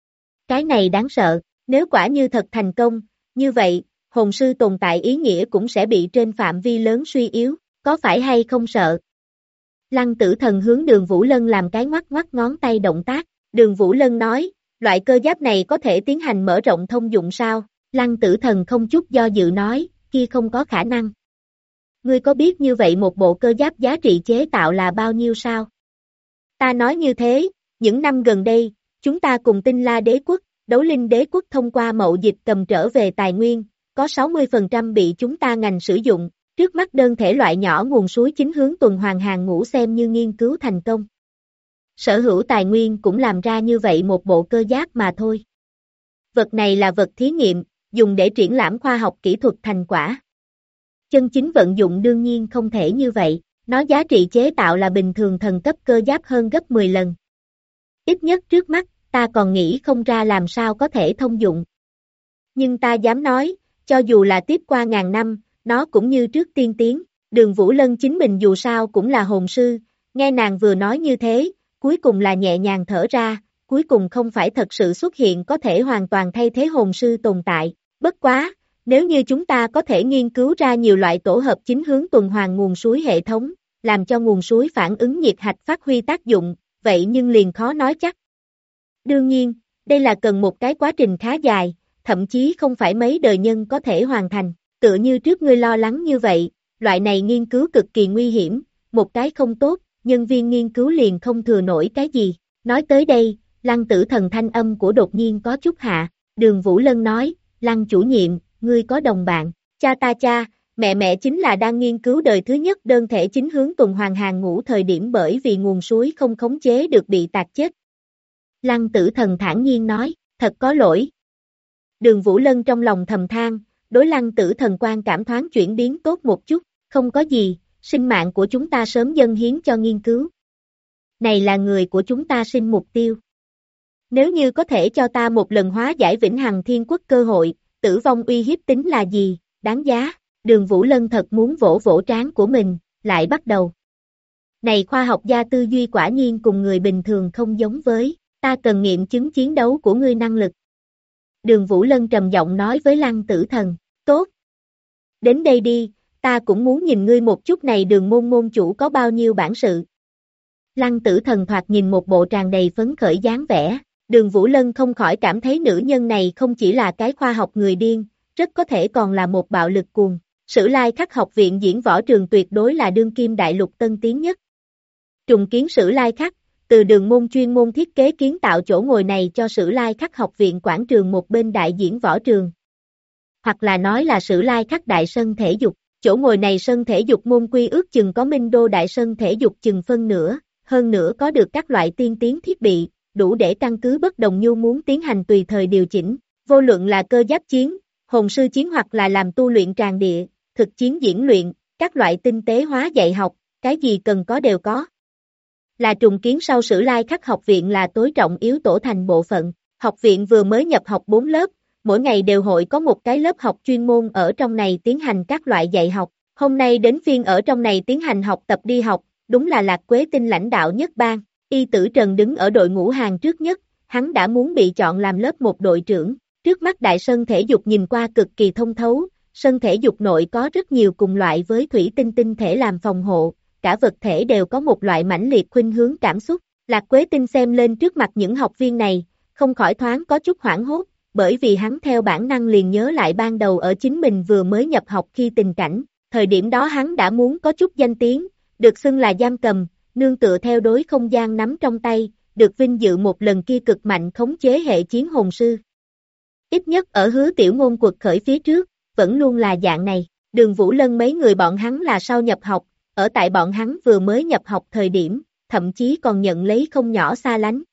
Cái này đáng sợ, nếu quả như thật thành công, như vậy, hồn sư tồn tại ý nghĩa cũng sẽ bị trên phạm vi lớn suy yếu, có phải hay không sợ? Lăng Tử Thần hướng Đường Vũ Lân làm cái ngoắc ngoắc ngón tay động tác, Đường Vũ Lân nói, loại cơ giáp này có thể tiến hành mở rộng thông dụng sao? Lăng Tử Thần không chút do dự nói, kia không có khả năng. Ngươi có biết như vậy một bộ cơ giáp giá trị chế tạo là bao nhiêu sao? Ta nói như thế, những năm gần đây, chúng ta cùng Tinh La Đế Quốc, Đấu Linh Đế Quốc thông qua mậu dịch cầm trở về tài nguyên, có 60% bị chúng ta ngành sử dụng, trước mắt đơn thể loại nhỏ nguồn suối chính hướng tuần hoàn hàng ngũ xem như nghiên cứu thành công. Sở hữu tài nguyên cũng làm ra như vậy một bộ cơ giáp mà thôi. Vật này là vật thí nghiệm, dùng để triển lãm khoa học kỹ thuật thành quả. Chân chính vận dụng đương nhiên không thể như vậy, nó giá trị chế tạo là bình thường thần cấp cơ giáp hơn gấp 10 lần. Ít nhất trước mắt, ta còn nghĩ không ra làm sao có thể thông dụng. Nhưng ta dám nói, cho dù là tiếp qua ngàn năm, nó cũng như trước tiên tiến. Đường Vũ Lân chính mình dù sao cũng là hồn sư, nghe nàng vừa nói như thế, cuối cùng là nhẹ nhàng thở ra, cuối cùng không phải thật sự xuất hiện có thể hoàn toàn thay thế hồn sư tồn tại. Bất quá, nếu như chúng ta có thể nghiên cứu ra nhiều loại tổ hợp chính hướng tuần hoàn nguồn suối hệ thống, làm cho nguồn suối phản ứng nhiệt hạch phát huy tác dụng, vậy nhưng liền khó nói chắc. Đương nhiên, đây là cần một cái quá trình khá dài, thậm chí không phải mấy đời nhân có thể hoàn thành. Tựa như trước ngươi lo lắng như vậy, loại này nghiên cứu cực kỳ nguy hiểm, một cái không tốt, nhân viên nghiên cứu liền không thừa nổi cái gì. Nói tới đây, Lăng Tử Thần thanh âm của đột nhiên có chút hạ, Đường Vũ Lân nói, Lăng chủ nhiệm, ngươi có đồng bạn, cha ta cha, mẹ chính là đang nghiên cứu đời thứ nhất đơn thể chính hướng tuần hoàn hàng ngũ thời điểm bởi vì nguồn suối không khống chế được bị tạt chết. Lăng Tử Thần thản nhiên nói, thật có lỗi. Đường Vũ Lân trong lòng thầm than, đối Lăng Tử Thần quan cảm thoáng chuyển biến tốt một chút, không có gì, sinh mạng của chúng ta sớm dâng hiến cho nghiên cứu. Này là người của chúng ta sinh mục tiêu. Nếu như có thể cho ta một lần hóa giải vĩnh hằng thiên quốc cơ hội, tử vong uy hiếp tính là gì, đáng giá. Đường Vũ Lân thật muốn vỗ vỗ trán của mình, lại bắt đầu. Này khoa học gia tư duy quả nhiên cùng người bình thường không giống với, ta cần nghiệm chứng chiến đấu của ngươi năng lực. Đường Vũ Lân trầm giọng nói với Lăng Tử Thần, tốt. Đến đây đi, ta cũng muốn nhìn ngươi một chút này Đường môn môn chủ có bao nhiêu bản sự. Lăng Tử Thần thoạt nhìn một bộ tràn đầy phấn khởi dáng vẻ, Đường Vũ Lân không khỏi cảm thấy nữ nhân này không chỉ là cái khoa học người điên, rất có thể còn là một bạo lực cuồng. Sử Lai Khắc học viện diễn võ trường tuyệt đối là đương kim đại lục tân tiến nhất. Trùng kiến Sử Lai Khắc, từ Đường môn chuyên môn thiết kế kiến tạo chỗ ngồi này cho Sử Lai Khắc học viện quảng trường một bên đại diễn võ trường. Hoặc là nói là Sử Lai Khắc đại sân thể dục, chỗ ngồi này sân thể dục môn quy ước chừng có Minh Đô đại sân thể dục chừng phân nửa, hơn nữa có được các loại tiên tiến thiết bị, đủ để căn cứ bất đồng nhu muốn tiến hành tùy thời điều chỉnh, vô luận là cơ giáp chiến, hồn sư chiến hoặc là làm tu luyện tràng địa, thực chiến diễn luyện, các loại tinh tế hóa dạy học, cái gì cần có đều có. Là trùng kiến sau Sử Lai Khắc học viện là tối trọng yếu tổ thành bộ phận, học viện vừa mới nhập học 4 lớp, mỗi ngày đều hội có một cái lớp học chuyên môn ở trong này tiến hành các loại dạy học, hôm nay đến phiên ở trong này tiến hành học tập đi học, đúng là Lạc Quế Tinh lãnh đạo nhất ban, Y Tử Trần đứng ở đội ngũ hàng trước nhất, hắn đã muốn bị chọn làm lớp 1 đội trưởng, trước mắt đại sân thể dục nhìn qua cực kỳ thông thấu, sân thể dục nội có rất nhiều cùng loại với thủy tinh tinh thể làm phòng hộ, cả vật thể đều có một loại mãnh liệt khuynh hướng cảm xúc, Lạc Quế Tinh xem lên trước mặt những học viên này, không khỏi thoáng có chút hoảng hốt, bởi vì hắn theo bản năng liền nhớ lại ban đầu ở chính mình vừa mới nhập học khi tình cảnh, thời điểm đó hắn đã muốn có chút danh tiếng, được xưng là giam cầm, nương tựa theo đối không gian nắm trong tay, được vinh dự một lần kia cực mạnh khống chế hệ chiến hồn sư. Ít nhất ở Hứa Tiểu Ngôn quật khởi phía trước, vẫn luôn là dạng này, Đường Vũ Lân mấy người bọn hắn là sau nhập học, ở tại bọn hắn vừa mới nhập học thời điểm, thậm chí còn nhận lấy không nhỏ xa lánh.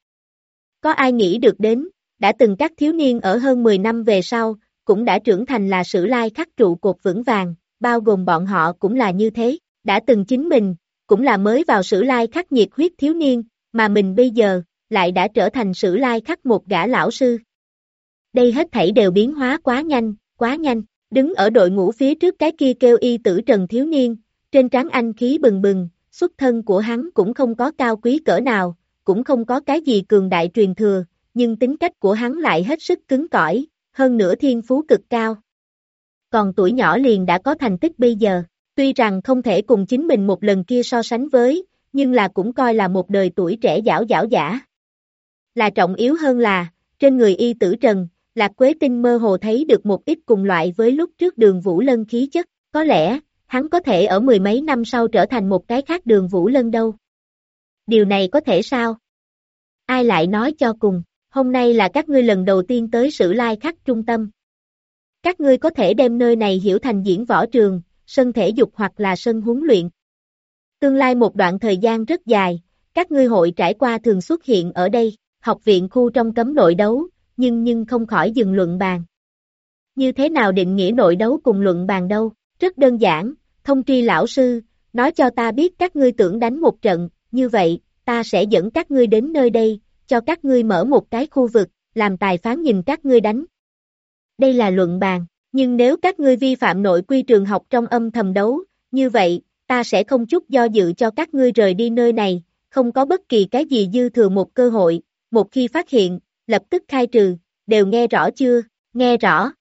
Có ai nghĩ được đến, đã từng các thiếu niên ở hơn 10 năm về sau, cũng đã trưởng thành là Sử Lai Khắc trụ cột vững vàng, bao gồm bọn họ cũng là như thế, đã từng chính mình, cũng là mới vào Sử Lai Khắc nhiệt huyết thiếu niên, mà mình bây giờ, lại đã trở thành Sử Lai Khắc một gã lão sư. Đây hết thảy đều biến hóa quá nhanh, đứng ở đội ngũ phía trước cái kia kêu Y Tử Trần thiếu niên, trên trán anh khí bừng bừng, xuất thân của hắn cũng không có cao quý cỡ nào, cũng không có cái gì cường đại truyền thừa, nhưng tính cách của hắn lại hết sức cứng cỏi, hơn nữa thiên phú cực cao. Còn tuổi nhỏ liền đã có thành tích bây giờ, tuy rằng không thể cùng chính mình một lần kia so sánh với, nhưng là cũng coi là một đời tuổi trẻ giảo giả. Là trọng yếu hơn là, trên người Y Tử Trần, Lạc Quế Tinh mơ hồ thấy được một ít cùng loại với lúc trước Đường Vũ Lân khí chất, có lẽ, hắn có thể ở mười mấy năm sau trở thành một cái khác Đường Vũ Lân đâu. Điều này có thể sao? Ai lại nói cho cùng, hôm nay là các ngươi lần đầu tiên tới Sử Lai Khắc trung tâm. Các ngươi có thể đem nơi này hiểu thành diễn võ trường, sân thể dục hoặc là sân huấn luyện. Tương lai một đoạn thời gian rất dài, các ngươi hội trải qua thường xuất hiện ở đây, học viện khu trong cấm nội đấu, nhưng không khỏi dừng luận bàn. Như thế nào định nghĩa nội đấu cùng luận bàn đâu? Rất đơn giản, thông tri lão sư, nói cho ta biết các ngươi tưởng đánh một trận, như vậy, ta sẽ dẫn các ngươi đến nơi đây, cho các ngươi mở một cái khu vực, làm tài phán nhìn các ngươi đánh. Đây là luận bàn, nhưng nếu các ngươi vi phạm nội quy trường học trong âm thầm đấu, như vậy, ta sẽ không chút do dự cho các ngươi rời đi nơi này, không có bất kỳ cái gì dư thừa một cơ hội, một khi phát hiện, lập tức khai trừ, đều nghe rõ chưa, nghe rõ.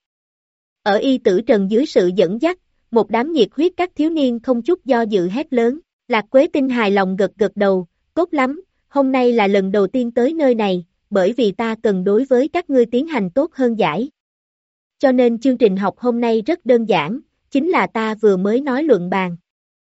Ở Y Tử Trần dưới sự dẫn dắt, một đám nhiệt huyết các thiếu niên không chút do dự hét lớn, Lạc Quế Tinh hài lòng gật đầu, tốt lắm, hôm nay là lần đầu tiên tới nơi này, bởi vì ta cần đối với các ngươi tiến hành tốt hơn giải. Cho nên chương trình học hôm nay rất đơn giản, chính là ta vừa mới nói luận bàn.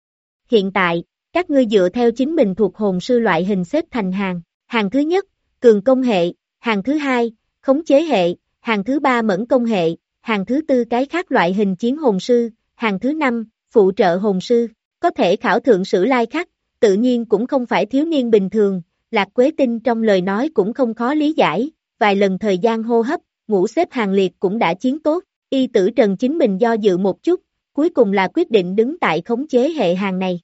Hiện tại, các ngươi dựa theo chính mình thuộc hồn sư loại hình xếp thành hàng, hàng thứ nhất, cường công hệ, hàng thứ hai, khống chế hệ, hàng thứ ba mẫn công hệ, hàng thứ tư cái khác loại hình chiến hồn sư, hàng thứ năm, phụ trợ hồn sư, có thể khảo thượng Sử Lai Khắc, tự nhiên cũng không phải thiếu niên bình thường, Lạc Quế Tinh trong lời nói cũng không khó lý giải, vài lần thời gian hô hấp, ngũ xếp hàng liệt cũng đã chiến tốt, Y Tử Trần chính mình do dự một chút, cuối cùng là quyết định đứng tại khống chế hệ hàng này.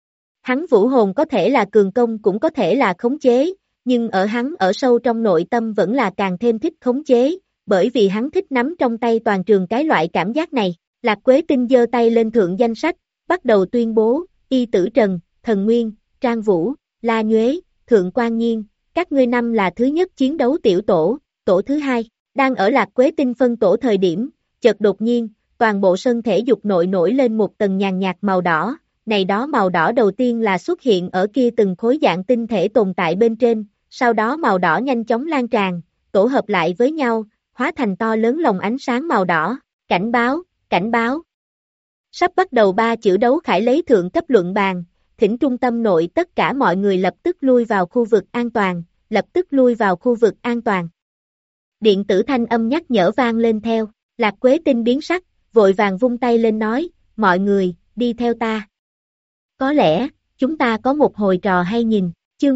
Hắn vũ hồn có thể là cường công cũng có thể là khống chế, nhưng ở hắn ở sâu trong nội tâm vẫn là càng thêm thích khống chế, bởi vì hắn thích nắm trong tay toàn trường cái loại cảm giác này. Lạc Quế Tinh giơ tay lên thượng danh sách, bắt đầu tuyên bố, Y Tử Trần, Thần Nguyên, Trang Vũ, La Nhuế, Thượng Quan Nhiên, các ngươi năm là thứ nhất chiến đấu tiểu tổ, tổ thứ hai, đang ở Lạc Quế Tinh phân tổ thời điểm, chợt đột nhiên, toàn bộ sân thể dục nội nổi lên một tầng nhàn nhạt màu đỏ, này đó màu đỏ đầu tiên là xuất hiện ở kia từng khối dạng tinh thể tồn tại bên trên, sau đó màu đỏ nhanh chóng lan tràn, tổ hợp lại với nhau, hóa thành to lớn lồng ánh sáng màu đỏ, cảnh báo, cảnh báo. Sắp bắt đầu 3 chữ đấu khải lấy thượng cấp luận bàn, thỉnh trung tâm nội tất cả mọi người lập tức lui vào khu vực an toàn, lập tức lui vào khu vực an toàn. Điện tử thanh âm nhắc nhở vang lên theo, Lạc Quế Tinh biến sắc, vội vàng vung tay lên nói, mọi người, đi theo ta. Có lẽ, chúng ta có một hồi trò hay nhìn, chương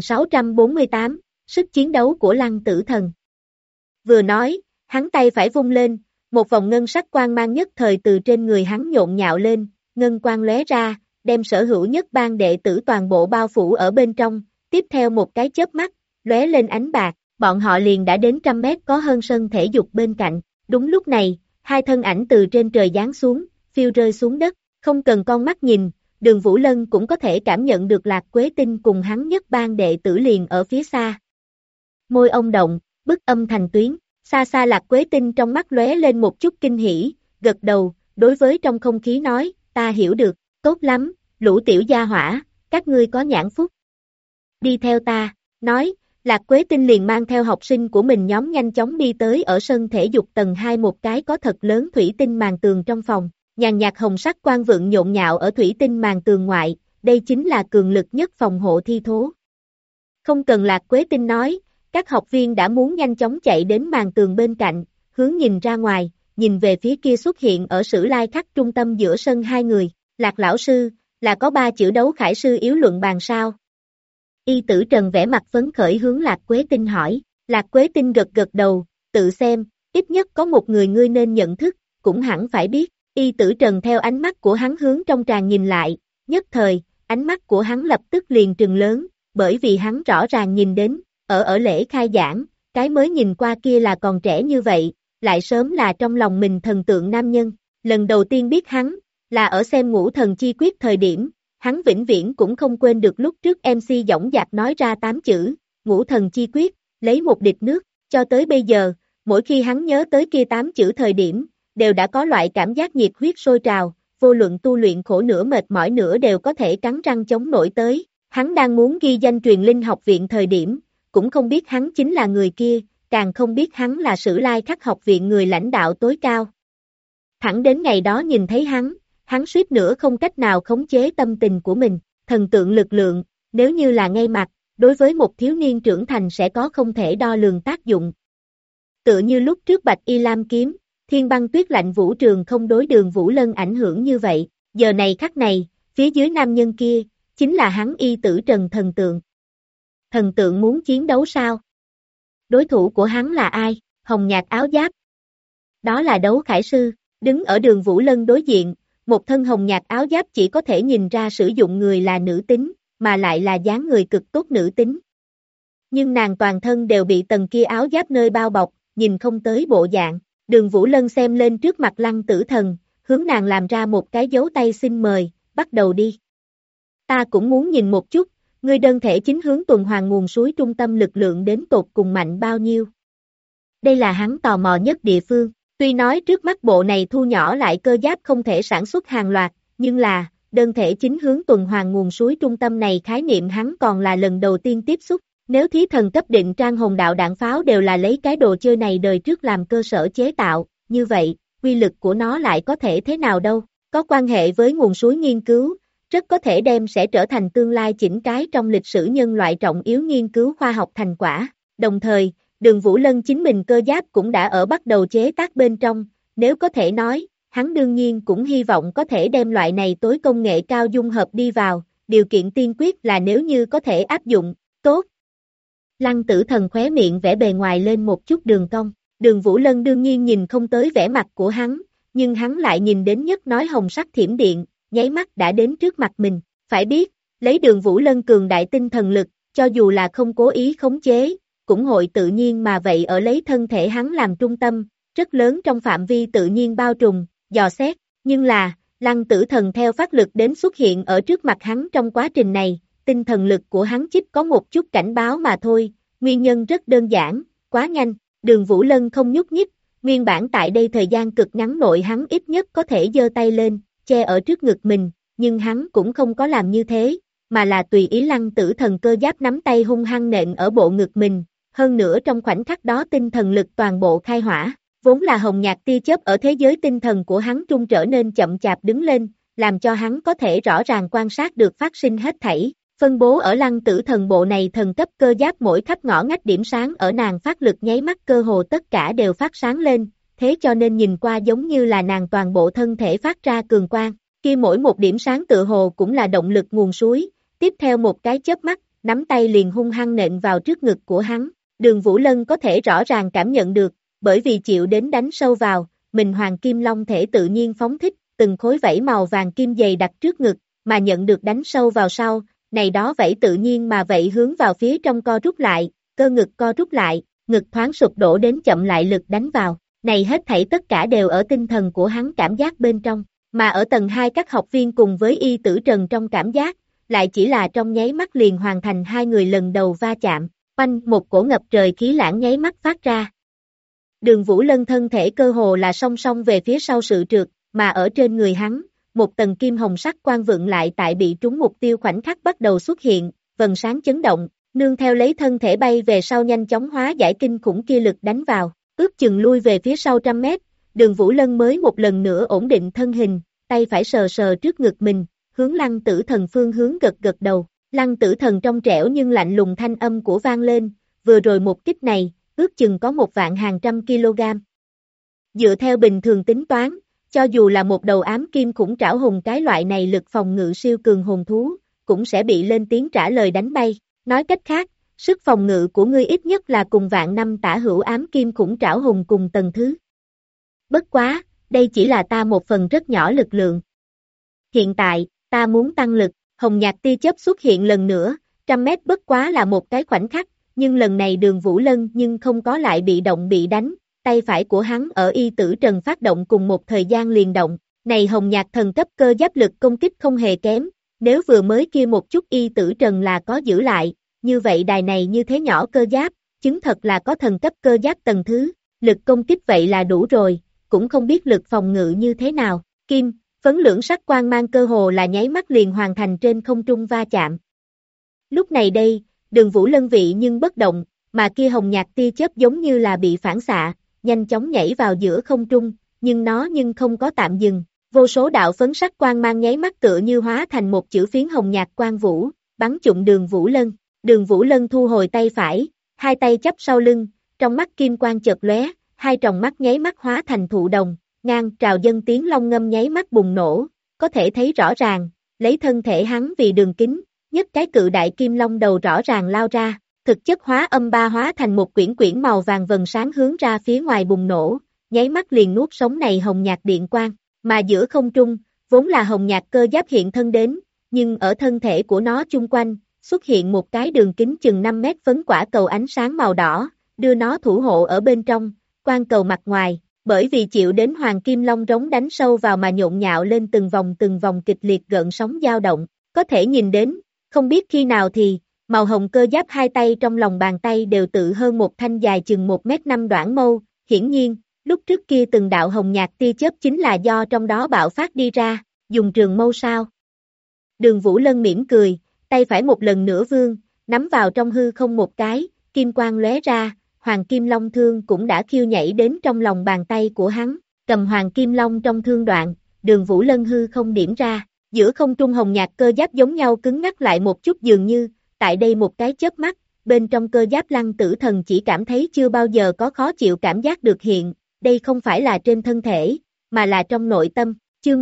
1648, sức chiến đấu của Lăng Tử Thần. Vừa nói, hắn tay phải vung lên, một vòng ngân sắc quang mang nhất thời từ trên người hắn nhộn nhạo lên, ngân quang lóe ra, đem sở hữu nhất bang đệ tử toàn bộ bao phủ ở bên trong, tiếp theo một cái chớp mắt, lóe lên ánh bạc, bọn họ liền đã đến 100 mét có hơn sân thể dục bên cạnh. Đúng lúc này, hai thân ảnh từ trên trời giáng xuống, phiêu rơi xuống đất, không cần con mắt nhìn, Đường Vũ Lân cũng có thể cảm nhận được Lạc Quế Tinh cùng hắn nhất bang đệ tử liền ở phía xa. Môi ông động, bức âm thành tuyến, xa xa Lạc Quế Tinh trong mắt lóe lên một chút kinh hỉ, gật đầu, đối với trong không khí nói, ta hiểu được, tốt lắm, lũ tiểu gia hỏa, các ngươi có nhãn phúc. Đi theo ta, nói, Lạc Quế Tinh liền mang theo học sinh của mình nhóm nhanh chóng đi tới ở sân thể dục tầng 2 một cái có thật lớn thủy tinh màn tường trong phòng, nhàn nhạt hồng sắc quang vượng nhộn nhạo ở thủy tinh màn tường ngoại, đây chính là cường lực nhất phòng hộ thi thố. Không cần Lạc Quế Tinh nói, các học viên đã muốn nhanh chóng chạy đến màn tường bên cạnh, hướng nhìn ra ngoài, nhìn về phía kia xuất hiện ở Sử Lai Khắc trung tâm giữa sân hai người, Lạc lão sư, là có 3 chữ đấu khải sư yếu luận bàn sao? Y Tử Trần vẽ mặt phấn khởi hướng Lạc Quế Tinh hỏi, Lạc Quế Tinh gật gật đầu, tự xem, ít nhất có một người ngươi nên nhận thức, cũng hẳn phải biết, Y Tử Trần theo ánh mắt của hắn hướng trong tràng nhìn lại, nhất thời, ánh mắt của hắn lập tức liền trừng lớn, bởi vì hắn rõ ràng nhìn đến, ở lễ khai giảng, cái mới nhìn qua kia là còn trẻ như vậy, lại sớm là trong lòng mình thần tượng nam nhân, lần đầu tiên biết hắn, là ở xem Ngũ Thần Chi Quyết thời điểm, hắn vĩnh viễn cũng không quên được lúc trước MC dõng dạc nói ra 8 chữ, Ngũ Thần Chi Quyết, lấy một địch nước, cho tới bây giờ, mỗi khi hắn nhớ tới kia 8 chữ thời điểm, đều đã có loại cảm giác nhiệt huyết sôi trào, vô luận tu luyện khổ nửa mệt mỏi nửa đều có thể cắn răng chống nổi tới, hắn đang muốn ghi danh truyền linh học viện thời điểm, cũng không biết hắn chính là người kia, càng không biết hắn là Sử Lai Khắc học viện người lãnh đạo tối cao. Thẳng đến ngày đó nhìn thấy hắn suýt nữa không cách nào khống chế tâm tình của mình, thần tượng lực lượng, nếu như là ngay mặt, đối với một thiếu niên trưởng thành sẽ có không thể đo lường tác dụng. Tựa như lúc trước Bạch Y Lam kiếm, Thiên Băng Tuyết Lạnh vũ trường không đối Đường Vũ Lân ảnh hưởng như vậy, giờ này khắc này, phía dưới nam nhân kia, chính là hắn Y Tử Trần thần tượng. Thần tượng muốn chiến đấu sao? Đối thủ của hắn là ai? Hồng nhạt áo giáp. Đó là đấu khải sư, đứng ở Đường Vũ Lân đối diện, một thân hồng nhạt áo giáp chỉ có thể nhìn ra sử dụng người là nữ tính, mà lại là dáng người cực tốt nữ tính. Nhưng nàng toàn thân đều bị tầng kia áo giáp nơi bao bọc, nhìn không tới bộ dạng. Đường Vũ Lân xem lên trước mặt Lăng Tử Thần, hướng nàng làm ra một cái dấu tay xin mời, bắt đầu đi. Ta cũng muốn nhìn một chút, ngươi đơn thể chính hướng tuần hoàn nguồn suối trung tâm lực lượng đến tột cùng mạnh bao nhiêu. Đây là hắn tò mò nhất địa phương, tuy nói trước mắt bộ này thu nhỏ lại cơ giáp không thể sản xuất hàng loạt, nhưng là, đơn thể chính hướng tuần hoàn nguồn suối trung tâm này khái niệm hắn còn là lần đầu tiên tiếp xúc. Nếu thí thần cấp định trang hồn đạo đạn pháo đều là lấy cái đồ chơi này đời trước làm cơ sở chế tạo, như vậy, quy lực của nó lại có thể thế nào đâu, có quan hệ với nguồn suối nghiên cứu, rất có thể sẽ trở thành tương lai chỉnh cái trong lịch sử nhân loại trọng yếu nghiên cứu khoa học thành quả. Đồng thời, Đường Vũ Lân chính mình cơ giáp cũng đã ở bắt đầu chế tác bên trong, nếu có thể nói, hắn đương nhiên cũng hy vọng có thể đem loại này tối công nghệ cao dung hợp đi vào, điều kiện tiên quyết là nếu như có thể áp dụng, tốt. Lăng Tử Thần khóe miệng vẽ bề ngoài lên một chút đường cong, Đường Vũ Lân đương nhiên nhìn không tới vẻ mặt của hắn, nhưng hắn lại nhìn đến nhất nói hồng sắc thiểm điện, nháy mắt đã đến trước mặt mình, phải biết, lấy Đường Vũ Lân cường đại tinh thần lực, cho dù là không cố ý khống chế, cũng hội tự nhiên mà vậy ở lấy thân thể hắn làm trung tâm, rất lớn trong phạm vi tự nhiên bao trùm, dò xét, nhưng là, Lăng Tử Thần theo phát lực đến xuất hiện ở trước mặt hắn trong quá trình này, tinh thần lực của hắn chích có một chút cảnh báo mà thôi, nguyên nhân rất đơn giản, quá nhanh, Đường Vũ Lân không nhúc nhích, nguyên bản tại đây thời gian cực ngắn nội hắn ít nhất có thể giơ tay lên, che ở trước ngực mình, nhưng hắn cũng không có làm như thế, mà là tùy ý Lăng Tử Thần cơ giáp nắm tay hung hăng nện ở bộ ngực mình, hơn nữa trong khoảnh khắc đó tinh thần lực toàn bộ khai hỏa, vốn là hồng nhạt tia chớp ở thế giới tinh thần của hắn trung trở nên chậm chạp đứng lên, làm cho hắn có thể rõ ràng quan sát được phát sinh hết thảy. Phân bố ở Lăng Tử Thần bộ này thần cấp cơ giáp mỗi khắp ngõ ngách điểm sáng ở nàng phát lực nháy mắt cơ hồ tất cả đều phát sáng lên, thế cho nên nhìn qua giống như là nàng toàn bộ thân thể phát ra cường quang, khi mỗi một điểm sáng tựa hồ cũng là động lực nguồn suối, tiếp theo một cái chớp mắt, nắm tay liền hung hăng nện vào trước ngực của hắn, Đường Vũ Lân có thể rõ ràng cảm nhận được, bởi vì chịu đến đánh sâu vào, mình hoàng kim long thể tự nhiên phóng thích, từng khối vảy màu vàng kim dày đặt trước ngực, mà nhận được đánh sâu vào sau, này đó vảy tự nhiên mà vậy hướng vào phía trong co rút lại, cơ ngực co rút lại, ngực thoáng sụp đổ đến chậm lại lực đánh vào, này hết thảy tất cả đều ở tinh thần của hắn cảm giác bên trong, mà ở tầng 2 các học viên cùng với Y Tử Trần trong cảm giác, lại chỉ là trong nháy mắt liền hoàn thành hai người lần đầu va chạm, oanh một cổ ngập trời khí lãng nháy mắt phát ra. Đường Vũ Lân thân thể cơ hồ là song song về phía sau sự trượt, mà ở trên người hắn, một tầng kim hồng sắc quang vượng lại tại bị trúng mục tiêu khoảnh khắc bắt đầu xuất hiện, vầng sáng chấn động, nương theo lấy thân thể bay về sau nhanh chóng hóa giải kinh khủng kia lực đánh vào, ước chừng lui về phía sau 100 mét, Đường Vũ Lân mới một lần nữa ổn định thân hình, tay phải sờ sờ trước ngực mình, hướng Lăng Tử Thần phương hướng gật gật đầu, Lăng Tử Thần trong trẻo nhưng lạnh lùng thanh âm của vang lên, vừa rồi một kích này, ước chừng có 1.100 kg. Dựa theo bình thường tính toán, cho dù là một đầu ám kim khủng trảo hùng cái loại này lực phòng ngự siêu cường hồn thú, cũng sẽ bị lên tiếng trả lời đánh bay. Nói cách khác, sức phòng ngự của ngươi ít nhất là cùng vạn năm tả hữu ám kim khủng trảo hùng cùng tầng thứ. Bất quá, đây chỉ là ta một phần rất nhỏ lực lượng. Hiện tại, ta muốn tăng lực, hồng nhạt tia chớp xuất hiện lần nữa, 100 mét bất quá là một cái khoảnh khắc, nhưng lần này Đường Vũ Lân nhưng không có lại bị động bị đánh, tay phải của hắn ở Y Tử Trần phát động cùng một thời gian liền động, này hồng nhạt thần cấp cơ giáp lực công kích không hề kém, nếu vừa mới kia một chút Y Tử Trần là có giữ lại, như vậy đài này như thế nhỏ cơ giáp, chứng thật là có thần cấp cơ giáp tầng thứ, lực công kích vậy là đủ rồi, cũng không biết lực phòng ngự như thế nào, kim, phấn lưỡng sắc quang mang cơ hồ là nháy mắt liền hoàn thành trên không trung va chạm. Lúc này đây, Đường Vũ Lân vị nhưng bất động, mà kia hồng nhạt tia chớp giống như là bị phản xạ, nhanh chóng nhảy vào giữa không trung, nhưng nó không có tạm dừng, vô số đạo phấn sắc quang mang nháy mắt tựa như hóa thành một chữ phiến hồng nhạt quang vũ, bắn trúng Đường Vũ Lân. Đường Vũ Lân thu hồi tay phải, hai tay chắp sau lưng, trong mắt kim quang chợt lóe, hai tròng mắt nháy mắt hóa thành thụ đồng, ngang trào dân tiếng long ngâm nháy mắt bùng nổ, có thể thấy rõ ràng, lấy thân thể hắn vì đường kính, nhất cái cự đại kim long đầu rõ ràng lao ra, thực chất hóa âm ba hóa thành một quyển quyển màu vàng vầng sáng hướng ra phía ngoài bùng nổ, nháy mắt liền nuốt sống này hồng nhạt điện quang, mà giữa không trung, vốn là hồng nhạt cơ giáp hiện thân đến, nhưng ở thân thể của nó chung quanh, xuất hiện một cái đường kính chừng 5 mét phấn quả cầu ánh sáng màu đỏ, đưa nó thủ hộ ở bên trong, quang cầu mặt ngoài, bởi vì chịu đến hoàng kim long rống đánh sâu vào mà nhộn nhạo lên từng vòng kịch liệt gợn sóng dao động, có thể nhìn đến, không biết khi nào thì, màu hồng cơ giáp hai tay trong lòng bàn tay đều tự hơn một thanh dài chừng 1m5 đoạn mâu, hiển nhiên, lúc trước kia từng đạo hồng nhạt tia chớp chính là do trong đó bạo phát đi ra, dùng trường mâu sao. Đường Vũ Lân mỉm cười, tay phải một lần nữa vươn, nắm vào trong hư không một cái, kim quang lóe ra, hoàng kim long thương cũng đã khiêu nhảy đến trong lòng bàn tay của hắn, cầm hoàng kim long trong thương đoạn, Đường Vũ Lân hư không điểm ra, giữa không trung hồng nhạt cơ giáp giống nhau cứng ngắc lại một chút dường như, tại đây một cái chớp mắt, bên trong cơ giáp Lăng Tử Thần chỉ cảm thấy chưa bao giờ có khó chịu cảm giác được hiện, đây không phải là trên thân thể, mà là trong nội tâm, chương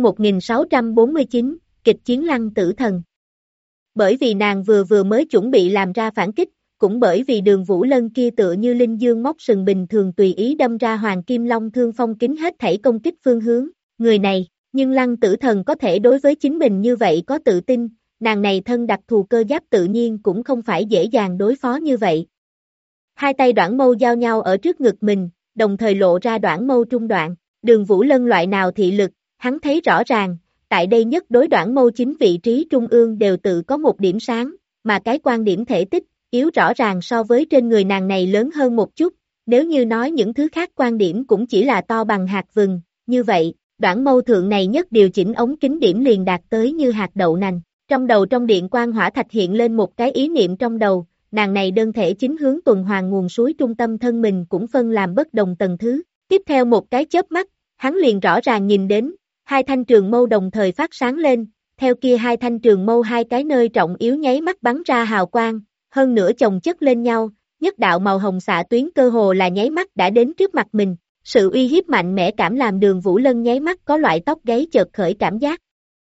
1649, kịch chiến Lăng Tử Thần. Bởi vì nàng vừa mới chuẩn bị làm ra phản kích, cũng bởi vì Đường Vũ Lân kia tựa như linh dương móc sừng bình thường tùy ý đâm ra hoàng kim long thương phong kín hết thảy công kích phương hướng, người này, nhưng Lăng Tử Thần có thể đối với chính mình như vậy có tự tin, nàng này thân đặc thù cơ giáp tự nhiên cũng không phải dễ dàng đối phó như vậy. Hai tay đoạn mâu giao nhau ở trước ngực mình, đồng thời lộ ra đoạn mâu trung đoạn, Đường Vũ Lân loại nào thị lực, hắn thấy rõ ràng, tại đây nhất đối đoạn mâu chính vị trí trung ương đều tự có một điểm sáng, mà cái quan điểm thể tích, yếu rõ ràng so với trên người nàng này lớn hơn một chút, nếu như nói những thứ khác quan điểm cũng chỉ là to bằng hạt vừng, như vậy, Đoạn mâu thượng này nhất điều chỉnh ống kính điểm liền đạt tới như hạt đậu nành. Trong điện quan hỏa thạch hiện lên một cái ý niệm trong đầu, nàng này đơn thể chính hướng tuần hoàn nguồn suối trung tâm thân mình cũng phân làm bất đồng tầng thứ. Tiếp theo một cái chớp mắt, hắn liền rõ ràng nhìn đến, hai thanh trường mâu đồng thời phát sáng lên, theo kia hai thanh trường mâu hai cái nơi trọng yếu nháy mắt bắn ra hào quang, hơn nữa chồng chất lên nhau, nhất đạo màu hồng xạ tuyến cơ hồ là nháy mắt đã đến trước mặt mình. Sự uy hiếp mạnh mẽ cảm làm Đường Vũ Lân nháy mắt có loại tóc gáy chợt khởi cảm giác.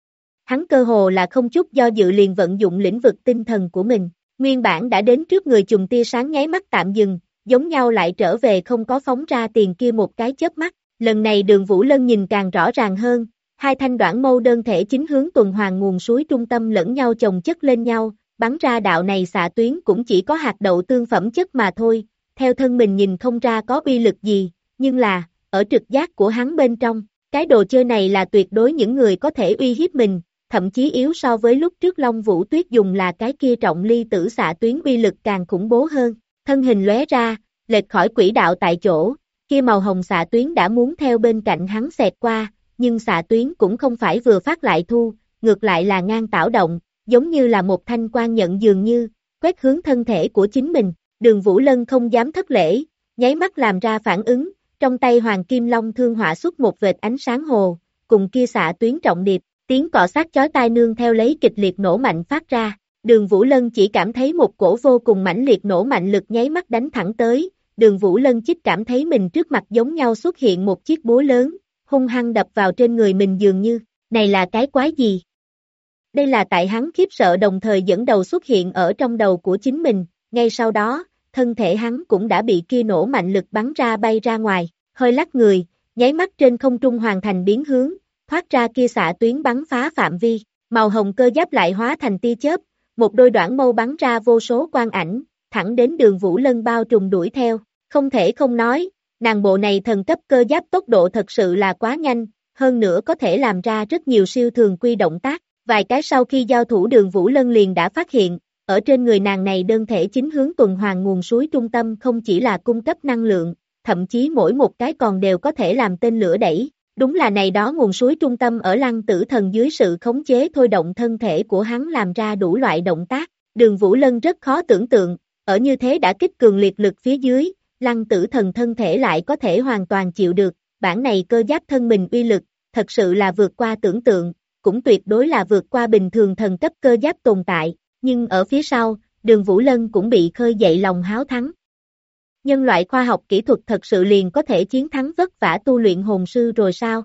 Hắn cơ hồ là không chút do dự liền vận dụng lĩnh vực tinh thần của mình, nguyên bản đã đến trước người chùm tia sáng nháy mắt tạm dừng, giống nhau lại trở về không có phóng ra tiền kia một cái chớp mắt. Lần này Đường Vũ Lân nhìn càng rõ ràng hơn, hai thanh đoạn mâu đơn thể chính hướng tuần hoàn nguồn suối trung tâm lẫn nhau chồng chất lên nhau, bắn ra đạo này xạ tuyến cũng chỉ có hạt đậu tương phẩm chất mà thôi, theo thân mình nhìn không ra có uy lực gì, nhưng là, ở trực giác của hắn bên trong, cái đồ chơi này là tuyệt đối những người có thể uy hiếp mình, thậm chí yếu so với lúc trước Long Vũ Tuyết dùng là cái kia trọng ly tử xạ tuyến uy lực càng khủng bố hơn, thân hình lóe ra, lệch khỏi quỹ đạo tại chỗ, kia màu hồng xạ tuyến đã muốn theo bên cạnh hắn xẹt qua, nhưng xạ tuyến cũng không phải vừa phát lại thu, ngược lại là ngang tảo động, giống như là một thanh quan nhận dường như, quét hướng thân thể của chính mình, Đường Vũ Lân không dám thất lễ, nháy mắt làm ra phản ứng, trong tay Hoàng Kim Long thương họa xuất một vệt ánh sáng hồ, cùng kia xạ tuyến trọng điệp, tiếng cọ sát chói tai nương theo lấy kịch liệt nổ mạnh phát ra, Đường Vũ Lân chỉ cảm thấy một cổ vô cùng mãnh liệt nổ mạnh lực nháy mắt đánh thẳng tới, Đường Vũ Lân chích cảm thấy mình trước mặt giống nhau xuất hiện một chiếc búa lớn, hung hăng đập vào trên người mình dường như, này là cái quái gì? Đây là tại hắn khiếp sợ đồng thời dẫn đầu xuất hiện ở trong đầu của chính mình, ngay sau đó, thân thể hắn cũng đã bị kia nổ mạnh lực bắn ra bay ra ngoài, hơi lắc người, nháy mắt trên không trung hoàn thành biến hướng, thoát ra kia xạ tuyến bắn phá phạm vi, màu hồng cơ giáp lại hóa thành tia chớp, một đôi đoạn mâu bắn ra vô số quang ảnh, thẳng đến Đường Vũ Lân bao trùm đuổi theo, không thể không nói, nàng bộ này thần cấp cơ giáp tốc độ thật sự là quá nhanh, hơn nữa có thể làm ra rất nhiều siêu thường quy động tác, vài cái sau khi giao thủ Đường Vũ Lân liền đã phát hiện, ở trên người nàng này đơn thể chính hướng tuần hoàn nguồn suối trung tâm không chỉ là cung cấp năng lượng, thậm chí mỗi một cái còn đều có thể làm tên lửa đẩy, đúng là này đó nguồn suối trung tâm ở Lăng Tử Thần dưới sự khống chế thôi động thân thể của hắn làm ra đủ loại động tác, Đường Vũ Lân rất khó tưởng tượng, ở như thế đã kích cường liệt lực phía dưới, Lăng Tử Thần thân thể lại có thể hoàn toàn chịu được, bản này cơ giáp thân mình uy lực, thật sự là vượt qua tưởng tượng, cũng tuyệt đối là vượt qua bình thường thần cấp cơ giáp tồn tại, nhưng ở phía sau, Đường Vũ Lân cũng bị khơi dậy lòng háo thắng. Nhân loại khoa học kỹ thuật thật sự liền có thể chiến thắng vất vả tu luyện hồn sư rồi sao?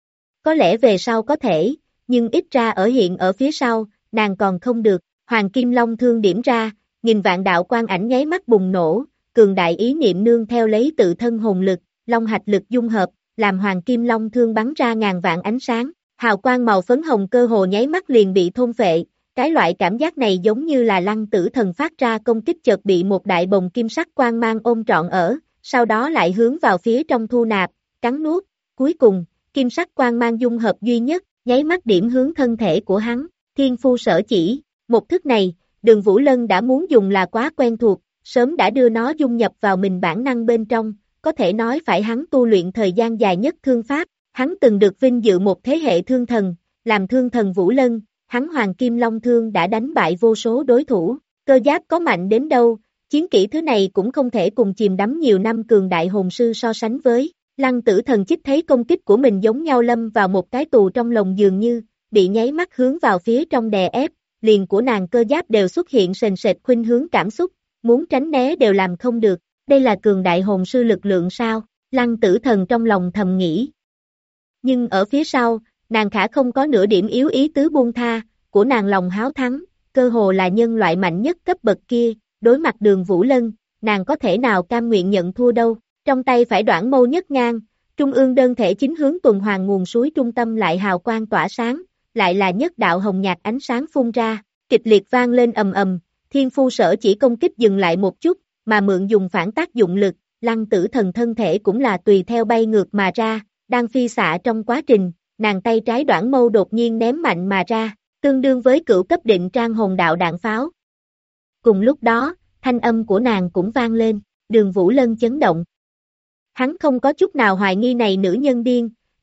Có lẽ về sau có thể, nhưng ít ra ở phía sau, nàng còn không được, Hoàng Kim Long thương điểm ra, nghìn vạn đạo quang ảnh nháy mắt bùng nổ, cường đại ý niệm nương theo lấy tự thân hồn lực, long hạch lực dung hợp, làm Hoàng Kim Long thương bắn ra ngàn vạn ánh sáng, hào quang màu phấn hồng cơ hồ nháy mắt liền bị thôn phệ, cái loại cảm giác này giống như là Lăng Tử Thần phát ra công kích chợt bị một đại bồng kim sắc quang mang ôm trọn ở, sau đó lại hướng vào phía trong thu nạp, cắn nuốt, cuối cùng, kim sắc quang mang dung hợp duy nhất, nháy mắt điểm hướng thân thể của hắn, thiên phu sở chỉ, một thức này, Đường Vũ Lân đã muốn dùng là quá quen thuộc, sớm đã đưa nó dung nhập vào mình bản năng bên trong, có thể nói phải hắn tu luyện thời gian dài nhất thương pháp, hắn từng được vinh dự một thế hệ thương thần, làm thương thần Vũ Lân, hắn Hoàng Kim Long thương đã đánh bại vô số đối thủ, cơ giáp có mạnh đến đâu, chiến kỹ thứ này cũng không thể cùng chìm đắm nhiều năm cường đại hồn sư so sánh với. Lăng Tử Thần chích thấy công kích của mình giống nhau lâm vào một cái tù trong lòng dường như, bị nháy mắt hướng vào phía trong đè ép, liền của nàng cơ giáp đều xuất hiện sền sệt khuynh hướng cảm xúc, muốn tránh né đều làm không được, đây là cường đại hồn sư lực lượng sao, Lăng Tử Thần trong lòng thầm nghĩ. Nhưng ở phía sau, nàng khả không có nửa điểm yếu ý tứ buông tha, của nàng lòng háo thắng, cơ hồ là nhân loại mạnh nhất cấp bậc kia, đối mặt Đường Vũ Lân, nàng có thể nào cam nguyện nhận thua đâu, trong tay phải đoạn mâu nhất ngang, trung ương đơn thể chính hướng tuần hoàn nguồn suối trung tâm lại hào quang tỏa sáng, lại là nhất đạo hồng nhạt ánh sáng phun ra, kịch liệt vang lên ầm ầm, thiên phu sở chỉ công kích dừng lại một chút, mà mượn dùng phản tác dụng lực, Lăng Tử Thần thân thể cũng là tùy theo bay ngược mà ra, đang phi xạ trong quá trình, nàng tay trái đoạn mâu đột nhiên ném mạnh mà ra, tương đương với cửu cấp định trang hồn đạo đạn pháo. Cùng lúc đó, thanh âm của nàng cũng vang lên, Đường Vũ Lân chấn động. Hắn không có chút nào hoài nghi này nữ nhân điên,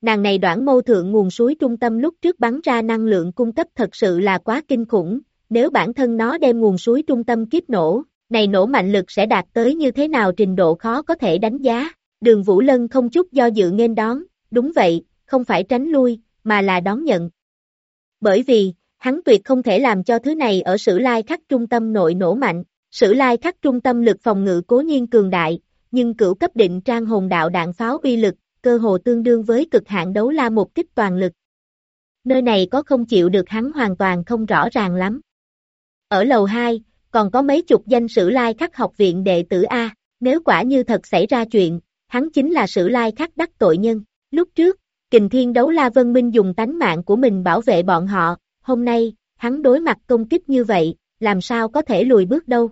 nàng này Đoản Mâu thượng nguồn suối trung tâm lúc trước bắn ra năng lượng cung cấp thật sự là quá kinh khủng, nếu bản thân nó đem nguồn suối trung tâm kiếp nổ, này nổ mạnh lực sẽ đạt tới như thế nào trình độ khó có thể đánh giá. Đường Vũ Lân không chút do dự nghênh đón, đúng vậy, không phải tránh lui, mà là đón nhận. Bởi vì, hắn tuyệt không thể làm cho thứ này ở Sử Lai Khắc trung tâm nội nổ mạnh. Sử Lai Khắc trung tâm lực phòng ngự cố nhiên cường đại, nhưng cửu cấp định trang hồn đạo đạn pháo uy lực, cơ hồ tương đương với cực hạn đấu la một kích toàn lực. Nơi này có không chịu được hắn hoàn toàn không rõ ràng lắm. Ở lầu 2, còn có mấy chục danh Sử Lai Khắc học viện đệ tử A, nếu quả như thật xảy ra chuyện, hắn chính là Sử Lai Khắc đắc tội nhân. Lúc trước, Kình Thiên Đấu La Vân Minh dùng tánh mạng của mình bảo vệ bọn họ, hôm nay, hắn đối mặt công kích như vậy, làm sao có thể lùi bước đâu.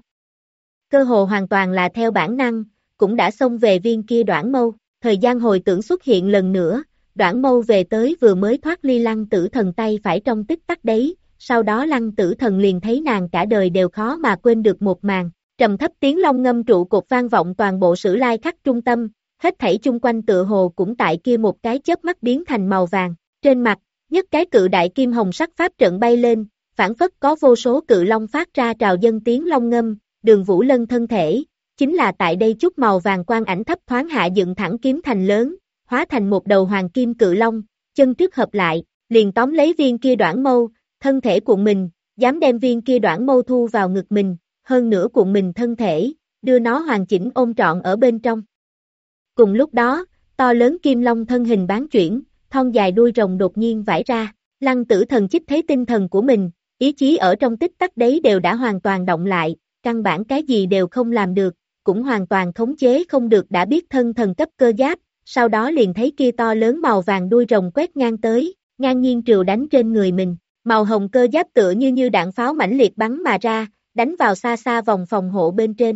Cơ hồ hoàn toàn là theo bản năng, cũng đã xông về viên kia Đoản Mâu, thời gian hồi tưởng xuất hiện lần nữa, Đoản Mâu về tới vừa mới thoát ly Lăng Tử Thần tay phải trong tích tắc đấy, sau đó Lăng Tử Thần liền thấy nàng cả đời đều khó mà quên được một màn, trầm thấp tiếng long ngâm trụ cột vang vọng toàn bộ Sử Lai Khắc trung tâm, hết thảy chung quanh tựa hồ cũng tại kia một cái chớp mắt biến thành màu vàng, trên mặt, nhất cái cự đại kim hồng sắc pháp trận bay lên, phảng phất có vô số cự long phát ra trào dâng tiếng long ngâm, Đường Vũ Lân thân thể, chính là tại đây chút màu vàng quang ảnh thấp thoáng hạ dựng thẳng kiếm thành lớn, hóa thành một đầu hoàng kim cự long, chân trước hợp lại, liền tóm lấy viên kia Đoản Mâu, thân thể cuộn mình, dám đem viên kia Đoản Mâu thu vào ngực mình, hơn nữa cuộn mình thân thể, đưa nó hoàn chỉnh ôm trọn ở bên trong. Cùng lúc đó, to lớn kim long thân hình bán chuyển, thon dài đuôi rồng đột nhiên vãi ra, Lăng Tử Thần chích thấy tinh thần của mình, ý chí ở trong tích tắc đấy đều đã hoàn toàn động lại, căn bản cái gì đều không làm được, cũng hoàn toàn khống chế không được đã biết thân thần cấp cơ giáp, sau đó liền thấy kia to lớn màu vàng đuôi rồng quét ngang tới, ngang nhiên trừu đánh trên người mình, màu hồng cơ giáp tựa như đạn pháo mãnh liệt bắn mà ra, đánh vào xa xa vòng phòng hộ bên trên.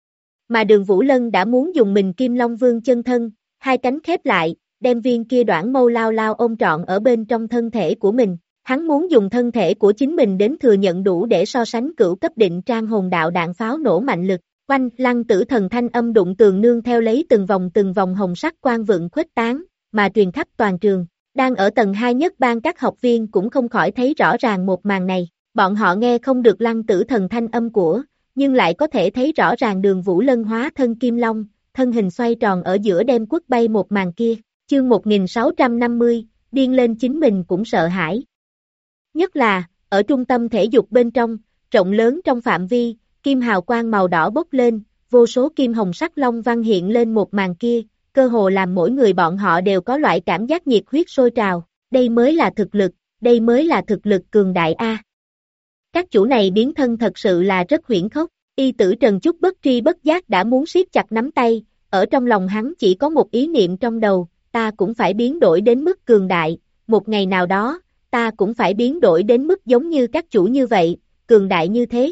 Mà Đường Vũ Lân đã muốn dùng mình Kim Long Vương chân thân, hai cánh khép lại, đem viên kia Đoản Mâu lao lao ôm trọn ở bên trong thân thể của mình. Hắn muốn dùng thân thể của chính mình đến thừa nhận đủ để so sánh cửu cấp định trang hồn đạo đạn pháo nổ mạnh lực. Quanh, Lăng Tử Thần thanh âm đụng tường nương theo lấy từng vòng hồng sắc quang vượng khuếch tán, mà truyền khắp toàn trường. Đang ở tầng 2 nhất ban các học viên cũng không khỏi thấy rõ ràng một màn này. Bọn họ nghe không được Lăng Tử Thần thanh âm của, nhưng lại có thể thấy rõ ràng Đường Vũ Lân hóa thân Kim Long, thân hình xoay tròn ở giữa đem quất bay một màn kia. Chương 1650, điên lên chính mình cũng sợ hãi. Nhất là, ở trung tâm thể dục bên trong, rộng lớn trong phạm vi, kim hào quang màu đỏ bốc lên, vô số kim hồng sắc long văn hiện lên một màn kia, cơ hồ làm mỗi người bọn họ đều có loại cảm giác nhiệt huyết sôi trào, đây mới là thực lực, đây mới là thực lực cường đại A. Các chủ này biến thân thật sự là rất huyễn khốc, y tử Trần chút bất tri bất giác đã muốn siết chặt nắm tay, ở trong lòng hắn chỉ có một ý niệm trong đầu, ta cũng phải biến đổi đến mức cường đại, một ngày nào đó, ta cũng phải biến đổi đến mức giống như các chủ như vậy, cường đại như thế.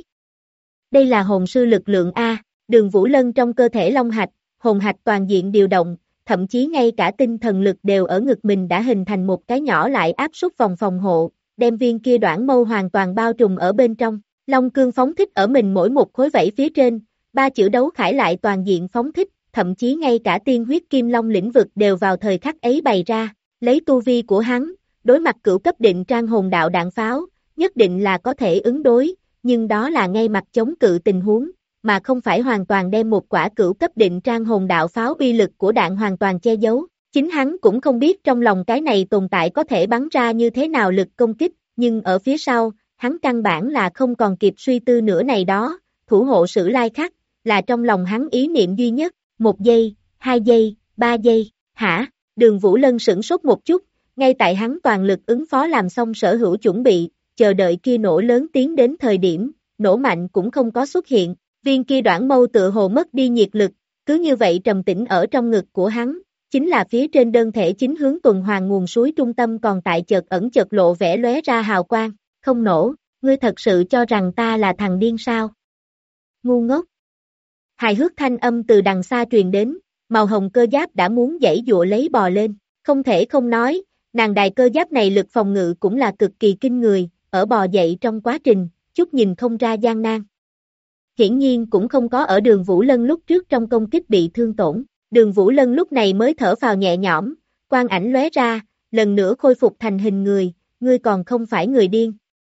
Đây là hồn sư lực lượng A, Đường Vũ Lân trong cơ thể long hạch, hồn hạch toàn diện điều động, thậm chí ngay cả tinh thần lực đều ở ngực mình đã hình thành một cái nhỏ lại áp suất vòng phòng hộ, đem viên kia Đoản Mâu hoàn toàn bao trùm ở bên trong. Long cương phóng thích ở mình mỗi một khối vảy phía trên, ba chữ đấu khải lại toàn diện phóng thích, thậm chí ngay cả tiên huyết kim long lĩnh vực đều vào thời khắc ấy bày ra, lấy tu vi của hắn, đối mặt cửu cấp định trang hồn đạo đạn pháo, nhất định là có thể ứng đối, nhưng đó là ngay mặt chống cự tình huống, mà không phải hoàn toàn đem một quả cửu cấp định trang hồn đạo pháo uy lực của đạn hoàn toàn che giấu. Chính hắn cũng không biết trong lòng cái này tồn tại có thể bắn ra như thế nào lực công kích, nhưng ở phía sau, hắn căn bản là không còn kịp suy tư nữa này đó, thủ hộ Sử Lai Khắc, là trong lòng hắn ý niệm duy nhất, 1 giây, 2 giây, 3 giây, hả? Đường Vũ Lân sửng sốt một chút, ngay tại hắn toàn lực ứng phó làm xong sở hữu chuẩn bị, chờ đợi kia nổ lớn tiến đến thời điểm, nổ mạnh cũng không có xuất hiện, viên kia Đoản Mâu tựa hồ mất đi nhiệt lực, cứ như vậy trầm tĩnh ở trong ngực của hắn, chính là phía trên đơn thể chính hướng tuần hoàn nguồn suối trung tâm còn tại chợt ẩn chợt lộ vẻ lóe ra hào quang, không nổ, ngươi thật sự cho rằng ta là thằng điên sao? Ngu ngốc. Hài hước thanh âm từ đằng xa truyền đến, màu hồng cơ giáp đã muốn giãy giụa lấy bò lên, không thể không nói, nàng đài cơ giáp này lực phòng ngự cũng là cực kỳ kinh người, ở bò dậy trong quá trình, chút nhìn không ra gian nan. Hiển nhiên cũng không có ở Đường Vũ Lân lúc trước trong công kích bị thương tổn, Đường Vũ Lân lúc này mới thở phào nhẹ nhõm, quang ảnh lóe ra, lần nữa khôi phục thành hình người, ngươi còn không phải người điên.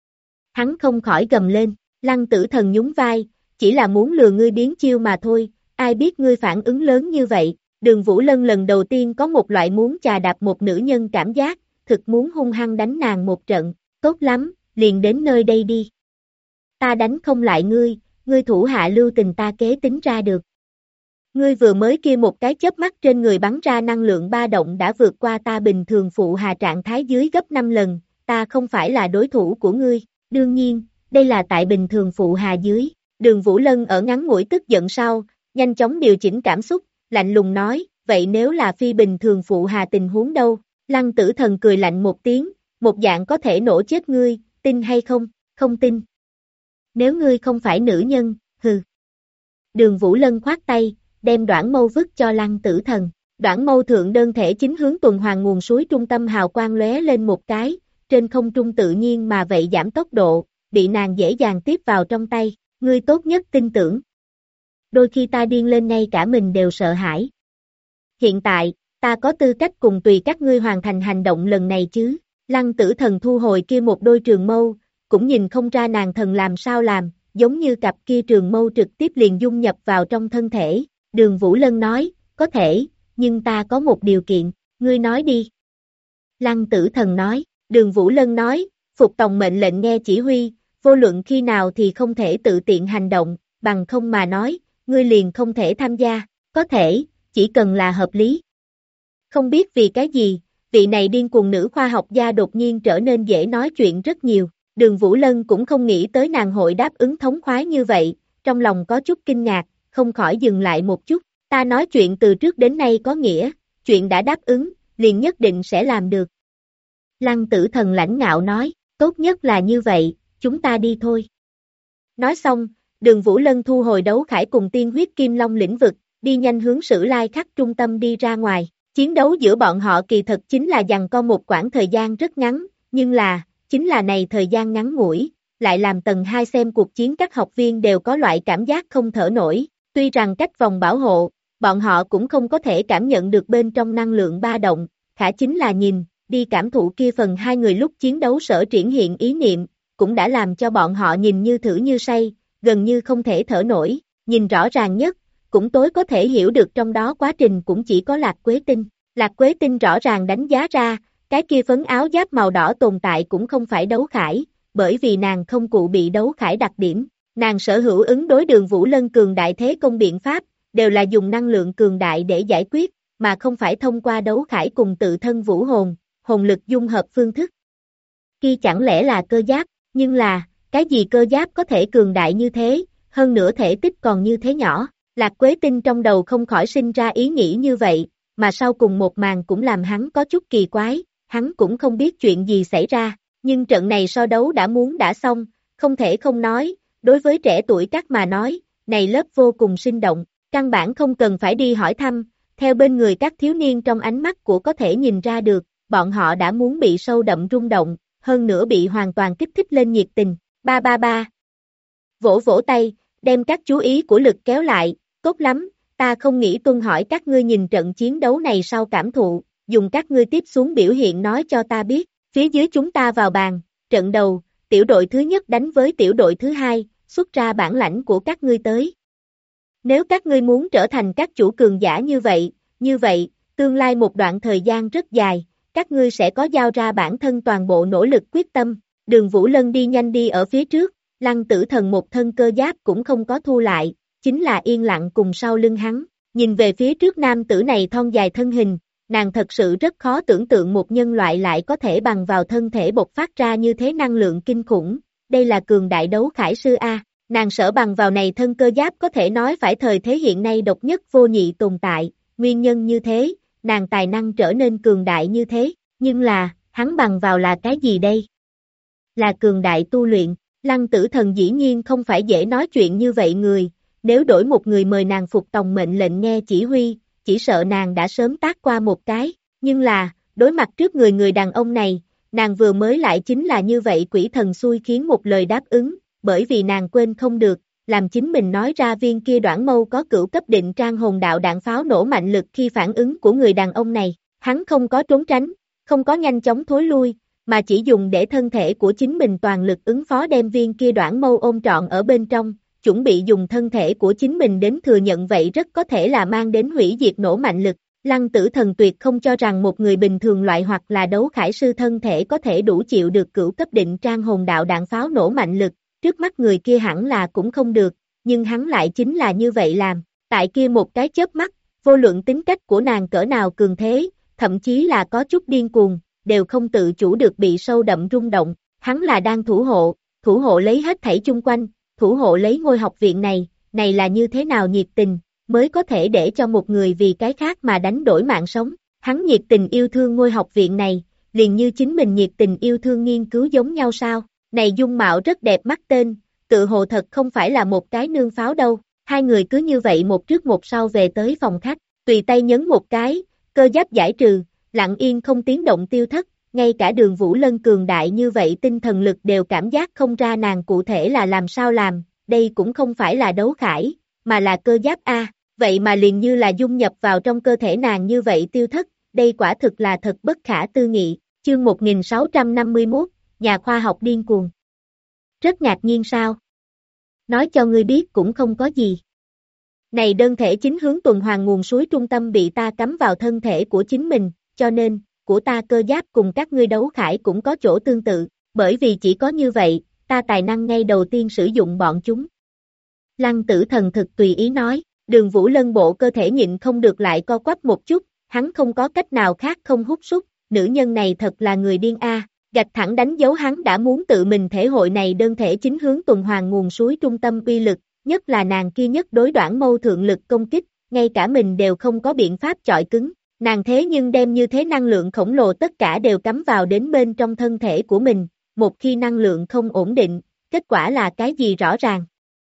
Hắn không khỏi gầm lên, Lăng Tử Thần nhún vai, chỉ là muốn lừa ngươi biến chiêu mà thôi, ai biết ngươi phản ứng lớn như vậy. Đường Vũ Lân lần đầu tiên có một loại muốn chà đạp một nữ nhân cảm giác, thực muốn hung hăng đánh nàng một trận, tốt lắm, liền đến nơi đây đi. Ta đánh không lại ngươi thủ hạ lưu tình ta kế tính ra được. Ngươi vừa mới kia một cái chớp mắt trên người bắn ra năng lượng ba động đã vượt qua ta bình thường phụ hà trạng thái dưới gấp 5 lần, ta không phải là đối thủ của ngươi, đương nhiên, đây là tại bình thường phụ hà dưới. Đường Vũ Lân ở ngắn ngủi tức giận sau, nhanh chóng điều chỉnh cảm xúc, lạnh lùng nói, vậy nếu là phi bình thường phụ hà tình huống đâu? Lăng Tử Thần cười lạnh một tiếng, một dạng có thể nổ chết ngươi, tin hay không? Không tin. Nếu ngươi không phải nữ nhân, hừ. Đường Vũ Lân khoát tay, đem Đoản Mâu vứt cho Lăng Tử Thần. Đoản Mâu thượng đơn thể chính hướng tuần hoàn nguồn suối trung tâm hào quang lóe lên một cái, trên không trung tự nhiên mà vậy giảm tốc độ, bị nàng dễ dàng tiếp vào trong tay, ngươi tốt nhất tin tưởng. Đôi khi ta điên lên ngay cả mình đều sợ hãi. Hiện tại, ta có tư cách cùng tùy các ngươi hoàn thành hành động lần này chứ. Lăng Tử Thần thu hồi kia một đôi trường mâu, cũng nhìn không ra nàng thần làm sao làm, giống như cặp kia trường mâu trực tiếp liền dung nhập vào trong thân thể. Đường Vũ Lân nói, có thể, nhưng ta có một điều kiện, ngươi nói đi. Lăng Tử Thần nói, Đường Vũ Lân nói, phục tòng mệnh lệnh nghe chỉ huy, vô luận khi nào thì không thể tự tiện hành động, bằng không mà nói, ngươi liền không thể tham gia, có thể, chỉ cần là hợp lý. Không biết vì cái gì, vị này điên cuồng nữ khoa học gia đột nhiên trở nên dễ nói chuyện rất nhiều, Đường Vũ Lân cũng không nghĩ tới nàng hội đáp ứng thống khoái như vậy, trong lòng có chút kinh ngạc, không khỏi dừng lại một chút, ta nói chuyện từ trước đến nay có nghĩa, chuyện đã đáp ứng, liền nhất định sẽ làm được. Lăng Tử Thần lãnh ngạo nói, tốt nhất là như vậy, chúng ta đi thôi. Nói xong, Đường Vũ Lân thu hồi đấu khải cùng tiên huyết kim long lĩnh vực, đi nhanh hướng Sử Lai Khắc trung tâm đi ra ngoài. Chiến đấu giữa bọn họ kỳ thật chính là giằng co một quãng thời gian rất ngắn, nhưng chính là này thời gian ngắn ngủi, lại làm tầng 2 xem cuộc chiến các học viên đều có loại cảm giác không thở nổi. Tuy rằng cách vòng bảo hộ, bọn họ cũng không có thể cảm nhận được bên trong năng lượng ba động, khả chính là nhìn, đi cảm thụ kia phần hai người lúc chiến đấu sở triển hiện ý niệm, cũng đã làm cho bọn họ nhìn như thử như say, gần như không thể thở nổi, nhìn rõ ràng nhất, cũng tối có thể hiểu được trong đó quá trình cũng chỉ có Lạc Quế Tinh. Lạc Quế Tinh rõ ràng đánh giá ra, cái kia phấn áo giáp màu đỏ tồn tại cũng không phải đấu khải, bởi vì nàng không cụ bị đấu khải đặc điểm, nàng sở hữu ứng đối Đường Vũ Lân cường đại thế công biện pháp, đều là dùng năng lượng cường đại để giải quyết, mà không phải thông qua đấu khải cùng tự thân vũ hồn, hồn lực dung hợp phương thức. Kia chẳng lẽ là cơ giáp, nhưng là, cái gì cơ giáp có thể cường đại như thế, hơn nữa thể tích còn như thế nhỏ, Lạc Quế Tinh trong đầu không khỏi sinh ra ý nghĩ như vậy, mà sau cùng một màn cũng làm hắn có chút kỳ quái, hắn cũng không biết chuyện gì xảy ra, nhưng trận này so đấu đã xong, không thể không nói, đối với trẻ tuổi các mà nói, này lớp vô cùng sinh động, căn bản không cần phải đi hỏi thăm, theo bên người các thiếu niên trong ánh mắt của có thể nhìn ra được, bọn họ đã muốn bị sâu đậm rung động, hơn nữa bị hoàn toàn kích thích lên nhiệt tình, ba ba ba. Vỗ vỗ tay, đem các chú ý của lực kéo lại, tốt lắm, ta không nghĩ tuân hỏi các ngươi nhìn trận chiến đấu này sau cảm thụ, dùng các ngươi tiếp xuống biểu hiện nói cho ta biết, phía dưới chúng ta vào bàn, trận đầu, tiểu đội thứ nhất đánh với tiểu đội thứ hai, xuất ra bản lãnh của các ngươi tới. Nếu các ngươi muốn trở thành các chủ cường giả như vậy, tương lai một đoạn thời gian rất dài, các ngươi sẽ có giao ra bản thân toàn bộ nỗ lực quyết tâm, Đường Vũ Lân đi nhanh đi ở phía trước, Lăng Tử Thần một thân cơ giáp cũng không có thu lại, chính là yên lặng cùng sau lưng hắn, nhìn về phía trước nam tử này thon dài thân hình, nàng thật sự rất khó tưởng tượng một nhân loại lại có thể bằng vào thân thể bộc phát ra như thế năng lượng kinh khủng, đây là cường đại đấu khải sư A, nàng sở bằng vào này thân cơ giáp có thể nói phải thời thế hiện nay độc nhất vô nhị tồn tại, nguyên nhân như thế, nàng tài năng trở nên cường đại như thế, nhưng là, hắn bằng vào là cái gì đây? Là cường đại tu luyện, Lăng Tử Thần dĩ nhiên không phải dễ nói chuyện như vậy người, nếu đổi một người mời nàng phục tòng mệnh lệnh nghe chỉ huy, chỉ sợ nàng đã sớm tác qua một cái, nhưng là, đối mặt trước người đàn ông này, nàng vừa mới lại chính là như vậy quỷ thần xui khiến một lời đáp ứng, bởi vì nàng quên không được, làm chính mình nói ra viên kia Đoản Mâu có cửu cấp định trang hồn đạo đạn pháo nổ mạnh lực khi phản ứng của người đàn ông này, Hắn không có trốn tránh, không có nhanh chóng thối lui, mà chỉ dùng để thân thể của chính mình toàn lực ứng phó đem viên kia đoạn mâu ôm trọn ở bên trong, chuẩn bị dùng thân thể của chính mình đến thừa nhận vậy rất có thể là mang đến hủy diệt nổ mạnh lực. Lăng Tử Thần tuyệt không cho rằng một người bình thường loại hoặc là đấu khải sư thân thể có thể đủ chịu được cửu cấp định trang hồn đạo đạn pháo nổ mạnh lực, trước mắt người kia hẳn là cũng không được, nhưng hắn lại chính là như vậy làm, tại kia một cái chớp mắt, vô luận tính cách của nàng cỡ nào cường thế, thậm chí là có chút điên cuồng, đều không tự chủ được bị sâu đậm rung động, hắn là đang thủ hộ lấy hết thảy chung quanh, thủ hộ lấy ngôi học viện này là như thế nào nhiệt tình, mới có thể để cho một người vì cái khác mà đánh đổi mạng sống, hắn nhiệt tình yêu thương ngôi học viện này, liền như chính mình nhiệt tình yêu thương nghiên cứu giống nhau sao, này dung mạo rất đẹp mắt tên, tự hồ thật không phải là một cái nương pháo đâu, hai người cứ như vậy một trước một sau về tới phòng khách, tùy tay nhấn một cái, cơ giáp giải trừ, lặng yên không tiếng động tiêu thất, ngay cả Đường Vũ Lân cường đại như vậy tinh thần lực đều cảm giác không ra nàng cụ thể là làm sao làm, đây cũng không phải là đấu khải, mà là cơ giáp A, vậy mà liền như là dung nhập vào trong cơ thể nàng như vậy tiêu thất, đây quả thực là thật bất khả tư nghị, chương 1651, nhà khoa học điên cuồng. Rất ngạc nhiên sao? Nói cho ngươi biết cũng không có gì. Này đơn thể chính hướng tuần hoàn nguồn suối trung tâm bị ta cắm vào thân thể của chính mình, cho nên, của ta cơ giáp cùng các ngươi đấu khải cũng có chỗ tương tự, bởi vì chỉ có như vậy, ta tài năng ngay đầu tiên sử dụng bọn chúng. Lăng Tử Thần thực tùy ý nói, Đường Vũ Lân bộ cơ thể nhịn không được lại co quắp một chút, hắn không có cách nào khác không hút sút, nữ nhân này thật là người điên a. Gạch thẳng đánh dấu hắn đã muốn tự mình thể hội này đơn thể chính hướng tuần hoàn nguồn suối trung tâm uy lực, nhất là nàng kia nhất đối đoạn mâu thượng lực công kích, ngay cả mình đều không có biện pháp chọi cứng, nàng thế nhưng đem như thế năng lượng khổng lồ tất cả đều cắm vào đến bên trong thân thể của mình, một khi năng lượng không ổn định, kết quả là cái gì rõ ràng.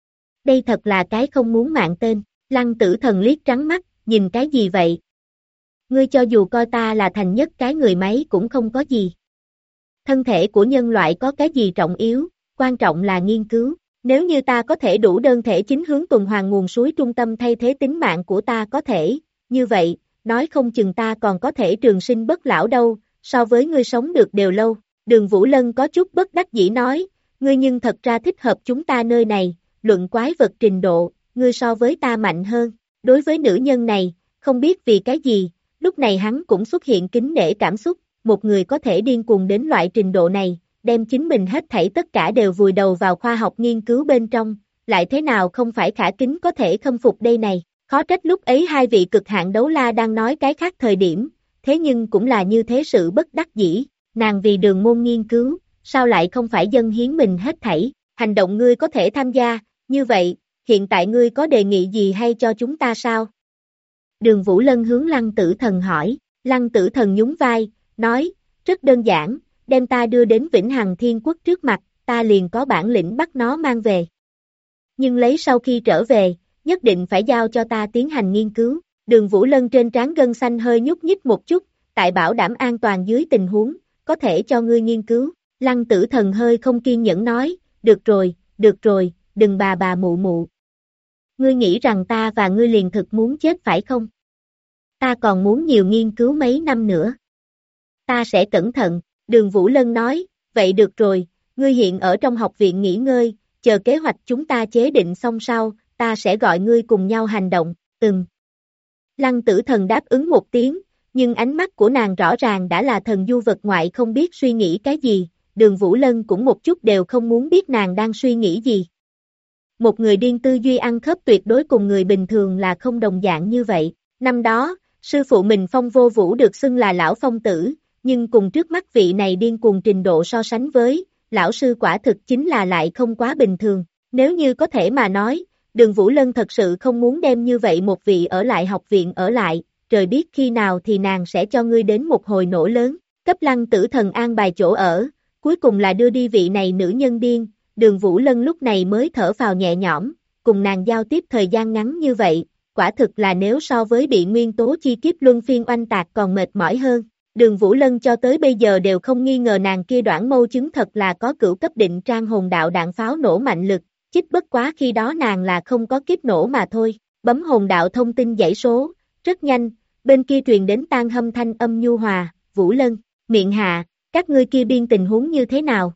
Đây thật là cái không muốn mạng tên, Lăng Tử Thần liếc trắng mắt, nhìn cái gì vậy? Ngươi cho dù coi ta là thành nhất cái người máy cũng không có gì. Thân thể của nhân loại có cái gì trọng yếu, quan trọng là nghiên cứu, nếu như ta có thể đủ đơn thể chính hướng tuần hoàn nguồn suối trung tâm thay thế tính mạng của ta có thể, như vậy, nói không chừng ta còn có thể trường sinh bất lão đâu, so với ngươi sống được đều lâu, Đường Vũ Lân có chút bất đắc dĩ nói, ngươi nhưng thật ra thích hợp chúng ta nơi này, luận quái vật trình độ, ngươi so với ta mạnh hơn, đối với nữ nhân này, không biết vì cái gì, lúc này hắn cũng xuất hiện kính nể cảm xúc, một người có thể điên cuồng đến loại trình độ này, đem chính mình hết thảy tất cả đều vùi đầu vào khoa học nghiên cứu bên trong, lại thế nào không phải khả kính có thể khâm phục đây này, khó trách lúc ấy hai vị cực hạn đấu la đang nói cái khác thời điểm, thế nhưng cũng là như thế sự bất đắc dĩ, nàng vì đường môn nghiên cứu, sao lại không phải dâng hiến mình hết thảy, hành động ngươi có thể tham gia, như vậy, hiện tại ngươi có đề nghị gì hay cho chúng ta sao? Đường Vũ Lân hướng Lăng Tử Thần hỏi, Lăng Tử Thần nhún vai, nói, rất đơn giản, đem ta đưa đến Vĩnh Hằng Thiên Quốc trước mặt, ta liền có bản lĩnh bắt nó mang về. Nhưng lấy sau khi trở về, nhất định phải giao cho ta tiến hành nghiên cứu, Đường Vũ Lân trên trán gân xanh hơi nhúc nhích một chút, tại bảo đảm an toàn dưới tình huống, có thể cho ngươi nghiên cứu, Lăng Tử Thần hơi không kiên nhẫn nói, được rồi, đừng bà mụ mụ. Ngươi nghĩ rằng ta và ngươi liền thực muốn chết phải không? Ta còn muốn nhiều nghiên cứu mấy năm nữa. Ta sẽ cẩn thận, Đường Vũ Lân nói, vậy được rồi, ngươi hiện ở trong học viện nghỉ ngơi, chờ kế hoạch chúng ta chế định xong sau, ta sẽ gọi ngươi cùng nhau hành động, Lăng Tử Thần đáp ứng một tiếng, nhưng ánh mắt của nàng rõ ràng đã là thần du vật ngoại không biết suy nghĩ cái gì, Đường Vũ Lân cũng một chút đều không muốn biết nàng đang suy nghĩ gì. Một người điên tư duy ăn khớp tuyệt đối cùng người bình thường là không đồng dạng như vậy. Năm đó, sư phụ mình Phong Vô Vũ được xưng là lão phong tử, nhưng cùng trước mắt vị này điên cuồng trình độ so sánh với, lão sư quả thực chính là lại không quá bình thường. Nếu như có thể mà nói, Đường Vũ Lân thật sự không muốn đem như vậy một vị ở lại học viện ở lại, trời biết khi nào thì nàng sẽ cho ngươi đến một hồi nổ lớn, cấp Lăng Tử Thần an bài chỗ ở, cuối cùng là đưa đi vị này nữ nhân điên. Đường Vũ Lân lúc này mới thở phào nhẹ nhõm, cùng nàng giao tiếp thời gian ngắn như vậy, quả thực là nếu so với bị nguyên tố chi kiếp luân phiên oanh tạc còn mệt mỏi hơn. Đường Vũ Lân cho tới bây giờ đều không nghi ngờ nàng kia đoạn mâu chứng thật là có cửu cấp định trang hồn đạo đạn pháo nổ mạnh lực, chích bất quá khi đó nàng là không có kiếp nổ mà thôi, bấm hồn đạo thông tin dãy số, rất nhanh, bên kia truyền đến Tang Hâm thanh âm nhu hòa, Vũ Lân, miệng hạ, các ngươi kia biên tình huống như thế nào?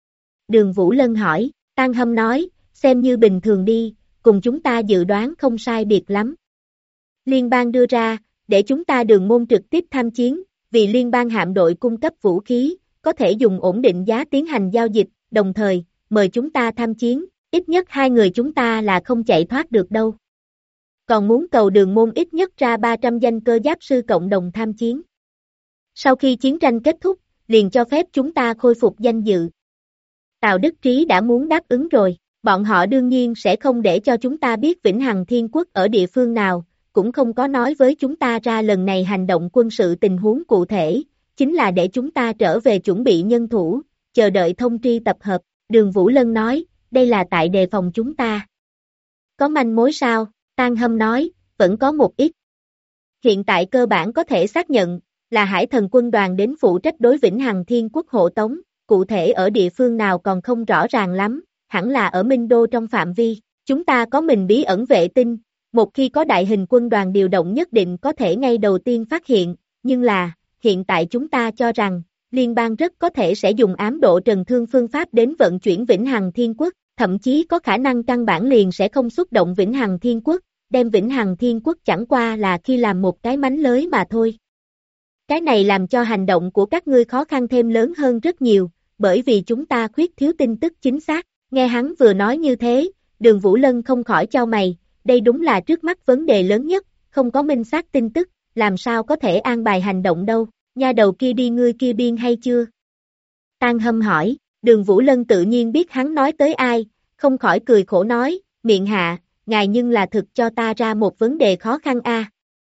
Đường Vũ Lân hỏi, Tang Hâm nói, xem như bình thường đi, cùng chúng ta dự đoán không sai biệt lắm. Liên bang đưa ra, để chúng ta Đường môn trực tiếp tham chiến, vì liên bang hạm đội cung cấp vũ khí, có thể dùng ổn định giá tiến hành giao dịch, đồng thời, mời chúng ta tham chiến, ít nhất hai người chúng ta là không chạy thoát được đâu. Còn muốn cầu Đường môn ít nhất ra 300 danh cơ giáp sư cộng đồng tham chiến. Sau khi chiến tranh kết thúc, liền cho phép chúng ta khôi phục danh dự. Tào Đức Trí đã muốn đáp ứng rồi, bọn họ đương nhiên sẽ không để cho chúng ta biết Vĩnh Hằng Thiên Quốc ở địa phương nào, cũng không có nói với chúng ta ra lần này hành động quân sự tình huống cụ thể, chính là để chúng ta trở về chuẩn bị nhân thủ, chờ đợi thông tri tập hợp. Đường Vũ Lân nói, đây là tại đề phòng chúng ta. Có manh mối sao? Tang Hâm nói, vẫn có một ít. Hiện tại cơ bản có thể xác nhận, là Hải Thần quân đoàn đến phụ trách đối Vĩnh Hằng Thiên Quốc hộ tống, cụ thể ở địa phương nào còn không rõ ràng lắm, hẳn là ở Minh Đô trong phạm vi. Chúng ta có mình bí ẩn vệ tinh, một khi có đại hình quân đoàn điều động nhất định có thể ngay đầu tiên phát hiện, nhưng là, hiện tại chúng ta cho rằng, liên bang rất có thể sẽ dùng ám độ trần thương phương pháp đến vận chuyển Vĩnh Hằng Thiên Quốc, thậm chí có khả năng căn bản liền sẽ không xuất động Vĩnh Hằng Thiên Quốc, đem Vĩnh Hằng Thiên Quốc chẳng qua là khi làm một cái mánh lới mà thôi. Cái này làm cho hành động của các ngươi khó khăn thêm lớn hơn rất nhiều, bởi vì chúng ta khuyết thiếu tin tức chính xác. Nghe hắn vừa nói như thế, Đường Vũ Lân không khỏi chau mày, đây đúng là trước mắt vấn đề lớn nhất, không có minh xác tin tức, làm sao có thể an bài hành động đâu, nha đầu kia đi ngươi kia biên hay chưa? Tang Hâm hỏi, Đường Vũ Lân tự nhiên biết hắn nói tới ai, không khỏi cười khổ nói, miệng hạ, ngài nhưng là thực cho ta ra một vấn đề khó khăn a.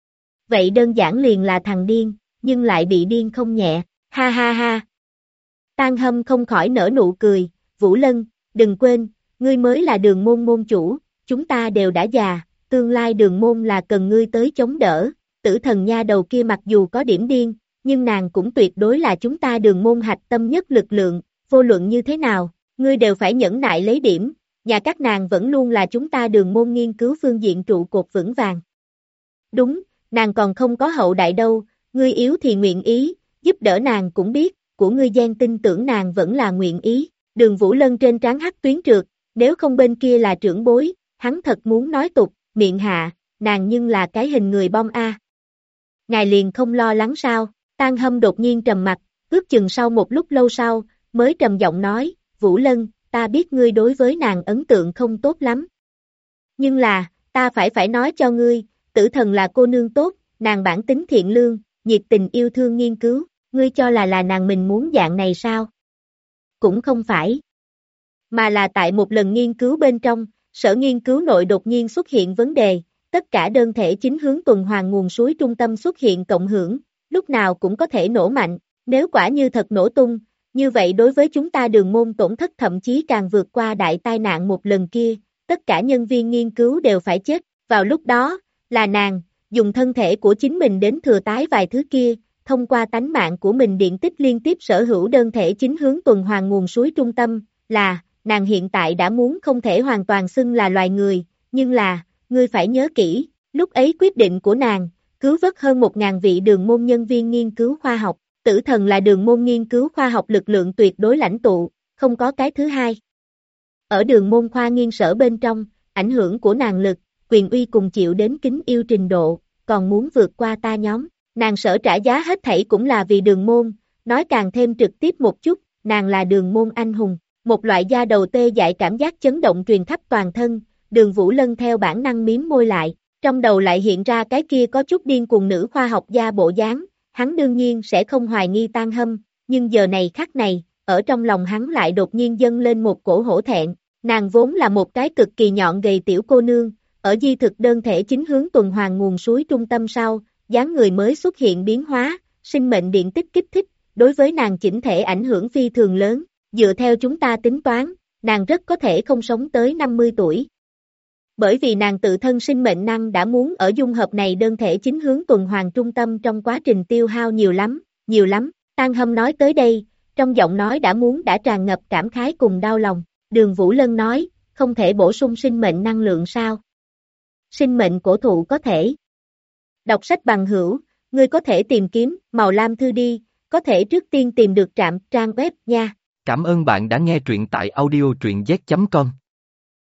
Vậy đơn giản liền là thằng điên, nhưng lại bị điên không nhẹ, ha ha ha. Tang Hâm không khỏi nở nụ cười, Vũ Lân, đừng quên, ngươi mới là Đường môn môn chủ, chúng ta đều đã già, tương lai Đường môn là cần ngươi tới chống đỡ, Tử Thần nha đầu kia mặc dù có điểm điên, nhưng nàng cũng tuyệt đối là chúng ta Đường môn hạch tâm nhất lực lượng, vô luận như thế nào, ngươi đều phải nhẫn nại lấy điểm, nhà các nàng vẫn luôn là chúng ta Đường môn nghiên cứu phương diện trụ cột vững vàng. Đúng, nàng còn không có hậu đại đâu, ngươi yếu thì nguyện ý, giúp đỡ nàng cũng biết, của ngươi gian tin tưởng nàng vẫn là nguyện ý. Đường Vũ Lân trên trán hắc tuyến trượt, nếu không bên kia là trưởng bối, hắn thật muốn nói tục, miệng hạ, nàng nhưng là cái hình người bom a. Ngài liền không lo lắng sao? Tang Hâm đột nhiên trầm mặt, ước chừng sau một lúc lâu sau, mới trầm giọng nói, Vũ Lân, ta biết ngươi đối với nàng ấn tượng không tốt lắm. Nhưng là, ta phải nói cho ngươi, Tử Thần là cô nương tốt, nàng bản tính thiện lương, nhiệt tình yêu thương nghiên cứu, ngươi cho là nàng mình muốn dạng này sao? Cũng không phải. Mà là tại một lần nghiên cứu bên trong, sở nghiên cứu nội đột nhiên xuất hiện vấn đề, tất cả đơn thể chính hướng tuần hoàn nguồn suối trung tâm xuất hiện cộng hưởng, lúc nào cũng có thể nổ mạnh, nếu quả như thật nổ tung, như vậy đối với chúng ta Đường môn tổn thất thậm chí càng vượt qua đại tai nạn một lần kia, tất cả nhân viên nghiên cứu đều phải chết, vào lúc đó, là nàng, dùng thân thể của chính mình đến thừa tái vài thứ kia, thông qua tánh mạng của mình điện tích liên tiếp sở hữu đơn thể chính hướng tuần hoàn nguồn suối trung tâm, là, nàng hiện tại đã muốn không thể hoàn toàn xưng là loài người, nhưng là, ngươi phải nhớ kỹ, lúc ấy quyết định của nàng, cứu vớt hơn 1.000 vị Đường môn nhân viên nghiên cứu khoa học, Tử Thần là Đường môn nghiên cứu khoa học lực lượng tuyệt đối lãnh tụ, không có cái thứ hai. Ở Đường môn khoa nghiên sở bên trong, ảnh hưởng của nàng lực, quyền uy cùng chịu đến kính yêu trình độ, còn muốn vượt qua ta nhóm, nàng sở trả giá hết thảy cũng là vì Đường môn, nói càng thêm trực tiếp một chút, nàng là Đường môn anh hùng, một loại da đầu tê dại cảm giác chấn động truyền khắp toàn thân, Đường Vũ Lân theo bản năng miếm môi lại, trong đầu lại hiện ra cái kia có chút điên cuồng nữ khoa học gia bộ dáng, hắn đương nhiên sẽ không hoài nghi Tang Hâm, nhưng giờ này khắc này, ở trong lòng hắn lại đột nhiên dâng lên một cổ hổ thẹn, nàng vốn là một cái cực kỳ nhọn gầy tiểu cô nương, ở di thực đơn thể chính hướng tuần hoàn nguồn suối trung tâm sau, dáng người mới xuất hiện biến hóa, sinh mệnh điện tích kích thích, đối với nàng chỉnh thể ảnh hưởng phi thường lớn, dựa theo chúng ta tính toán, nàng rất có thể không sống tới 50 tuổi. Bởi vì nàng tự thân sinh mệnh năng đã muốn ở dung hợp này đơn thể chính hướng tuần hoàn trung tâm trong quá trình tiêu hao nhiều lắm, Tang Hâm nói tới đây, trong giọng nói đã tràn ngập cảm khái cùng đau lòng, Đường Vũ Lân nói, không thể bổ sung sinh mệnh năng lượng sao? Sinh mệnh cổ thụ có thể. Đọc sách bằng hữu, ngươi có thể tìm kiếm Màu Lam Thư đi, có thể trước tiên tìm được trang web nha. Cảm ơn bạn đã nghe truyện tại audio truyện z.com.